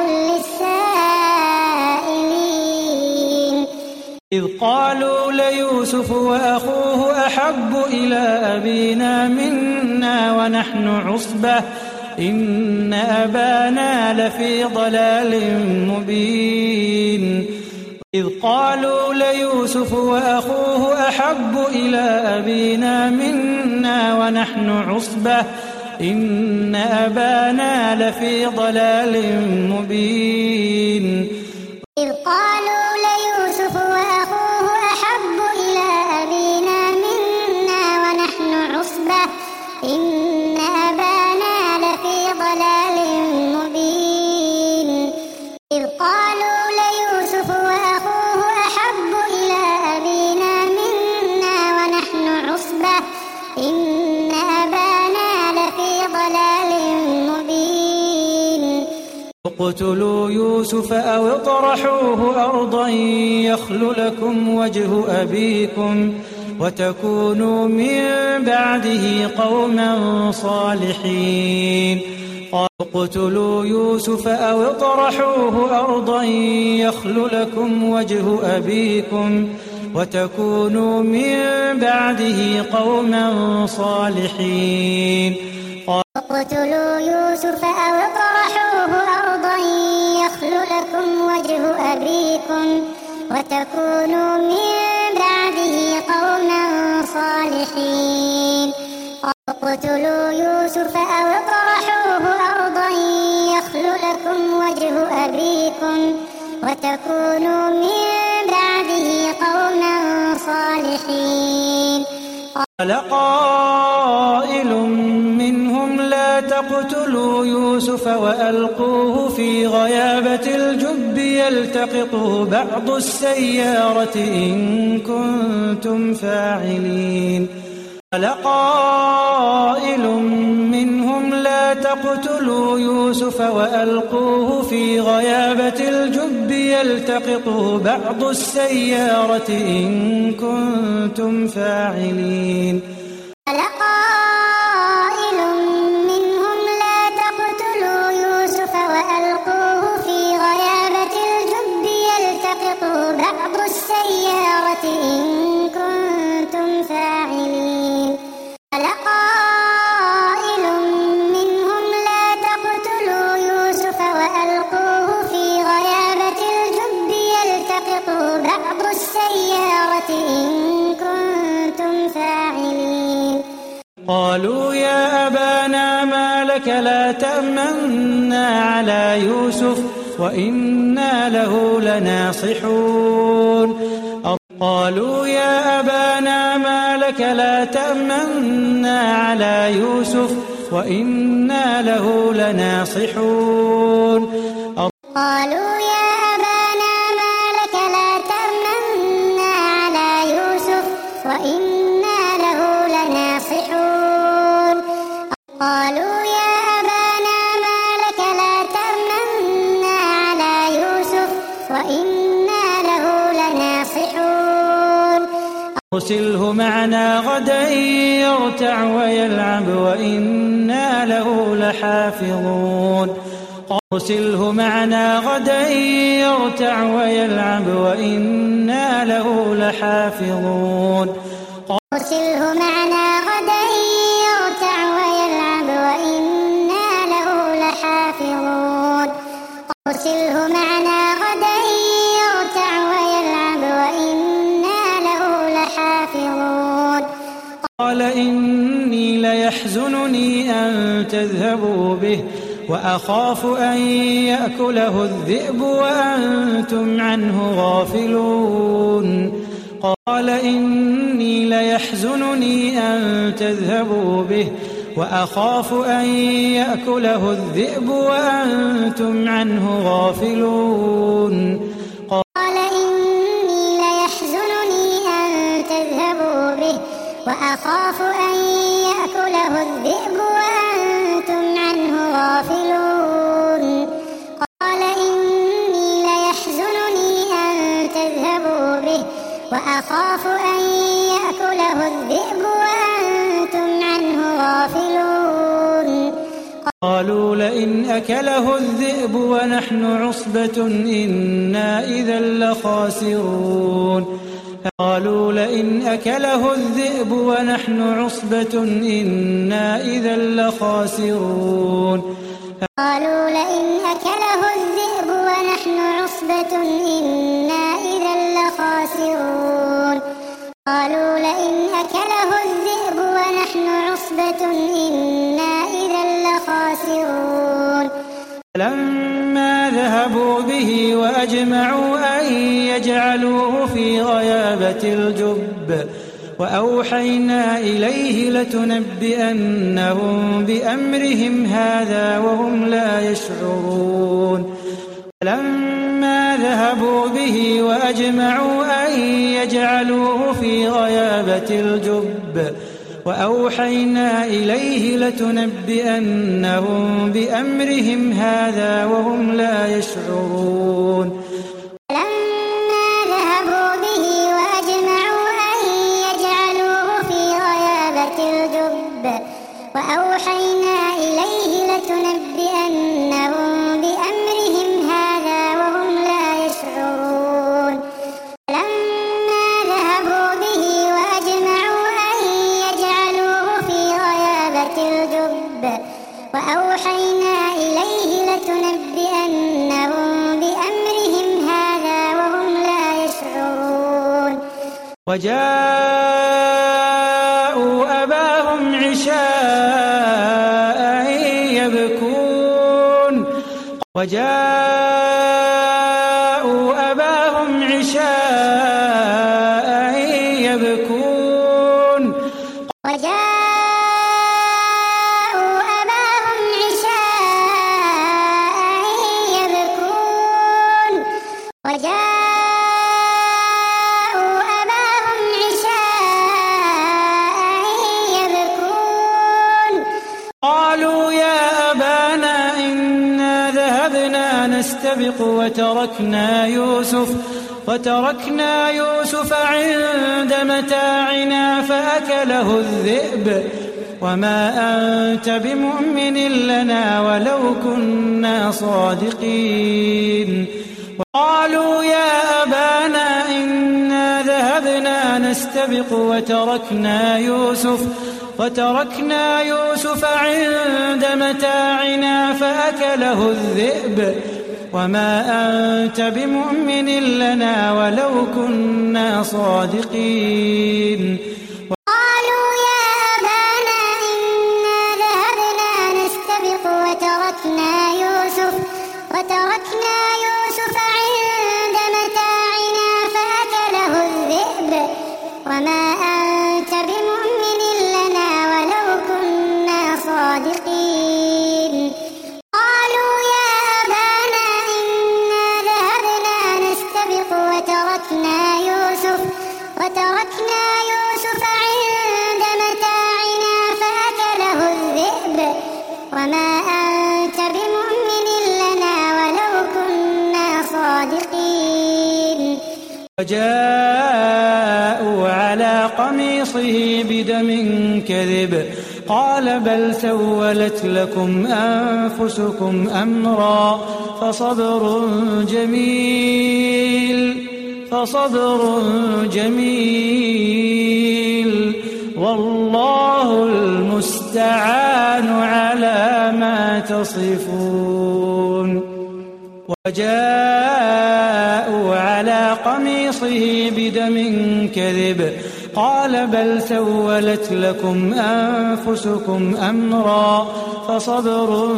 للسائلين إذ قالوا ليوسف وأخوه أحب إلى أبينا منا ونحن عصبة إن أبانا لفي ضلال مبين. إذ قالوا ليوسف وأخوه أحب إلى أبينا منا ونحن عصبة إن أبانا لفي ضلال مبين. إذ قالوا ليوسف وأخوه أحب إلى أبينا منا ونحن عصبة إن أبانا لفي ضلال مبين. إذ قالوا ليوسف وأخوه أحب إلى أبينا منا ونحن عصبة إن أبانا لفي ضلال مبين. اقتلوا يوسف أو اطرحوه أرضا يخل لكم وجه أبيكم وتكونوا من بعده قوما صالحين. اقتلوا يوسف أو اطرحوه أرضا يخل لكم وجه أبيكم وتكونوا من بعده قوما صالحين. اقتلوا يوسف أو اطرحوه أرضا يخل لكم وجه أبيكم وتكونوا من بعده قوما صالحين. اقتلوا يوسف أو اطرحوه أرضا يخل لكم وجه أبيكم وتكونوا من بعده قوما صالحين. قال قائل منهم لا تقتلوا يوسف وألقوه في غيابة الجب يلتقطه بعض السيارة إن كنتم فاعلين. قال قائل منهم لا تقتلوا يوسف وألقوه في غيابة الجب يلتقطه بعض السيارة إن كنتم فاعلين. قال قائل منهم لا تقتلوا يوسف وألقوه في غيابة الجب يلتقطه بعض السيارة إن كنتم فاعلين. قال قائل منهم لا تقتلوا يوسف وألقوه في غيابة الجب يلتقطه بعض السيارة إن كنتم فاعلين. قالوا يا أبانا ما لك لا تأمنا على يوسف وإنا له لناصحون. قالوا يا أبانا ما لك لا تأمنا على يوسف وإنا له لناصحون. قالوا يا أبانا ما لك لا تأمنا على يوسف وإنا له لناصحون. قالوا يا أبانا ما لك لا تأمنا على يوسف وإنا له لناصحون. أرسله معنا غدا يرتع ويلعب وإنا له لحافظون. أرسله معنا غدا يرتع ويلعب وإنا له لحافظون. أرسله معنا غدا يرتع ويلعب وإنا له لحافظون. أرسله معنا غدا يرتع ويلعب وإنا له لحافظون. قال إني ليحزنني أن تذهبوا به وأخاف أن يأكله الذئب وأنتم عنه غافلون. قال إني ليحزنني أن تذهبوا به وأخاف أن يأكله الذئب وأنتم عنه غافلون. قال إني ليحزنني أن تذهبوا به وأخاف أن يأكله الذئب وأنتم عنه غافلون. قال إني ليحزنني أن تذهبوا به وأخاف أن يأكله الذئب وأنتم عنه غافلون. قالوا لئن أكله الذئب ونحن عصبة إنا إذا لخاسرون. قالوا لئن أكله الذئب ونحن عصبة إنا إذا لخاسرون. قالوا لئن أكله الذئب ونحن عصبة إنا إذا لخاسرون. قالوا لئن أكله الذئب ونحن عصبة إنا إذا لخاسرون. فلما ذهبوا به وأجمعوا أن يجعلوه في غيابة الجب وأوحينا إليه لتنبئنهم بأمرهم هذا وهم لا يشعرون. فلما ذهبوا به وأجمعوا أن يجعلوه في غيابة الجب وأوحينا إليه لتنبئنهم بأمرهم هذا وهم لا يشعرون. فلما ذهبوا به وأجمعوا أن يجعلوه في غيابة الجب وأوحينا إليه لتنبئنهم بأمرهم هذا وهم لا يشعرون. فلما ذهبوا به وأجمعوا أن يجعلوه في غيابة الجب وأوحينا إليه لتنبئنهم بأمرهم هذا وهم لا يشعرون. وجاءوا أباهم عشاء يبكون. وجاءوا أباهم عشاء يبكون. وجاءوا أباهم عشاء يبكون. وجاءوا أباهم عشاء يبكون. قالوا يا أبانا إنا ذهبنا نستبق وتركنا يوسف عند متاعنا فأكله الذئب وما أنت بمؤمن لنا ولو كنا صادقين. قالوا يا أبانا إنا ذهبنا نستبق وتركنا يوسف عند متاعنا فأكله الذئب وما أنت بمؤمن لنا ولو كنا صادقين. قالوا يا أبانا إنا ذهبنا نستبق وتركنا يوسف عند متاعنا فأكله الذئب وجاءوا على قميصه بدم كذب قال بل سولت لكم أنفسكم أمرا فصبر جميل والله المستعان على ما تصفون. وجاءوا على قميصه بدم كذب قال بل سولت لكم أنفسكم أمرا فصبر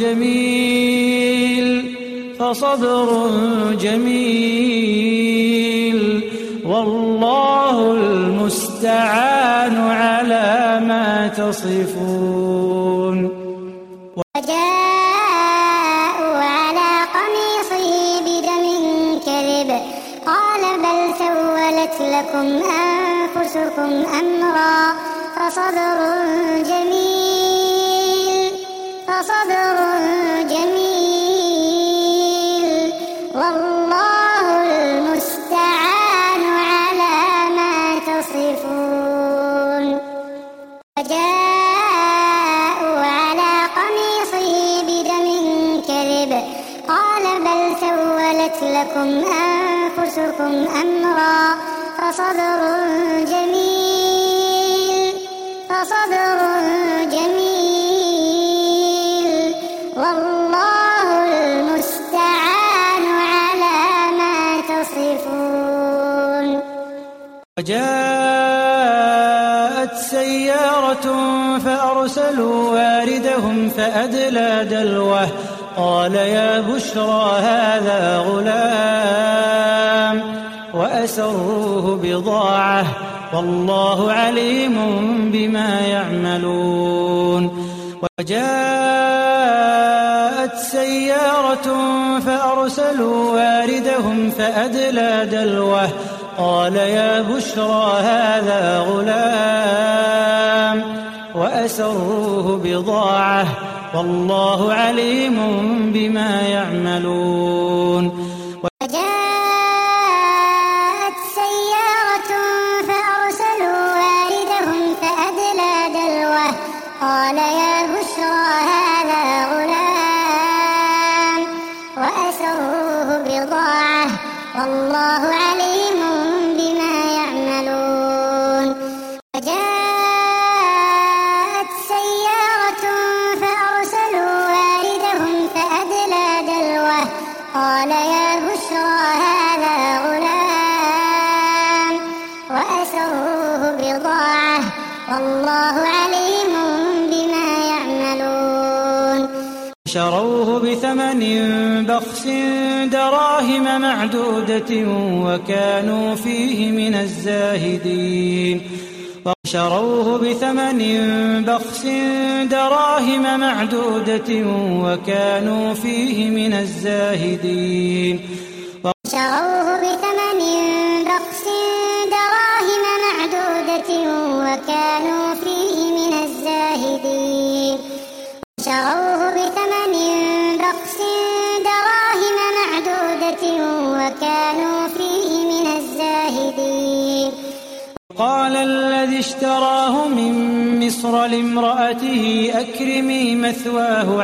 جميل والله المستعان على ما تصفون. وجاءوا على قميصه بدم كذب قال بل سولت لكم أنفسكم أمرا فصبر جميل والله المستعان على ما تصفون. وجاءوا على قميصه بدم كذب قال بل سولت لكم أنفسكم أمرا فصبر جميل والله المستعان على ما تصفون. وجاءت سيارة فأرسلوا واردهم فأدلى دلوه قال يا بشرى هذا غلام وأسروه بضاعة والله عليم بما يعملون. وجاءت سيارة فأرسلوا واردهم فأدلى دلوه قال يا بشرى هذا غلام وأسروه بضاعة والله عليم بما يعملون. وجاءت سيارة فأرسلوا واردهم فأدلى دلوه قال يا بشرى هذا غلام وأسروه بضاعة والله عليم بما يعملون. وجاءت سيارة فأرسلوا واردهم فأدلى دلوه قال يا بشرى هذا غلام وأسروه بضاعة والله عليم بما يعملون. شروه بثمن بخس دراهم معدودة وكانوا فيه من الزاهدين. وشروه بثمن بخس دراهم معدودة وكانوا فيه من الزاهدين. شروه بثمن بخس دراهم معدودة وكانوا فيه من الزاهدين. شروه بثمن بخس دراهم معدودة وكانوا فيه من الزاهدين. قال الذي اشتراه من مصر لامرأته أكرمي مثواه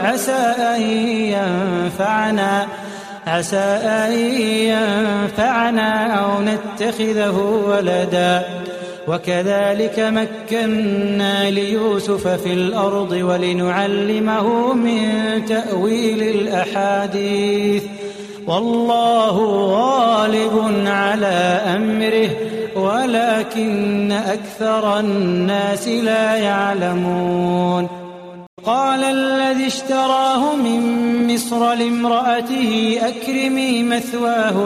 عسى أن ينفعنا أو نتخذه ولدا وكذلك مكنا ليوسف في الأرض ولنعلمه من تأويل الأحاديث والله غالب على أمره ولكن أكثر الناس لا يعلمون. قال الذي اشتراه من مصر لامرأته أكرمي مثواه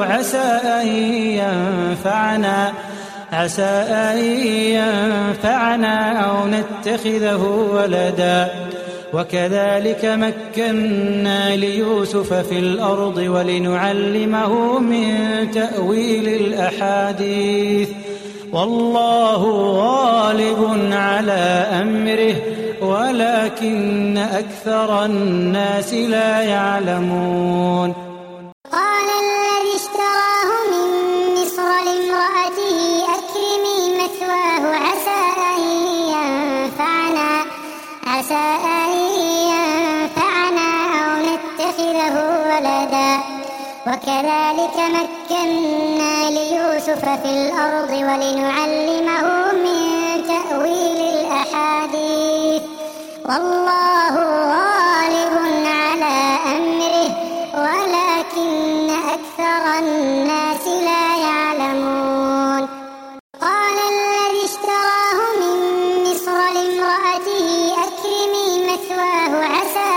عسى أن ينفعنا أو نتخذه ولدا وكذلك مكنا ليوسف في الأرض ولنعلمه من تأويل الأحاديث والله غالب على أمره ولكن أكثر الناس لا يعلمون. قال الذي اشتراه من مصر ولدا وكذلك مكنا ليوسف في الأرض ولنعلمه من تأويل الأحاديث والله غالب على أمره ولكن أكثر الناس لا يعلمون. قال الذي اشتراه من مصر لامرأته أكرمي مثواه عسى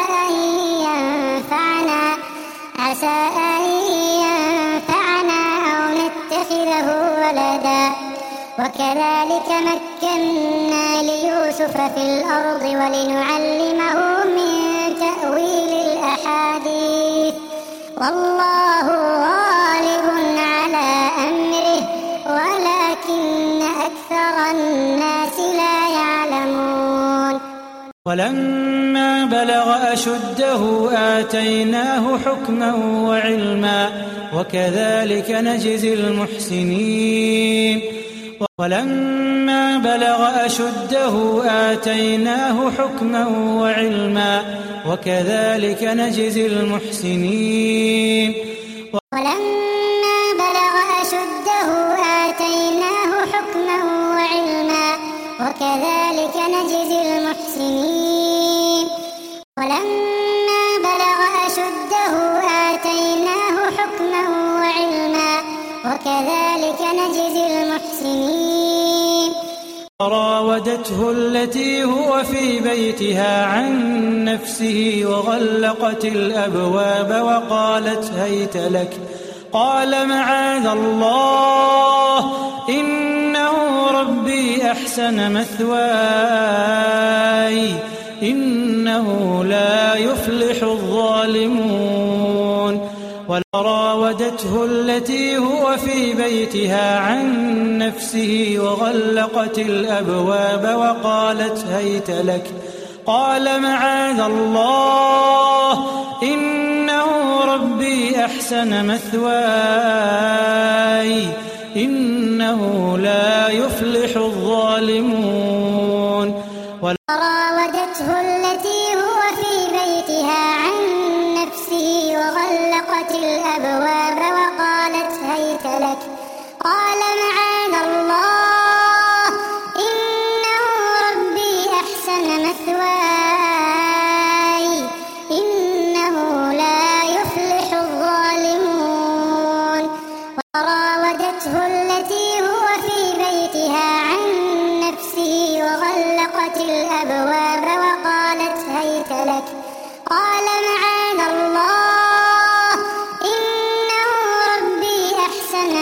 أن ينفعنا أو نتخذه ولدا وكذلك مكنا ليوسف في الأرض ولنعلمه من تأويل الأحاديث والله غالب على أمره ولكن أكثر الناس لا يعلمون. ولما بلغ أشده آتيناه حكما وعلما وكذلك نجزي المحسنين. ولما بلغ أشده آتيناه حكما وعلما وكذلك نجزي المحسنين. ولما بلغ أشده آتيناه حكما وعلما وكذلك نجزي المحسنين. ولما بلغ أشده آتيناه حكما وعلما وكذلك نجزي المحسنين. راودته التي هو في بيتها عن نفسه وغلقت الأبواب وقالت هيت لك قال معاذ الله إنه ربي أحسن مثواي إنه لا يفلح الظالمون. وراودته التي هو في بيتها عن نفسه وغلقت الأبواب وقالت هيت لك قال معاذ الله إنه ربي أحسن مثواي إنه لا يفلح الظالمون. وراودته التي هو في بيتها عن نفسه وغلقت الأبواب وقالت هيت لك قال معاذ الله إنه ربي أحسن مثواي إنه لا يفلح الظالمون. وراودته التي هو في بيتها عن نفسه وغلقت الأبواب وقالت هيت لك قال معاذ الله إنه ربي أحسن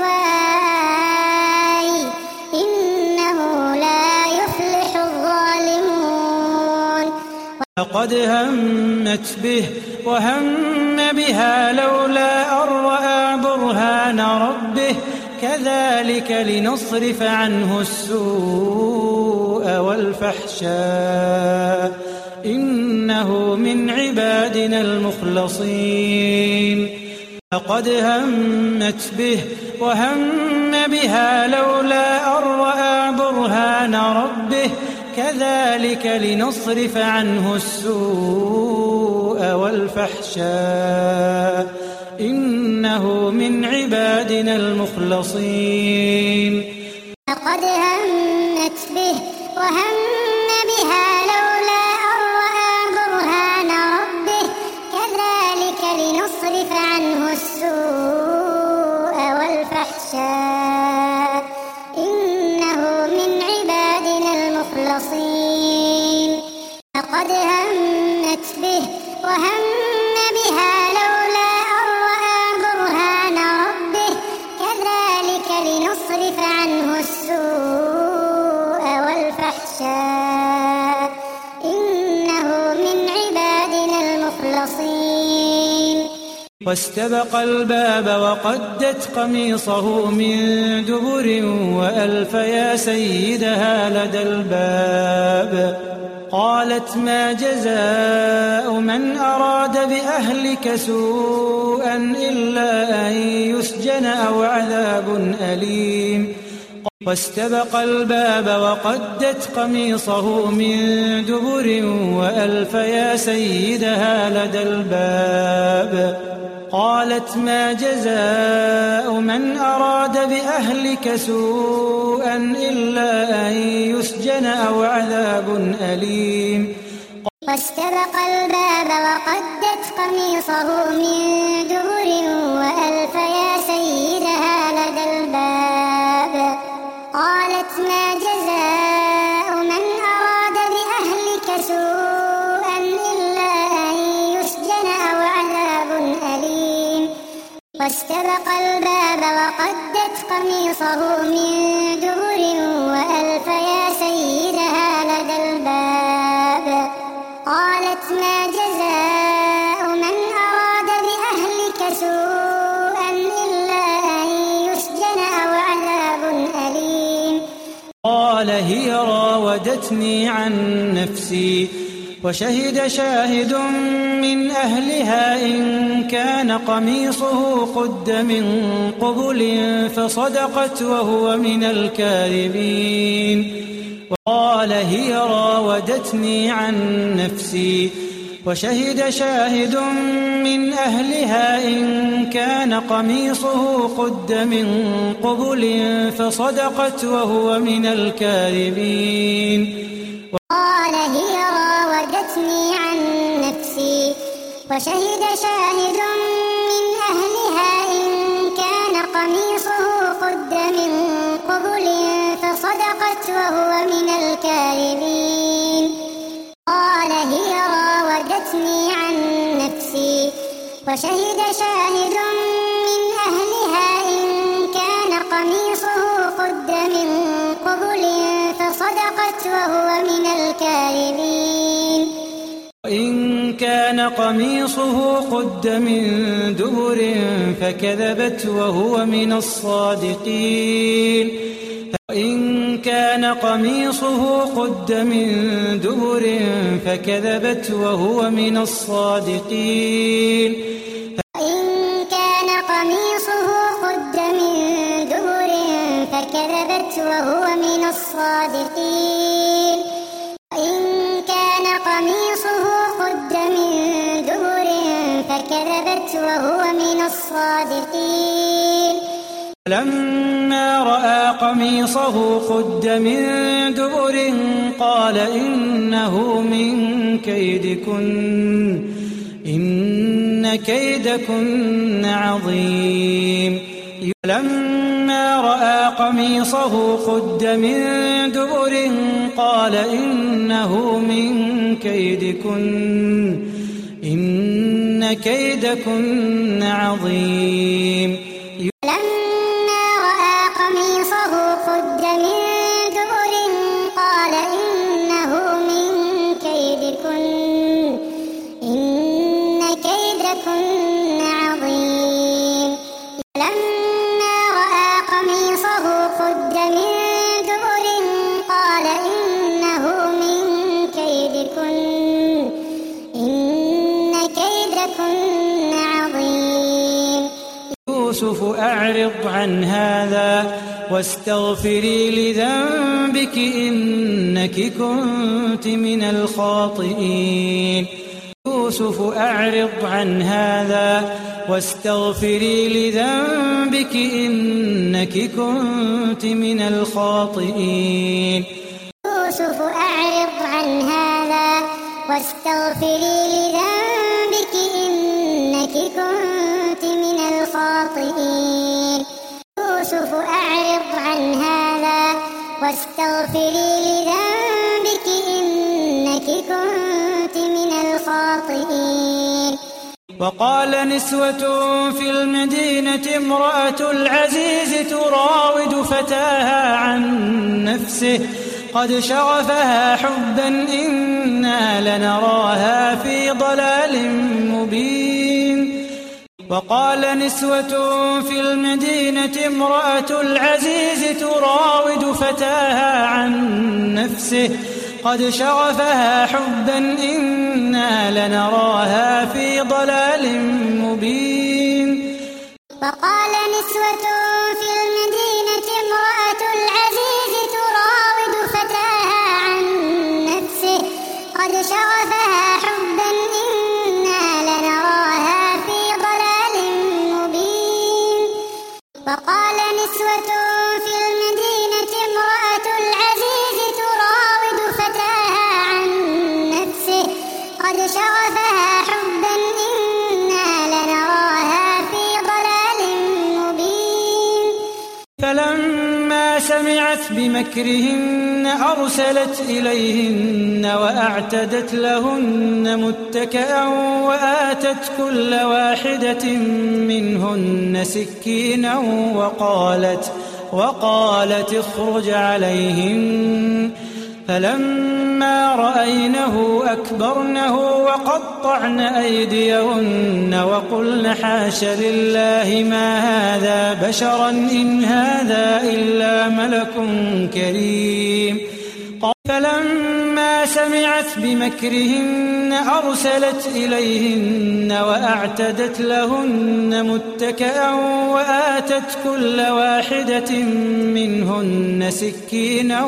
مثواي إنه لا يفلح الظالمون. لقد همت به وهم بها لولا أن رأى برهان ربه كذلك لنصرف عنه السوء والفحشاء إنه من عبادنا المخلصين. لقد همت به وهم بها لولا أن رأى برهان ربه كذلك لنصرف عنه السوء والفحشاء إنه من عبادنا المخلصين. لقد همت به وهم بها لولا أن رأى برهان ربه كذلك لنصرف عنه السوء والفحشاء إنه من عبادنا المخلصين. لقد همت به وهم بها لولا أن رأى برهان ربه كذلك لنصرف عنه السوء والفحشاء إنه من عبادنا المخلصين. واستبق الباب وقدت قميصه من دبر وألف يا سيدها لدى الباب قالت ما جزاء من أراد بأهلك سوءا إلا أن يسجن أو عذاب أليم. واستبق الباب وقدت قميصه من دبر وألف يا سيدها لدى الباب قالت ما جزاء من أراد بأهلك سوءا إلا أن يسجن أو عذاب أليم واستبق الباب وقدت قميصه من دبر وألف يا سيدها لدى الباب قالت ما جزاء من أراد بأهلك سوءا إلا أن يسجن أو عذاب أليم واستبق الباب وقدت قميصه من دبر وألف يا سيدها لدى الباب قالت ما جزاء من أراد بأهلك سوءا إلا أن يسجن أو عذاب أليم قال هي راودتني عن نفسي وشهد شاهد من أهلها إن كان قميصه قد من قبل فصدقت وهو من الكاذبين وقال هي راودتني عن نفسي وشهد شاهد من أهلها إن كان قميصه قد من قبل فصدقت وهو من الكاذبين قال هي راودتني عن نفسي وشهد شاهد من أهلها إن كان قميصه قد من قبل فصدقت وهو من الكاذبين قال هي راودتني عن نفسي وشهد شاهد من أهلها إن كان قميصه قد من قبل فصدقت وهو من الكاذبين وإن كان قميصه قد من دبر فكذبت وهو من الصادقين وإن كان قميصه قد من دبر فكذبت وهو من الصادقين وإن كان قميصه قد من دبر فكذبت وهو من الصادقين وإن كان قميصه قد من دبر فكذبت وهو من الصادقين فلما رأى قميصه قد من دبر قال إنه من كيدكن إن كيدكن عظيم فلما رأى قميصه قد من دبر قال إنه من كيدكن إن كيدكن عظيم فلما رأى قميصه قد من دبر قال إنه من كيدكن إن كيدكن عظيم فلما رأى قميصه قد من دبر قال إنه من كيدكن إن كيدكن عظيم يوسف أعرض عن هذا واستغفري لذنبك إنك كنت من الخاطئين يوسف أعرض عن هذا واستغفري لذنبك إنك كنت من الخاطئين يوسف أعرض عن هذا واستغفري لذنبك إنك كنت من الخاطئين يوسف أعرض عن هذا واستغفري لذنبك إنك كنت من الخاطئين وقال نسوة في المدينة امرأة العزيز تراود فتاها عن نفسه قد شغفها حبا إنا لنراها في ضلال مبين وقال نسوة في المدينة امرأة العزيز تراود فتاها عن نفسه قد شغفها حبا إنا لنراها في ضلال مبين وقال نسوة في المدينة امرأة العزيز تراود فتاها عن نفسه قد شغفها حبا إنا لنراها في ضلال وقال نسوة في المدينة امرأة العزيز تراود فتاها عن نفسه قد شغفها حبا إنا لنراها في ضلال مبين. فلما سمعت بمكرهن أرسلت إليهن وأعتدت لهن متكئا وآتت كل واحدة منهن سكينا وقالت اخرج عليهن. فلما رأينه أكبرنه وقطعن أيديهن وقلن حاش لله ما هذا بشرا إن هذا إلا ملك كريم. فلما سمعت بمكرهن أرسلت إليهن وأعتدت لهن متكئا وآتت كل واحدة منهن سكينا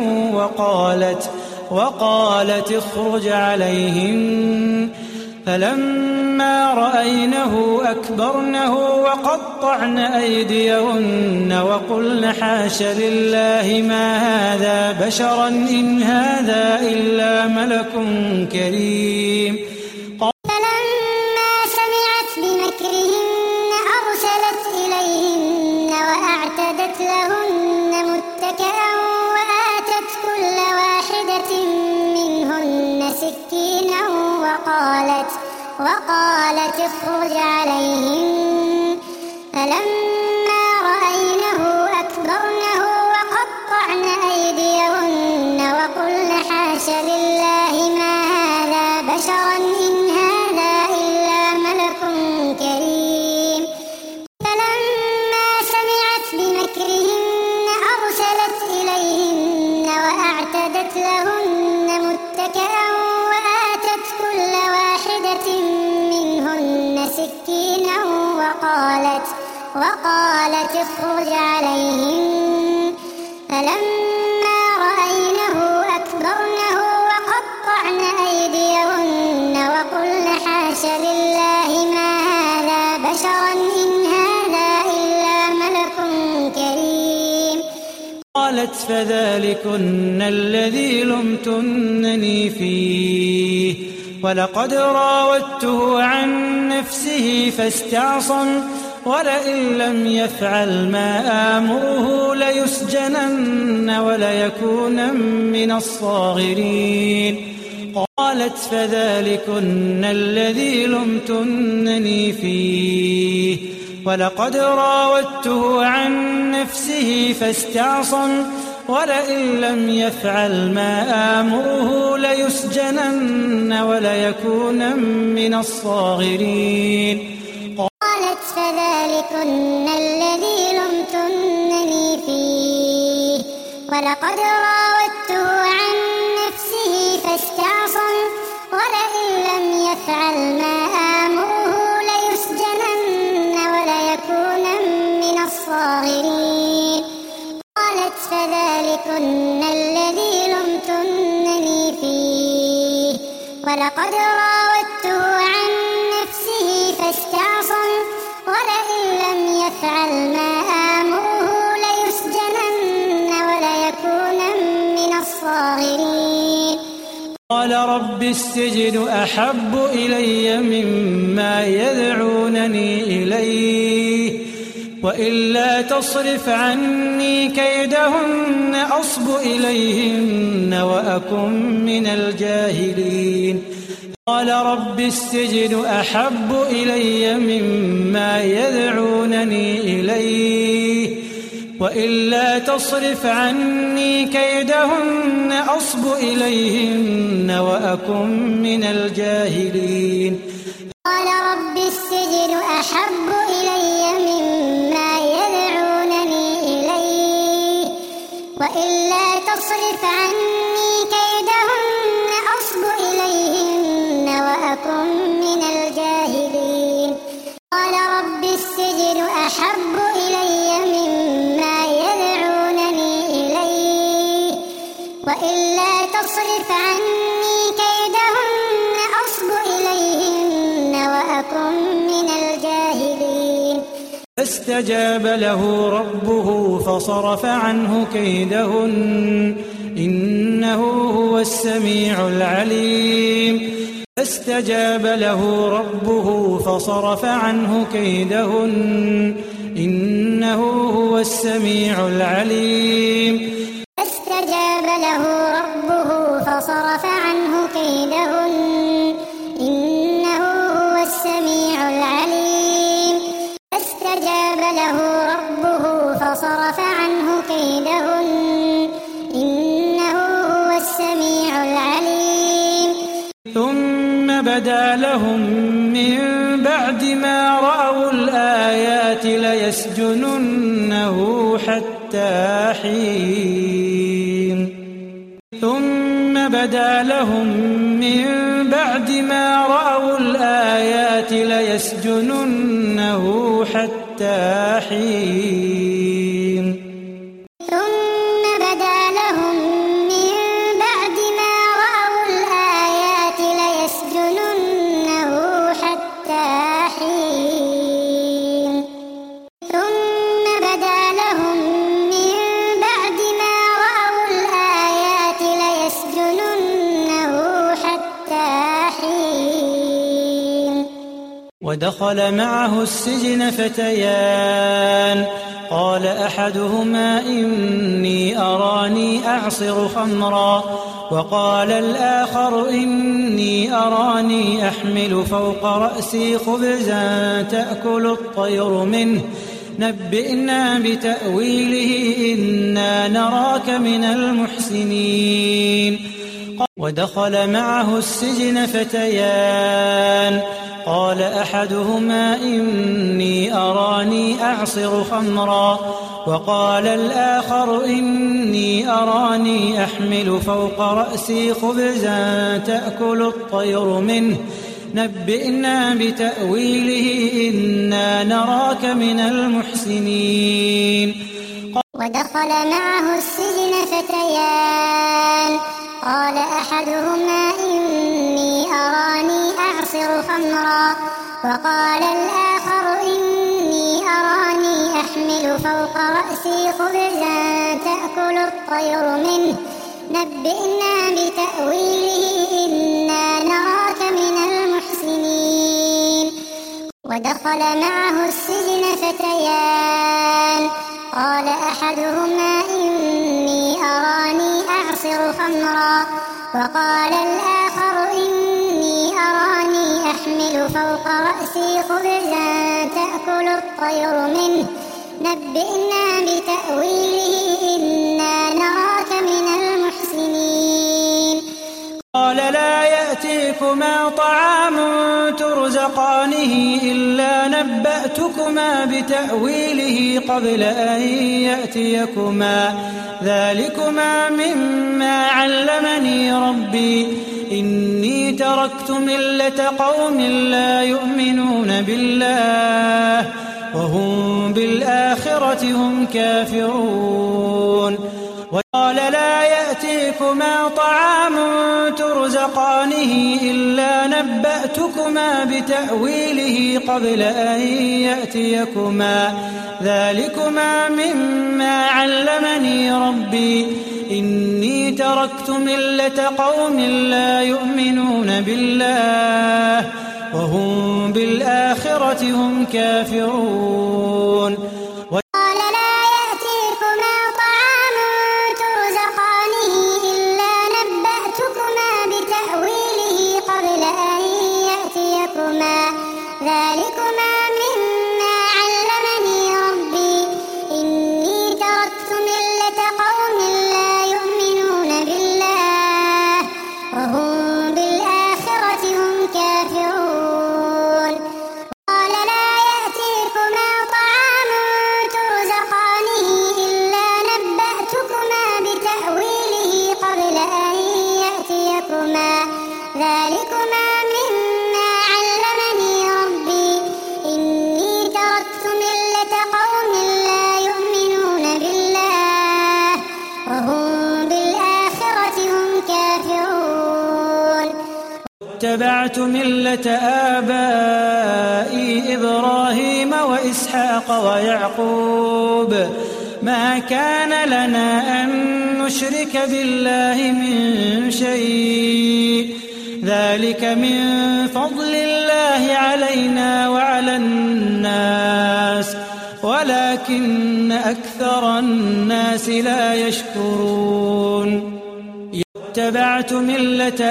وقالت اخرج عليهن. فلما رأينه أكبرنه وقطعن أيديهن وقلن حاش لله ما هذا بشرا إن هذا إلا ملك كريم. فلما سمعت بمكرهن أرسلت إليهن وأعتدت لهن متكئا وآتت كل واحدة منهن سكينا وقالت اخرج عليهن. فلما رأينه أكبرنه وقطعن أيديهن وقلن حاش لله ما هذا بشرا إن هذا إلا ملك كريم. فلما سمعت بمكرهن أرسلت إليهن وأعتدت لهن متكئا وآتت كل واحدة منهن سكينا وقالت اخرج عليهن. فلما رأينه أكبرنه وقطعن أيديهن وقلن حاش لله ما هذا بشرا إن هذا إلا ملك كريم. قالت فذلكن الذي لمتنني فيه ولقد راودته عن نفسه فاستعصم ولئن لم يفعل ما آمره ليسجنن وليكون من الصاغرين. قالت فذلكن الذي لمتنني فيه ولقد راودته عن نفسه فاستعصم ولئن لم يفعل ما آمره ليسجنن وليكون من الصاغرين. قالت فذلكن الذي لمتنني فيه ولقد راودته عن نفسه فاستعصم ولئن لم يفعل ما آمره ليسجنن وليكون من الصاغرين. قالت فذلكن الذي لمتنني فيه ولقد راودته عن نفسه فاستعصم ولئن لم يفعل ما آمره ليسجنن وليكون من الصاغرين. قال رب السجن أحب إلي مما يدعونني إليه وإلا تصرف عني كيدهن أصب إليهن وأكن من الجاهلين. قال رب السجن أحب إلي مما يدعونني إليه وإلا تصرف عني كيدهن أصب إليهن وأكن من الجاهلين. قال رب السجن أحب إلي مما يدعونني إليه وإلا تصرف عني كيدهن أصب إليهن وأكن من الجاهلين. قال رب السجن أحب إلي مما يدعونني إليه وإلا تصرف عني كيدهن أصب إليهن وأكن من الجاهلين. فاستجاب له ربه فصرف عنه كيدهن إنه هو السميع العليم فاستجاب له ربه فصرف عنه كيدهن إنه هو السميع العليم فاستجاب له ربه فصرف عنه كيدهن إنه هو السميع العليم فاستجاب له ربه فصرف عنه كيدهن إنه هو السميع العليم ثم بدا لهم من بعد ما رأوا الآيات ليسجننه حتى حين ثم بدا لهم من بعد ما رأوا الآيات ليسجننه حتى حين ثم بدا لهم من بعد ما رأوا الآيات ليسجننه حتى حين ثم بدا لهم من بعد ما رأوا الآيات ليسجننه حتى حين ودخل معه السجن فتيان قال أحدهما إني أراني أعصر خمرا وقال الآخر إني أراني أحمل فوق رأسي خبزا تأكل الطير منه نبئنا بتأويله إنا نراك من المحسنين ودخل معه السجن فتيان قال أحدهما إني أراني أعصر خمرا وقال الآخر إني أراني أحمل فوق رأسي خبزا تأكل الطير منه نبئنا بتأويله إنا نراك من المحسنين ودخل معه السجن فتيان قال أحدهما إني أراني أعصر خمرا وقال الآخر إني أراني أحمل فوق رأسي خبزا تأكل الطير منه نبئنا بتأويله إنا نراك من المحسنين ودخل معه السجن فتيان قال أحدهما إني أراني أعصر خمرا وقال الآخر إني أراني أحمل فوق رأسي خبزا تأكل الطير منه نبئنا بتأويله إنا نراك من المحسنين قال لا يأتيكما طعام ترزقانه إلا نبأتكما بتأويله قبل أن يأتيكما ذلكما مما علمني ربي إني تركت ملة قوم لا يؤمنون بالله وهم بالآخرة هم كافرون وقال لا يأتيكما طعام ترزقانه إلا نبأتكما بتأويله قبل أن يأتيكما ذلكما مما علمني ربي إني تركت ملة قوم لا يؤمنون بالله وهم بالآخرة هم كافرون قال لا يأتيكما طعام ترزقانه إلا نبأتكما بتأويله قبل أن يأتيكما ذلكما مما علمني ربي إني تركت ملة قوم لا يؤمنون بالله وهم بالآخرة هم كافرون قال لا يأتيكما طعام واتبعت ملة آبائي إبراهيم وإسحاق ويعقوب ما كان لنا أن نشرك بالله من شيء ذلك من فضل الله علينا وعلى الناس ولكن أكثر الناس لا يشكرون اتبعت ملة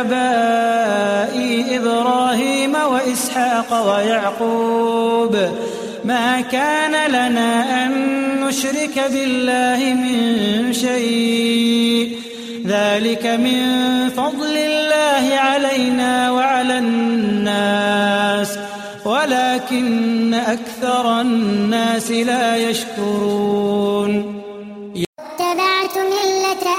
آبائي إبراهيم وإسحاق ويعقوب ما كان لنا أن نشرك بالله من شيء ذلك من فضل الله علينا وعلى الناس ولكن أكثر الناس لا يشكرون اتبعت ملة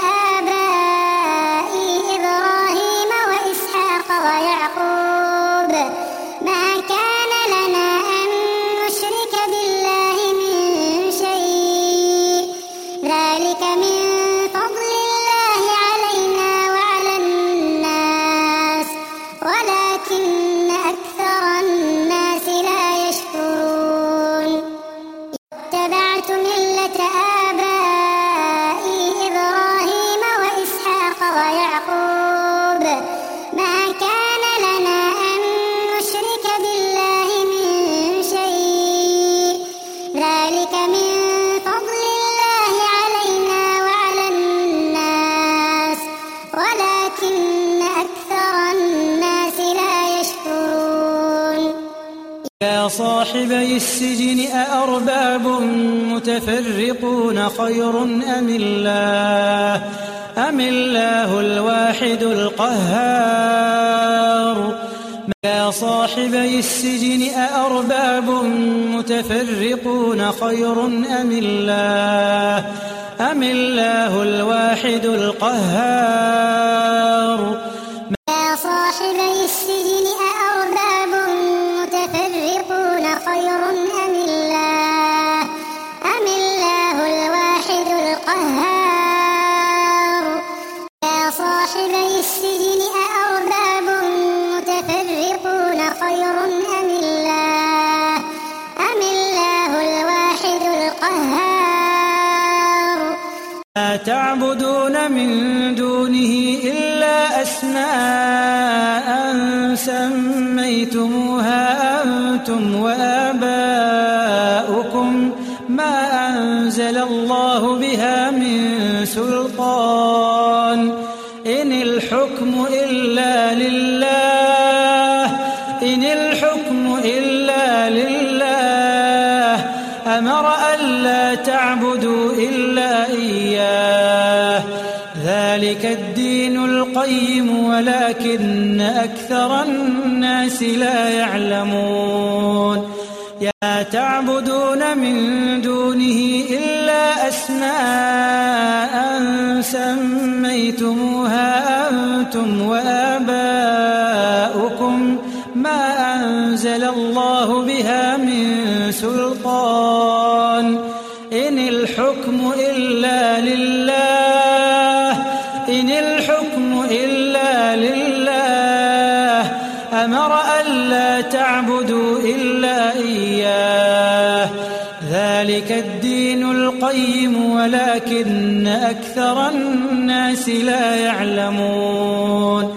آبائي إبراهيم وإسحاق ويعقوب ما كان لنا أن نشرك بالله من شيء ذلك من فضل الله علينا وعلى الناس ولكن أكثر الناس لا يشكرون اتبعت ملة آبائي إبراهيم وإسحاق ويعقوب ما كان لنا أن نشرك بالله من شيء ذلك من فضل الله علينا وعلى الناس ولكن أكثر الناس لا يشكرون يا صاحبي السجن أأرباب متفرقون خير أم الله الواحد القهار يا صاحبي السجن أأرباب متفرقون خير أم الله الواحد القهار يا صاحبي السجن أأرباب متفرقون خير أم الله الواحد القهار يا صاحبي السجن أأرباب متفرقون خير أم الله الواحد القهار لا تعبدون من دونه إلا أسماء سميتموها أنتم وآباؤكم ما أنزل الله بها من سلطان إن الحكم إلا لله أمر ألا تعبدوا إلا إياه ذلك الدين القيم ولكن أكثر الناس لا يعلمون لا تعبدون من دونه إلا أسماء سميتموها أنتم وآباؤكم ما أنزل الله بها من سلطان إن الحكم إلا لله أمر ألا تعبدوا إلا إياه ذلك الدين القيم ولكن أكثر الناس لا يعلمون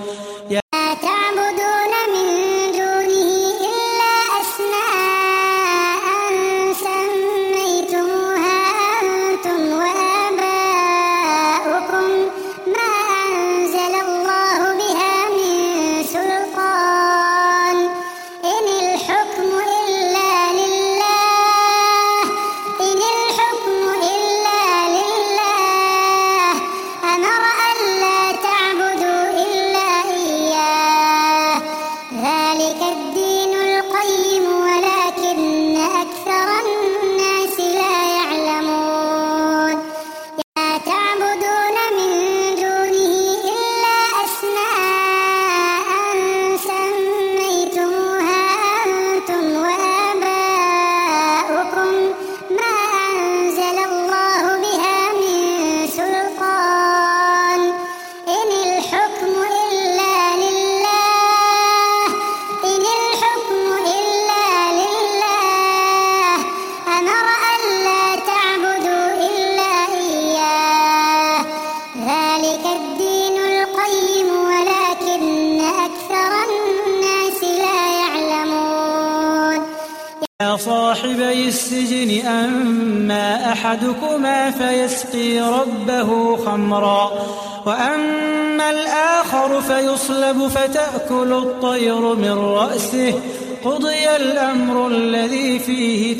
السجن أما أحدكما فيسقي ربه خمرا وأما الآخر فيصلب فتأكل الطير من رأسه قضي الأمر الذي فيه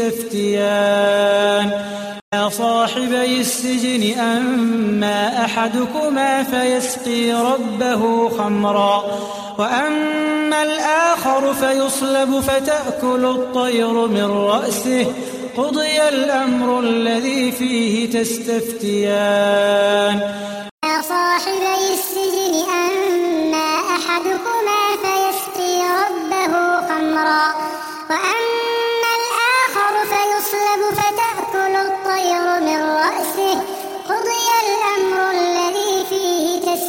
تستفتيان يا صاحبي السجن أما أحدكما فيسقي ربه خمرا وأما الآخر فيصلب فتأكل الطير من رأسه قضي الأمر الذي فيه تستفتيان يا صاحبي السجن أما أحدكما فيسقي ربه خمرا وأما الآخر فيصلب فتأكل الطير من رأسه قضي الأمر الذي فيه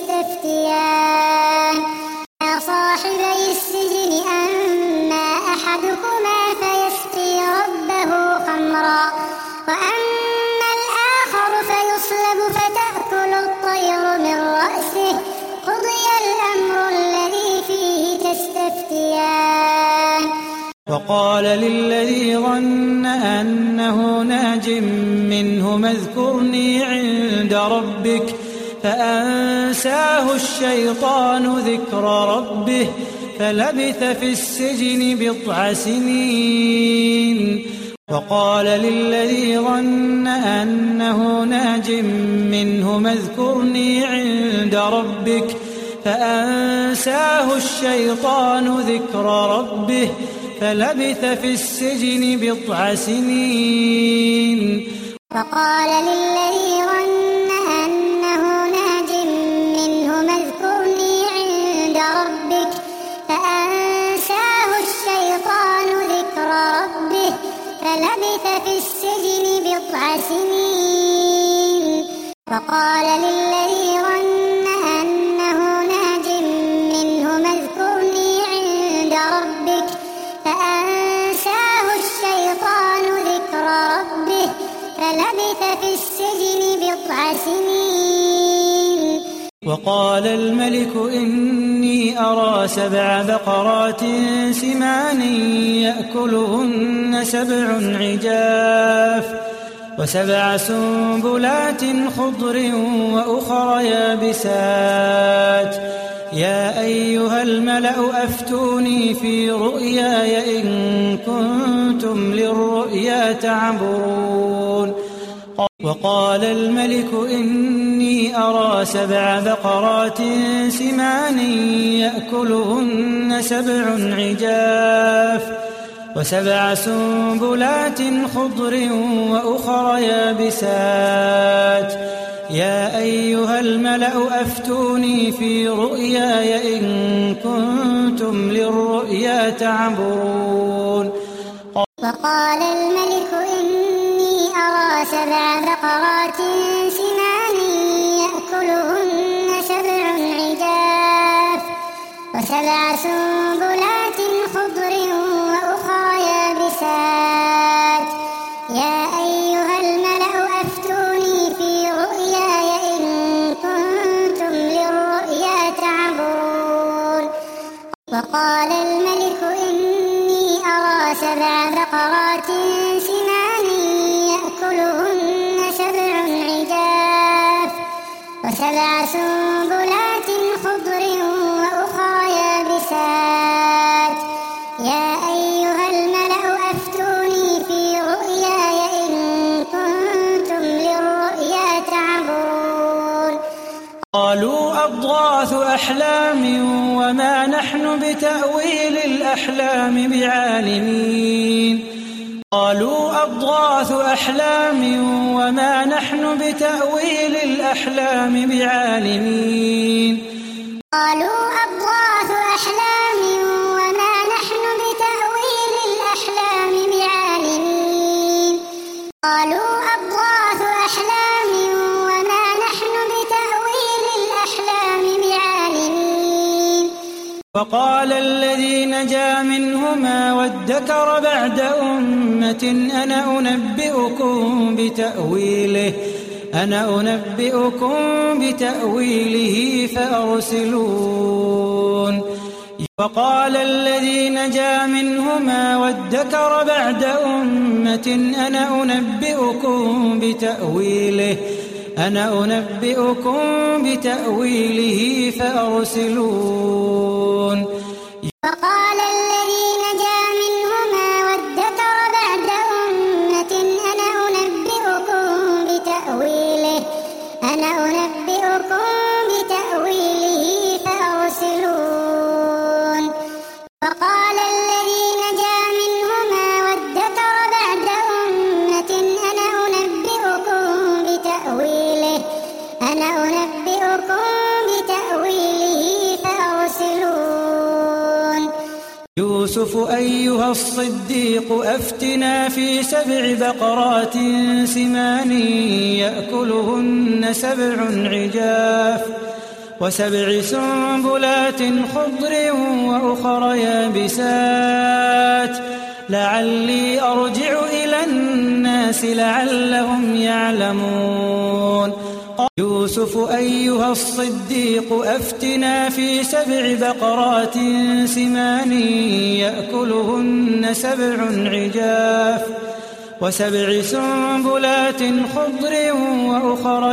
تستفتيان يا صاحبي السجن أما أحدكما فيسقي ربه خمرا وأما الآخر فيصلب فتأكل الطير من رأسه قضي الأمر الذي فيه تستفتيان وقال للذي ظن أنه ناج منهما اذكرني عند ربك فأنساه الشيطان ذكر ربه فلبث في السجن بضع سنين وقال للذي ظن أنه ناج منهما اذكرني عند ربك فأنساه الشيطان ذكر ربه فلبث في السجن بضع سنين وقال للذي ظن أنه ناج منهما اذكرني عند ربك فأنساه الشيطان ذكر ربه فلبث في السجن بضع سنين وقال للذي ظن أنه ناج منهما اذكرني عند ربك فأنساه الشيطان ذكر ربه فلبث في السجن بضع سنين وقال الملك إني أرى 7 بقرات سمان يأكلهن 7 عجاف و7 سنبلات خضر وأخر يابسات يا أيها الملأ أفتوني في رؤياي إن كنتم للرؤيا تعبرون وقال الملك إني أرى 7 بقرات سمان يأكلهن 7 عجاف و7 سنبلات خضر وأخر يابسات يا أيها الملأ أفتوني في رؤياي إن كنتم للرؤيا تعبرون وقال الملك إني أرى 7 بقرات سمان يأكلهن 7 عجاف و7 سنبلات خضر وأخر يابسات يا أيها الملأ أفتوني في رؤياي إن كنتم للرؤيا تعبرون وقال الملك إني أرى 7 بقرات سمان يأكلهن 7 عجاف و7 سنبلات خضر وأخر يابسات يا أيها الملأ أفتوني في رؤياي إن كنتم للرؤيا تعبرون قالوا أضغاث أحلام وما نحن بتأويل الأحلام بعالمين قالوا أضغاث أحلام وما نحن بتأويل الأحلام بعالمين قالوا أضغاث أحلام وما نحن بتأويل الأحلام بعالمين قالوا أضغاث أحلام وما نحن بتأويل الأحلام بعالمين وقال الذي نجا منهما وادكر بعد أمة أنا أنبئكم بتأويله فأرسلون وقال الذي نجا منهما وادكر بعد أمة أنا أنبئكم بتأويله فأرسلون وقال الذي نجا منهما وادكر بعد أمة أنا أنبئكم بتأويله فأرسلون وقال الذي نجا منهما وادكر بعد أمة أنا أنبئكم بتأويله فأرسلون يوسف أيها الصديق أفتنا في 7 بقرات سمان يأكلهن 7 عجاف و7 سنبلات خضر وأخر يابسات لعلي أرجع إلى الناس لعلهم يعلمون يوسف أيها الصديق أفتنا في 7 بقرات سمان يأكلهن 7 عجاف و7 سنبلات خضر وأخر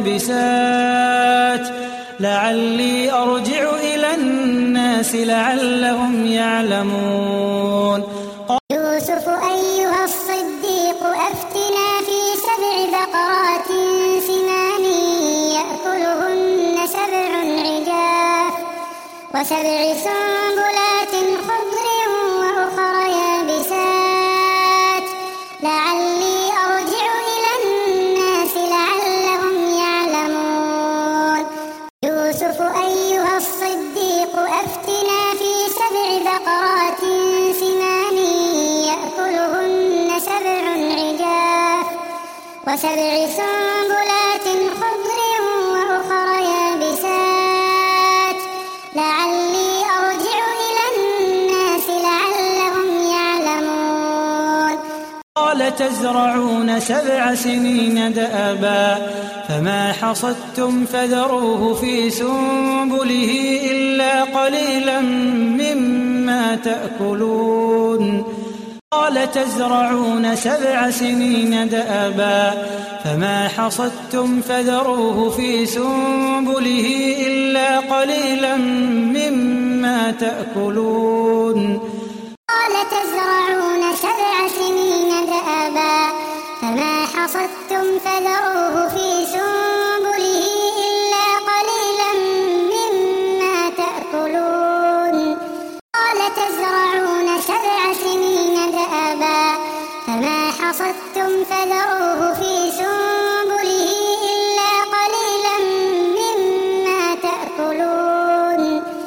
يابسات لعلي أرجع إلى الناس لعلهم يعلمون يوسف أيها الصديق أفتنا في 7 بقرات سمان يأكلهن 7 عجاف و7 سنبلات خضر وأخر يابسات لعلي أرجع إلى الناس لعلهم يعلمون يوسف أيها الصديق أفتنا في 7 بقرات سمان يأكلهن 7 عجاف و7 سنبلات خضر وأخر يابسات لعلي أرجع إلى الناس لعلهم يعلمون قال تزرعون 7 سنين دأبا فما حصدتم فذروه في سنبله إلا قليلا مما تأكلون قال تزرعون 7 سنين دأبا فما حصدتم فذروه في سنبله إلا قليلا مما تأكلون قال تزرعون 7 سنين دأبا فما حصدتم فذروه في سنبله إلا قليلا مما تأكلون قال تزرعون 7 سنين دأبا فما حصدتم فذروه في سنبله إلا قليلا مما تأكلون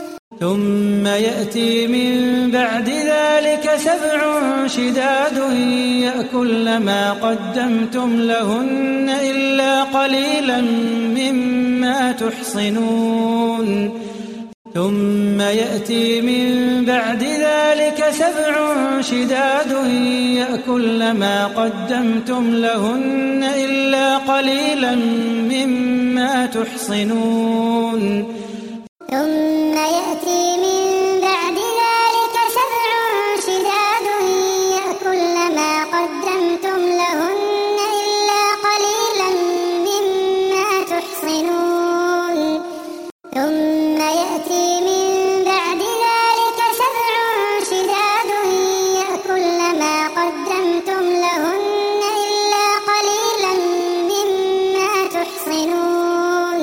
ثم يأتي من بعد ذلك 7 شداد يأكلن ما قدمتم لهن إلا قليلا مما تحصنون ثم يأتي من بعد ذلك 7 شداد يأكلن ما قدمتم لهن إلا قليلا مما تحصنون ثم يأتي من بعد ذلك 7 شداد يأكلن ما قدمتم لهن إلا قليلا مما تحصنون ثم يأتي من بعد ذلك 7 شداد يأكلن ما قدمتم لهن إلا قليلا مما تحصنون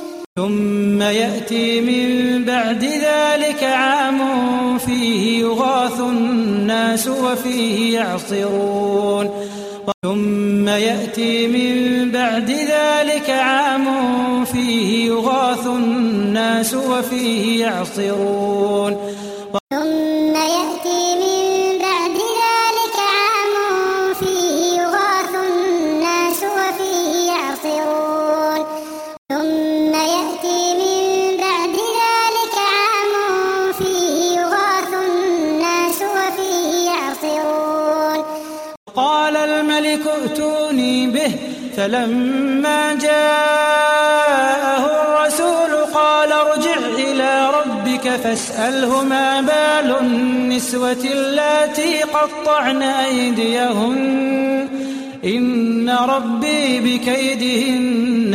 ثم يأتي من بعد ذلك عام فيه يغاث الناس وفيه يعصرون ثم يأتي من بعد ذلك عام فيه يغاث الناس وفيه يعصرون ثم يأتي من بعد ذلك عام فيه يغاث الناس وفيه يعصرون ثم يأتي من بعد ذلك عام فيه يغاث الناس وفيه يعصرون قال الملك ائتوني به فلما جاءه الرسول قال ارجع إلى ربك ربك فاسأله ما بال النسوة اللاتي قطعن أيديهن إن ربي بكيدهن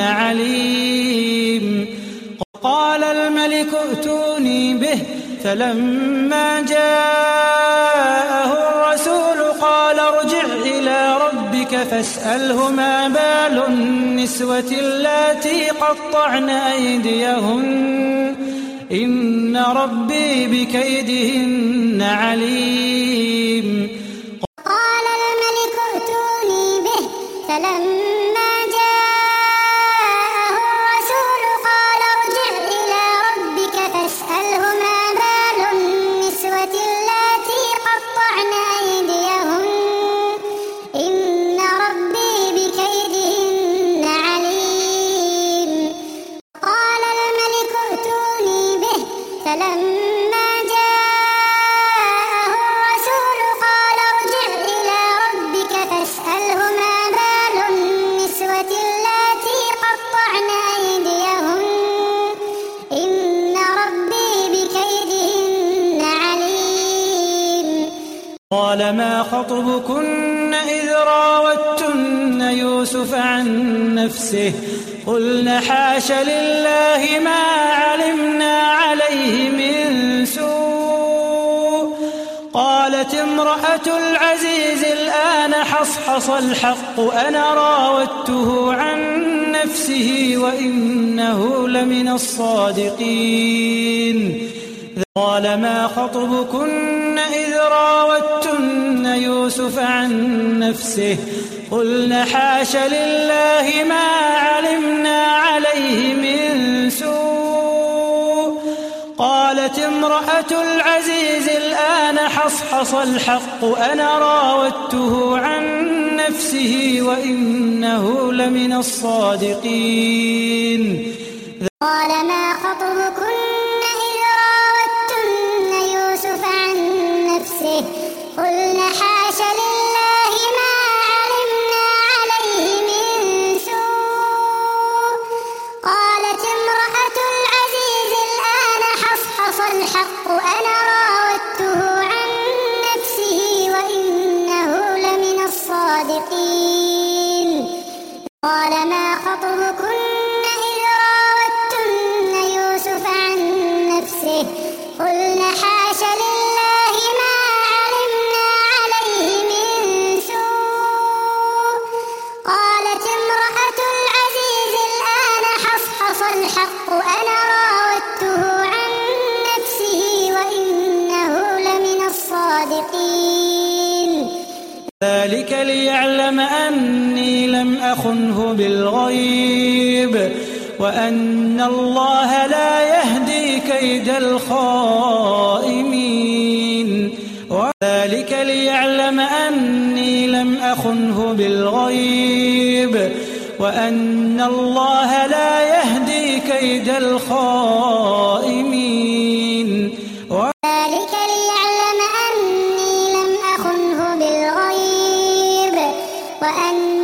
عليم. قال الملك ائتوني به فلما جاءه الرسول قال ارجع إلى ربك فاسأله ما بال النسوة اللاتي قطعن أيديهن إن ربي بكيدهن عليم. قال الملك ائتوني به فلما جاءه الرسول قال ارجع إلى ربك فاسأله ما بال النسوة اللاتي قطعن أيديهن إن ربي بكيدهن عليم. قال الملك ائتوني به فلما جاءه الرسول قال ارجع إلى ربك فاسأله ما بال النسوة اللاتي قطعن أيديهن إن ربي بكيدهن عليم. قال ما خطبكن إذ راوتن يوسف عن نفسه قلن حاش لله ما علمنا عليه من سوء. قالت امرأة العزيز الآن حصحص الحق أنا راودته عن نفسه وإنه لمن الصادقين. قال ما خطبكن إذ راوتن يوسف عن نفسه قلن حاش لله ما علمنا عليه من سوء. قالت امرأة العزيز الآن حصحص الحق أنا راودته عن نفسه وإنه لمن الصادقين. قال ما خطبكن إذ راوتن يوسف عن نفسه قلن حاش لله ما علمنا عليه من سوء. قالت امرأة العزيز الآن حصحص الحق أنا راودته عن نفسه وإنه لمن الصادقين. قال ما خطبكن إذ راوتن يوسف عن نفسه قلن حاش لله ما علمنا عليه من سوء. قالت امرأة العزيز الآن حصحص الحق أنا راودته عن نفسه وإنه لمن الصادقين. ذلك ليعلم أني لم أخنه بالغيب وأن الله لا يهدي كيد الخائنين. وذلك ليعلم أني لم أخنه بالغيب وأن الله لا يهدي كيد الخائنين. ذلك ليعلم أني لم أخنه بالغيب وأن